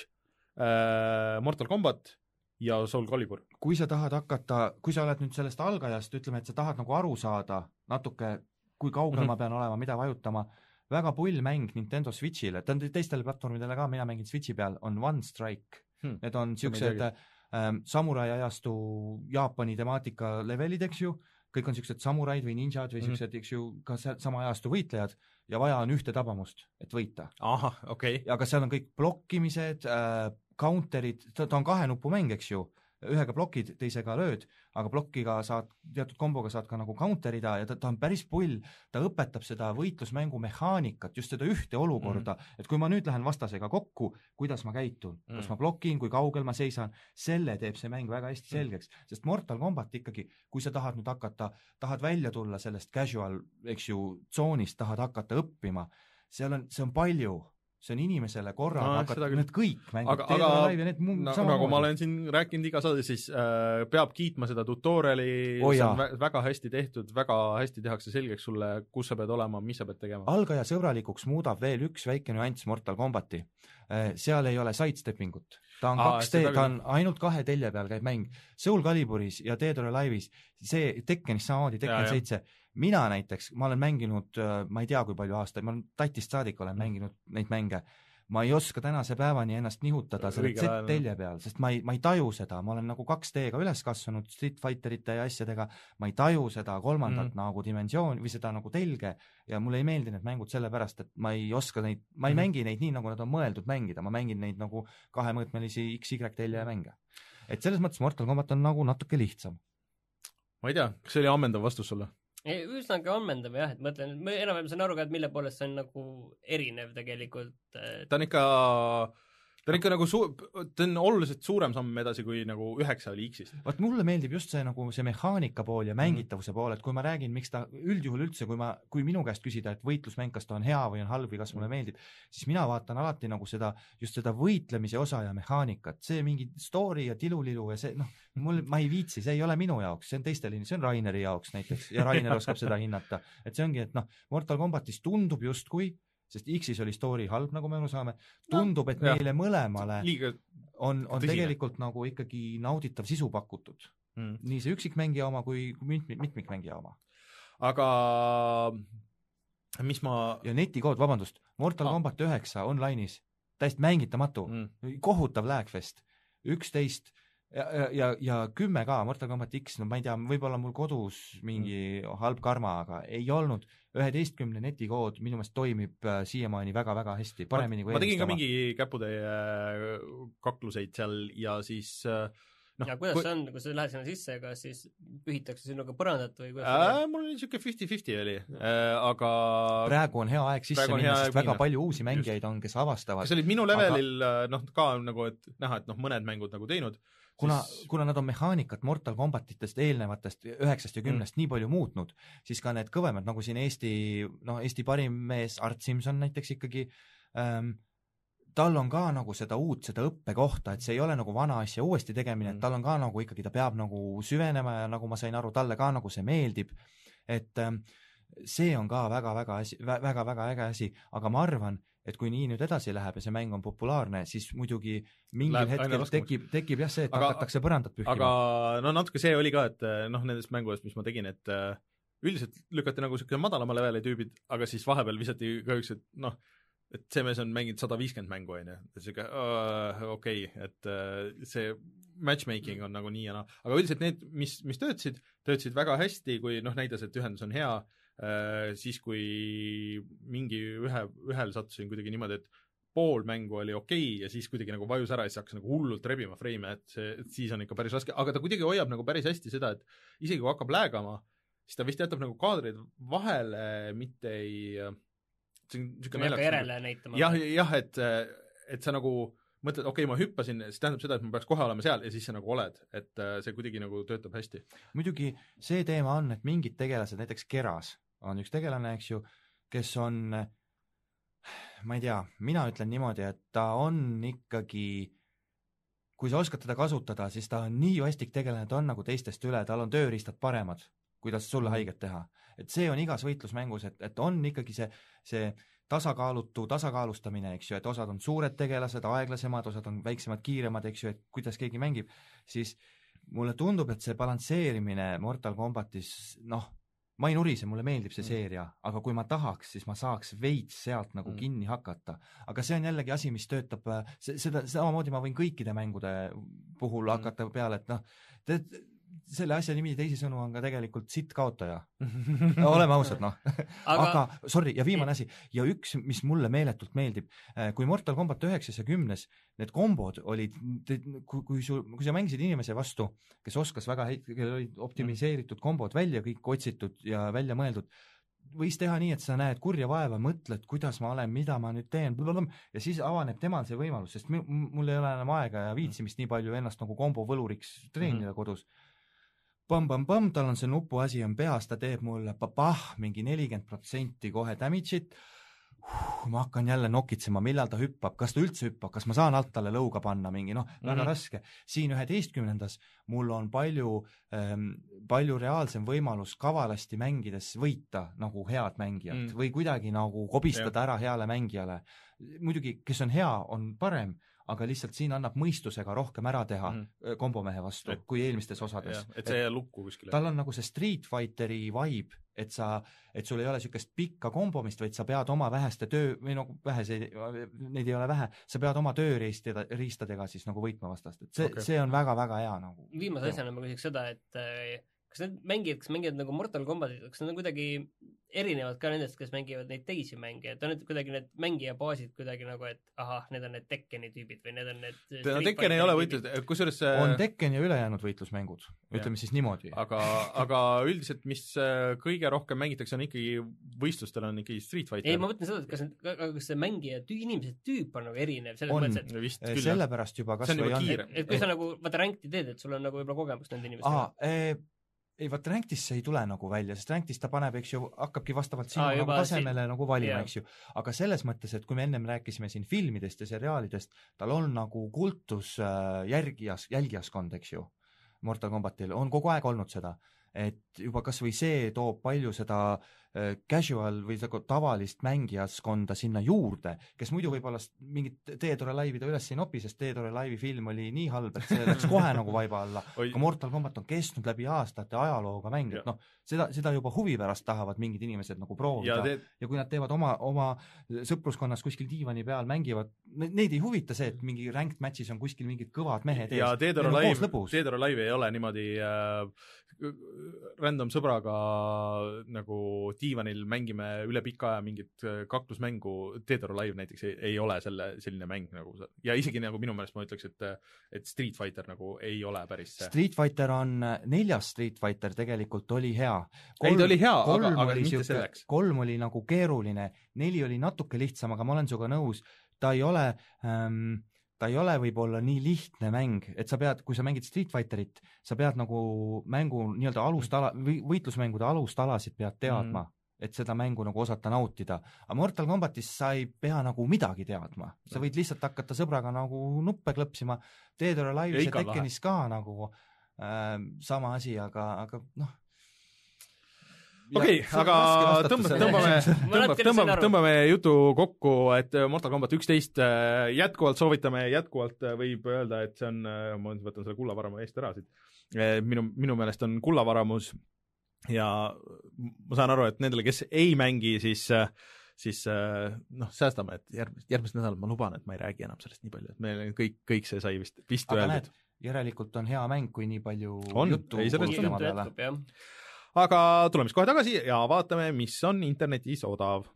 äh,, Mortal Kombat ja Soul Calibur. Kui sa tahad hakata, kui sa oled nüüd sellest algajast, ütleme, et sa tahad nagu aru saada natuke, kui kaugel mm-hmm. ma pean olema, mida vajutama, väga pull mäng Nintendo Switchile, ta on teistele platvormidele ka, mina mängin Switchi peal, on One Strike. Hmm. Need on siuksed ähm, samurai ajastu Jaapani temaatika levelid, eks ju, kõik on siuksed samuraid või ninjad või siuksed, mm-hmm. eks ju, ka sama ajastu võitlejad ja vaja on ühte tabamust, et võita. Aha, okei. Okay. Aga seal on kõik blokkimised, äh, counterid, ta, ta on kahe nupu mäng, eks ju, ühega blokid, teisega lööd, aga blokkiga saad, teatud komboga saad ka nagu counterida ja ta, ta on päris pull, ta õpetab seda võitlusmängu mehaanikat, just seda ühte olukorda, mm. et kui ma nüüd lähen vastasega kokku, kuidas ma käitun, mm. kas ma blokin, kui kaugel ma seisan, selle teeb see mäng väga hästi selgeks, mm. sest Mortal Kombat ikkagi, kui sa tahad nüüd hakata, tahad välja tulla sellest casual, eks ju, tsoonist, tahad hakata õppima, seal on, see on palju see on inimesele korraga no, hakata, need kõik mängud, aga, aga need muu, na, nagu ma olen siin rääkinud iga saade, siis äh, peab kiitma seda tutoriali oh, see on vä väga hästi tehtud, väga hästi tehakse selgeks sulle, kus sa pead olema, mis sa pead tegema. Algaja sõbralikuks muudab veel üks väike nüanss Mortal Combati. Seal ei ole sidesteppingut. Ta on Aa, kaks D, ta on ainult kahe telje peal käib mäng. Soul Caliburis ja Dead or Alive'is, see Tekkenis samamoodi, Tekken seitse. Mina näiteks, ma olen mänginud, ma ei tea kui palju aastaid, ma olen tatist saadik olen mänginud neid mänge. Ma ei oska tänase päevani ennast nihutada selle Z-telje peal, sest ma ei, ma ei taju seda, ma olen nagu kaks D-ga üles kasvanud Street Fighterite ja asjadega, ma ei taju seda kolmandat mm. nagu dimensioon või seda nagu telge ja mulle ei meeldi need mängud sellepärast, et ma ei oska neid, ma ei mm. mängi neid nii, nagu nad on mõeldud mängida, ma mängin neid nagu kahemõõtmelisi X Y telje mänge. Et selles mõttes Mortal Kombat on nagu natuke lihtsam. Ma ei tea, kas see oli ammendav vastus sulle? Üsnagi ammendab jah, et mõtlen, ma enam-vähem saan aru ka, et mille poolest see on nagu erinev tegelikult. Ta on ikka, ta on ikka nagu su-, ta on oluliselt suurem samm edasi kui nagu üheksa oli X-ist. Vaat mulle meeldib just see nagu see mehaanika pool ja mängitavuse pool, et kui ma räägin, miks ta üldjuhul üldse, kui ma, kui minu käest küsida, et võitlusmäng, kas ta on hea või on halb või kas mulle meeldib, siis mina vaatan alati nagu seda, just seda võitlemise osa ja mehaanikat, see mingi story ja tilulilu ja see, noh, mul, ma ei viitsi, see ei ole minu jaoks, see on teiste liini, see on Raineri jaoks näiteks ja Rainer oskab seda hinnata, et see ongi, et noh, Mortal Kombatis tundub justkui, sest X-is oli story halb, nagu me saame, tundub, et meile no, mõlemale liiga on, on tegelikult nagu ikkagi nauditav sisu pakutud. Mm. Nii see üksikmängija oma kui mit, mitmikmängija oma. Aga mis ma... Ja netikood, vabandust, Mortal ah. Kombat üheksa online'is, täiesti mängitamatu, mm. kohutav lagfest, üksteist ja, ja, ja kümme ka, Mortal Kombat X, no ma ei tea, võib-olla mul kodus mingi mm. halb karma, aga ei olnud üheteistkümne netikood minu meelest toimib äh, siiamaani väga-väga hästi, paremini kui ma tegin ka mingi käputäie äh, kakluseid seal ja siis äh, no, ja kuidas kui... see on, kui sa lähed sinna sisse, ega siis pühitakse sinuga põrandat või kuidas äh, mul oli niisugune fifty fifty oli äh, aga praegu on hea aeg sisse minna, sest väga minna. Palju uusi mängijaid Just. On, kes avastavad kas olid minu levelil aga... noh, ka nagu, et näha, et noh, mõned mängud nagu teinud kuna, siis... kuna nad on mehaanikat Mortal Kombatitest eelnevatest üheksast ja kümnest mm. nii palju muutnud, siis ka need kõvemad, nagu siin Eesti, noh, Eesti parim mees Art Simson näiteks ikkagi, ähm, tal on ka nagu seda uut, seda õppekohta, et see ei ole nagu vana asja uuesti tegemine, mm. et tal on ka nagu ikkagi, ta peab nagu süvenema ja nagu ma sain aru, talle ka nagu see meeldib, et ähm, see on ka väga-väga asi, väga-väga äge asi, aga ma arvan, et kui nii nüüd edasi läheb ja see mäng on populaarne, siis muidugi mingil läheb hetkel tekib, tekib jah see, et aga, hakatakse põrandat pühkima. Aga no natuke see oli ka, et noh, nendest mängudest, mis ma tegin, et üldiselt lükati nagu selline madalama leveli tüübid, aga siis vahepeal visati ka üks, et noh, et see mees on mänginud sada viiskümmend mängu, on ju, et siuke uh, okei okay,, et uh, see matchmaking on nagu nii ja naa, aga üldiselt need, mis, mis töötasid, töötasid väga hästi, kui noh, näitas, et ühendus on hea, uh, siis kui mingi ühe, ühel sattusin kuidagi niimoodi, et pool mängu oli okei okay, ja siis kuidagi nagu vajus ära ja siis hakkas nagu hullult rebima freime, et see, et siis on ikka päris raske, aga ta kuidagi hoiab nagu päris hästi seda, et isegi kui hakkab läägama, siis ta vist jätab nagu kaadreid vahele, mitte ei see on niisugune naljakas. jah, jah, et, et sa nagu mõtled, okei okay,, ma hüppasin, siis tähendab seda, et ma peaks kohe olema seal ja siis sa nagu oled, et see kuidagi nagu töötab hästi. Muidugi see teema on, et mingid tegelased, näiteks Keras on üks tegelane, eks ju, kes on, ma ei tea, mina ütlen niimoodi, et ta on ikkagi, kui sa oskad teda kasutada, siis ta on nii vastik tegelane, ta on nagu teistest üle, tal on tööriistad paremad, kuidas sulle haiget teha. Et see on igas võitlusmängus, et, et on ikkagi see, see tasakaalutu tasakaalustamine, eks ju, et osad on suured tegelased, aeglasemad, osad on väiksemad, kiiremad, eks ju, et kuidas keegi mängib, siis mulle tundub, et see balansseerimine Mortal Kombatis, noh, ma ei nurise, mulle meeldib see seeria, aga kui ma tahaks, siis ma saaks veits sealt nagu mm. kinni hakata. Aga see on jällegi asi, mis töötab, seda, samamoodi ma võin kõikide mängude puhul mm. hakata peale, et noh, te, selle asja nimi teisisõnu on ka tegelikult sitt kaotaja. No, oleme ausad, noh. Aga, aga, sorry, ja viimane asi, ja üks, mis mulle meeletult meeldib, kui Mortal Kombat üheksas ja kümnes, need kombod olid, kui, kui, sul, kui sa mängisid inimese vastu, kes oskas väga, kellel olid optimiseeritud kombod välja, kõik otsitud ja välja mõeldud, võis teha nii, et sa näed kurja vaeva, mõtled, kuidas ma olen, mida ma nüüd teen, ja siis avaneb temal see võimalus, sest mul ei ole enam aega ja viitsimist nii palju ennast nagu kombo võluriks treenida mm-hmm. kodus. Pam-pam-pam, tal on see nupuasi on peas, ta teeb mulle papah, mingi nelikümmend protsenti kohe damage'it, ma hakkan jälle nokitsema, millal ta hüppab, kas ta üldse hüppab, kas ma saan alt talle lõuga panna mingi, noh, väga mm-hmm. raske. Siin üheteistkümnendas mul on palju, ähm, palju reaalsem võimalus kavalasti mängides võita nagu head mängijat mm. või kuidagi nagu kobistada ja. ära heale mängijale. Muidugi, kes on hea, on parem, aga lihtsalt siin annab mõistusega rohkem ära teha mm. kombomehe vastu et, kui eelmistes osades. Et see jää lukku kuskile. Tal on nagu see Street Fighteri vibe, et sa, et sul ei ole niisugust pikka kombomist, vaid sa pead oma väheste töö, või nagu vähese, neid ei ole vähe, sa pead oma tööriistadega riistadega siis nagu võitma vastast. Et see, okay. see on väga-väga hea nagu. Viimase asjana ma küsiks seda, et kas need mängijad, kes mängivad nagu Mortal Kombatit, kas need on kuidagi erinevad ka nendest, kes mängivad neid teisi mänge, et on need kuidagi need mängijabaasid kuidagi nagu, et ahah, need on need Tekkeni tüübid või need on need no, Tekken ei ole võitlus, kusjuures on Tekken ja ülejäänud võitlusmängud, ütleme ja. siis niimoodi. Aga, aga üldiselt, mis kõige rohkem mängitakse, on ikkagi võistlustel on ikkagi Street Fighter. Ei, ma mõtlen seda, et kas, need, kas see mängija tüü, inimesed tüüp on nagu erinev, selles on, mõttes, et vist küll, sellepärast juba kas või on. Et, et kui sa nagu, vaata rankti teed, et sul on nagu võib-olla kogemust nende inimestega. Ei, vaat Ranktisse ei tule nagu välja, sest Ranktis ta paneb, eks ju, hakkabki vastavalt sinu Aa, nagu tasemele siin. Nagu valima, yeah. eks ju. Aga selles mõttes, et kui me ennem rääkisime siin filmidest ja seriaalidest, tal on nagu kultus järgijas, jälgijaskond, eks ju, Mortal Kombatil, on kogu aeg olnud seda, et juba kas või see toob palju seda casual või tavalist mängijaskonda sinna juurde, kes muidu võib-olla mingit Teedore laivi ta üles ei nopi, sest Teedore laivi film oli nii halb, et see läks kohe nagu vaiba alla. Aga Mortal Kombat on kestnud läbi aastate ajalooga mäng, et noh, seda, seda juba huvi pärast tahavad mingid inimesed nagu proovida. Ja, te... ja kui nad teevad oma, oma sõpruskonnas kuskil diivani peal, mängivad, neid ei huvita see, et mingi ranked matchis on kuskil mingid kõvad mehed ees. Ja Teedore laiv, Teedore laiv ei ole niimoodi äh, random sõbraga nagu diivanil mängime üle pika aja mingit kaklusmängu, Teedor Live näiteks ei, ei ole selle, selline mäng nagu, ja isegi nagu minu meelest ma ütleks, et, et Street Fighter nagu ei ole päris see. Street Fighter on, neljas Street Fighter tegelikult oli hea. Kolm, ei, ta oli hea, aga, aga mitte siuke, selleks. Kolm oli nagu keeruline, neli oli natuke lihtsam, aga ma olen sinuga nõus, ta ei ole... Ähm, ta ei ole võib-olla nii lihtne mäng, et sa pead, kui sa mängid Street Fighterit, sa pead nagu mängu nii-öelda alustala, võitlusmängude alustalasid pead teadma, mm. et seda mängu nagu osata nautida. Aga Mortal Kombatis sa ei pea nagu midagi teadma. Sa võid lihtsalt hakata sõbraga nagu nuppe klõpsima, Teedore Live'is ja Tekkenis ka nagu äh, sama asi, aga, aga noh, okei, okay, aga tõmbame, tõmbame, tõmbame, tõmbame, tõmbame jutu kokku, et Mortal Kombat üksteist jätkuvalt soovitame, jätkuvalt võib öelda, et see on, ma võtan selle kullavaramu eest ära siit, minu, minu meelest on kullavaramus ja ma saan aru, et nendele, kes ei mängi, siis siis noh, säästame, et järgmist, järgmist nädal ma luban, et ma ei räägi enam sellest nii palju, et meil kõik, kõik see sai vist, vist aga öeldud. Näed, järelikult on hea mäng, kui nii palju on, juttu ei, jätkub, aga tuleme kohe tagasi ja vaatame, mis on internetis odav.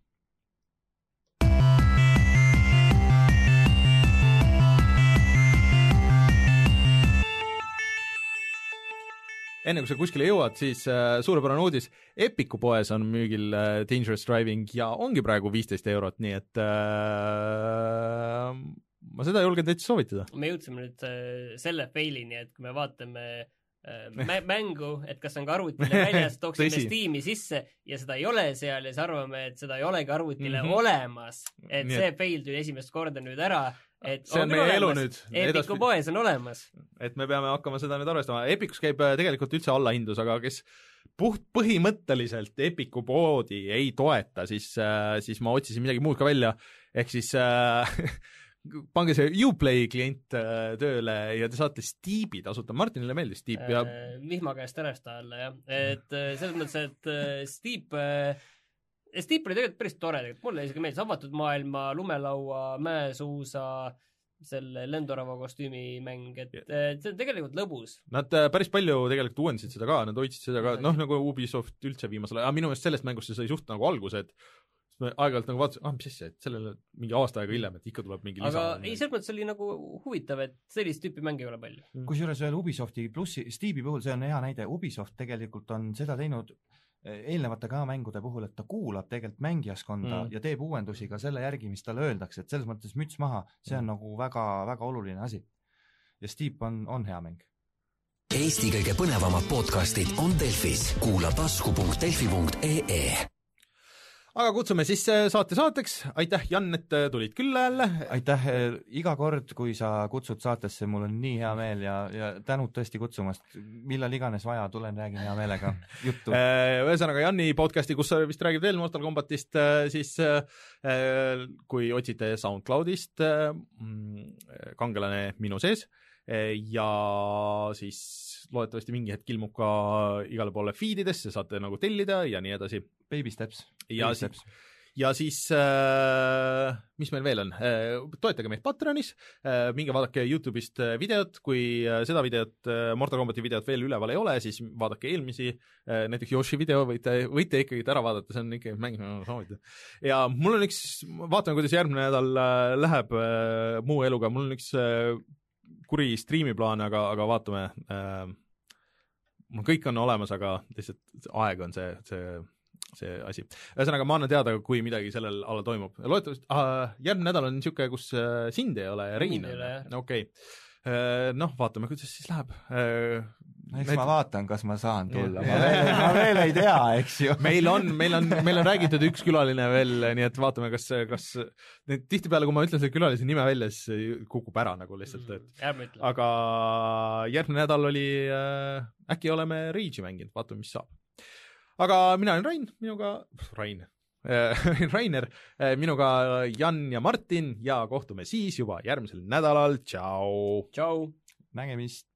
Enne kui sa kuskile jõuad, siis äh, suurepärane uudis. Epiku poes on müügil äh, Dangerous Driving ja ongi praegu viisteist eurot, nii et äh, ma seda julgen täitsa soovitada. Me jõudsime nüüd äh, selle failini, et kui me vaatame Mä- mängu, et kas on ka arvutile väljas, tooksime Steam'i sisse ja seda ei ole seal ja siis arvame, et seda ei olegi arvutile mm-hmm. olemas, et Nii see et... fail tuli esimest korda nüüd ära, et see on, on meie elu nüüd. Epiku poes on olemas. Et me peame hakkama seda nüüd arvestama. Epicus käib tegelikult üldse allahindlus, aga kes puht põhimõtteliselt Epiku poodi ei toeta, siis, siis ma otsisin midagi muud ka välja, ehk siis äh, pange see Uplay klient äh, tööle ja te saate Steepi tasuta. Martinile meeldis Steep ja äh, vihma käest äresta alla, jah. Et äh, selles mõttes, et äh, Steep äh, Steep oli tegelikult päris tore, tegelikult mulle isegi meeldis avatud maailma, lumelaua, mäesuusa, selle lendorava kostüümi mäng, et äh, see on tegelikult lõbus. Nad äh, päris palju tegelikult uuendasid seda ka, nad hoidsid seda ka, noh nagu Ubisoft üldse viimasel ajal, minu meelest sellest mängust see sai suht nagu alguse, et aeg-ajalt nagu vaatasin, ah, mis asja, et sellele mingi aasta aega hiljem, et ikka tuleb mingi lisa. Aga ei, selles mõttes oli nagu huvitav, et sellist tüüpi mänge ei ole palju. Mm. Kusjuures veel Ubisofti plussi, Steepi puhul see on hea näide, Ubisoft tegelikult on seda teinud eelnevate ka mängude puhul, et ta kuulab tegelikult mängijaskonda mm. ja teeb uuendusi ka selle järgi, mis talle öeldakse, et selles mõttes müts maha, see on mm. nagu väga, väga oluline asi. Ja Steep on, on hea mäng. Eesti kõige põnevamad podcastid on Delfis. Kuula tasku punkt delfi punkt ee. aga kutsume siis saate saateks, aitäh Jan, et tulid külla jälle. Aitäh, iga kord, kui sa kutsud saatesse, mul on nii hea meel ja, ja tänud tõesti kutsumast, millal iganes vaja, tulen, räägin hea meelega juttu. Ühesõnaga Janni podcasti, kus sa vist räägid veel Mortal Combatist, siis kui otsite SoundCloudist kangelane minu sees ja siis loodetavasti mingi hetk ilmub ka igale poole feedidesse, saate nagu tellida ja nii edasi. Baby steps. Ja, Baby si steps. ja siis äh, mis meil veel on? Äh, toetage meid Patreonis, äh, minge vaadake YouTube'ist videot, kui äh, seda videot, äh, Mortal Combati videot veel üleval ei ole, siis vaadake eelmisi, äh, näiteks Yoshi video võite, võite ikkagi ära vaadata, see on ikka mäng soovida. Ja mul on üks, vaatame, kuidas järgmine nädal äh, läheb äh, muu eluga, mul on üks äh, kuri striimiplaan, aga, aga vaatame, äh, mul kõik on olemas, aga lihtsalt aeg on see, see see asi. Ühesõnaga, ma annan teada, kui midagi sellel ala toimub. Loetavasti, ah, järgmine nädal on niisugune, kus äh, sind ei ole ja Rein on. Okei. Okay. Noh, vaatame, kuidas siis läheb. Eks Need... ma vaatan, kas ma saan tulla. Ma veel, ma veel ei tea, eks ju. Meil on, meil on, meil on räägitud üks külaline veel, nii et vaatame, kas, kas tihtipeale, kui ma ütlen selle külalise nime välja, siis kukub ära nagu lihtsalt. Et... aga järgmine nädal oli, äh, äkki oleme Rage'i mänginud, vaatame, mis saab. Aga mina olen Rain, minuga, Rain, Rainer, minuga Jan ja Martin ja kohtume siis juba järgmisel nädalal. Tšau! Tšau! Nägemist!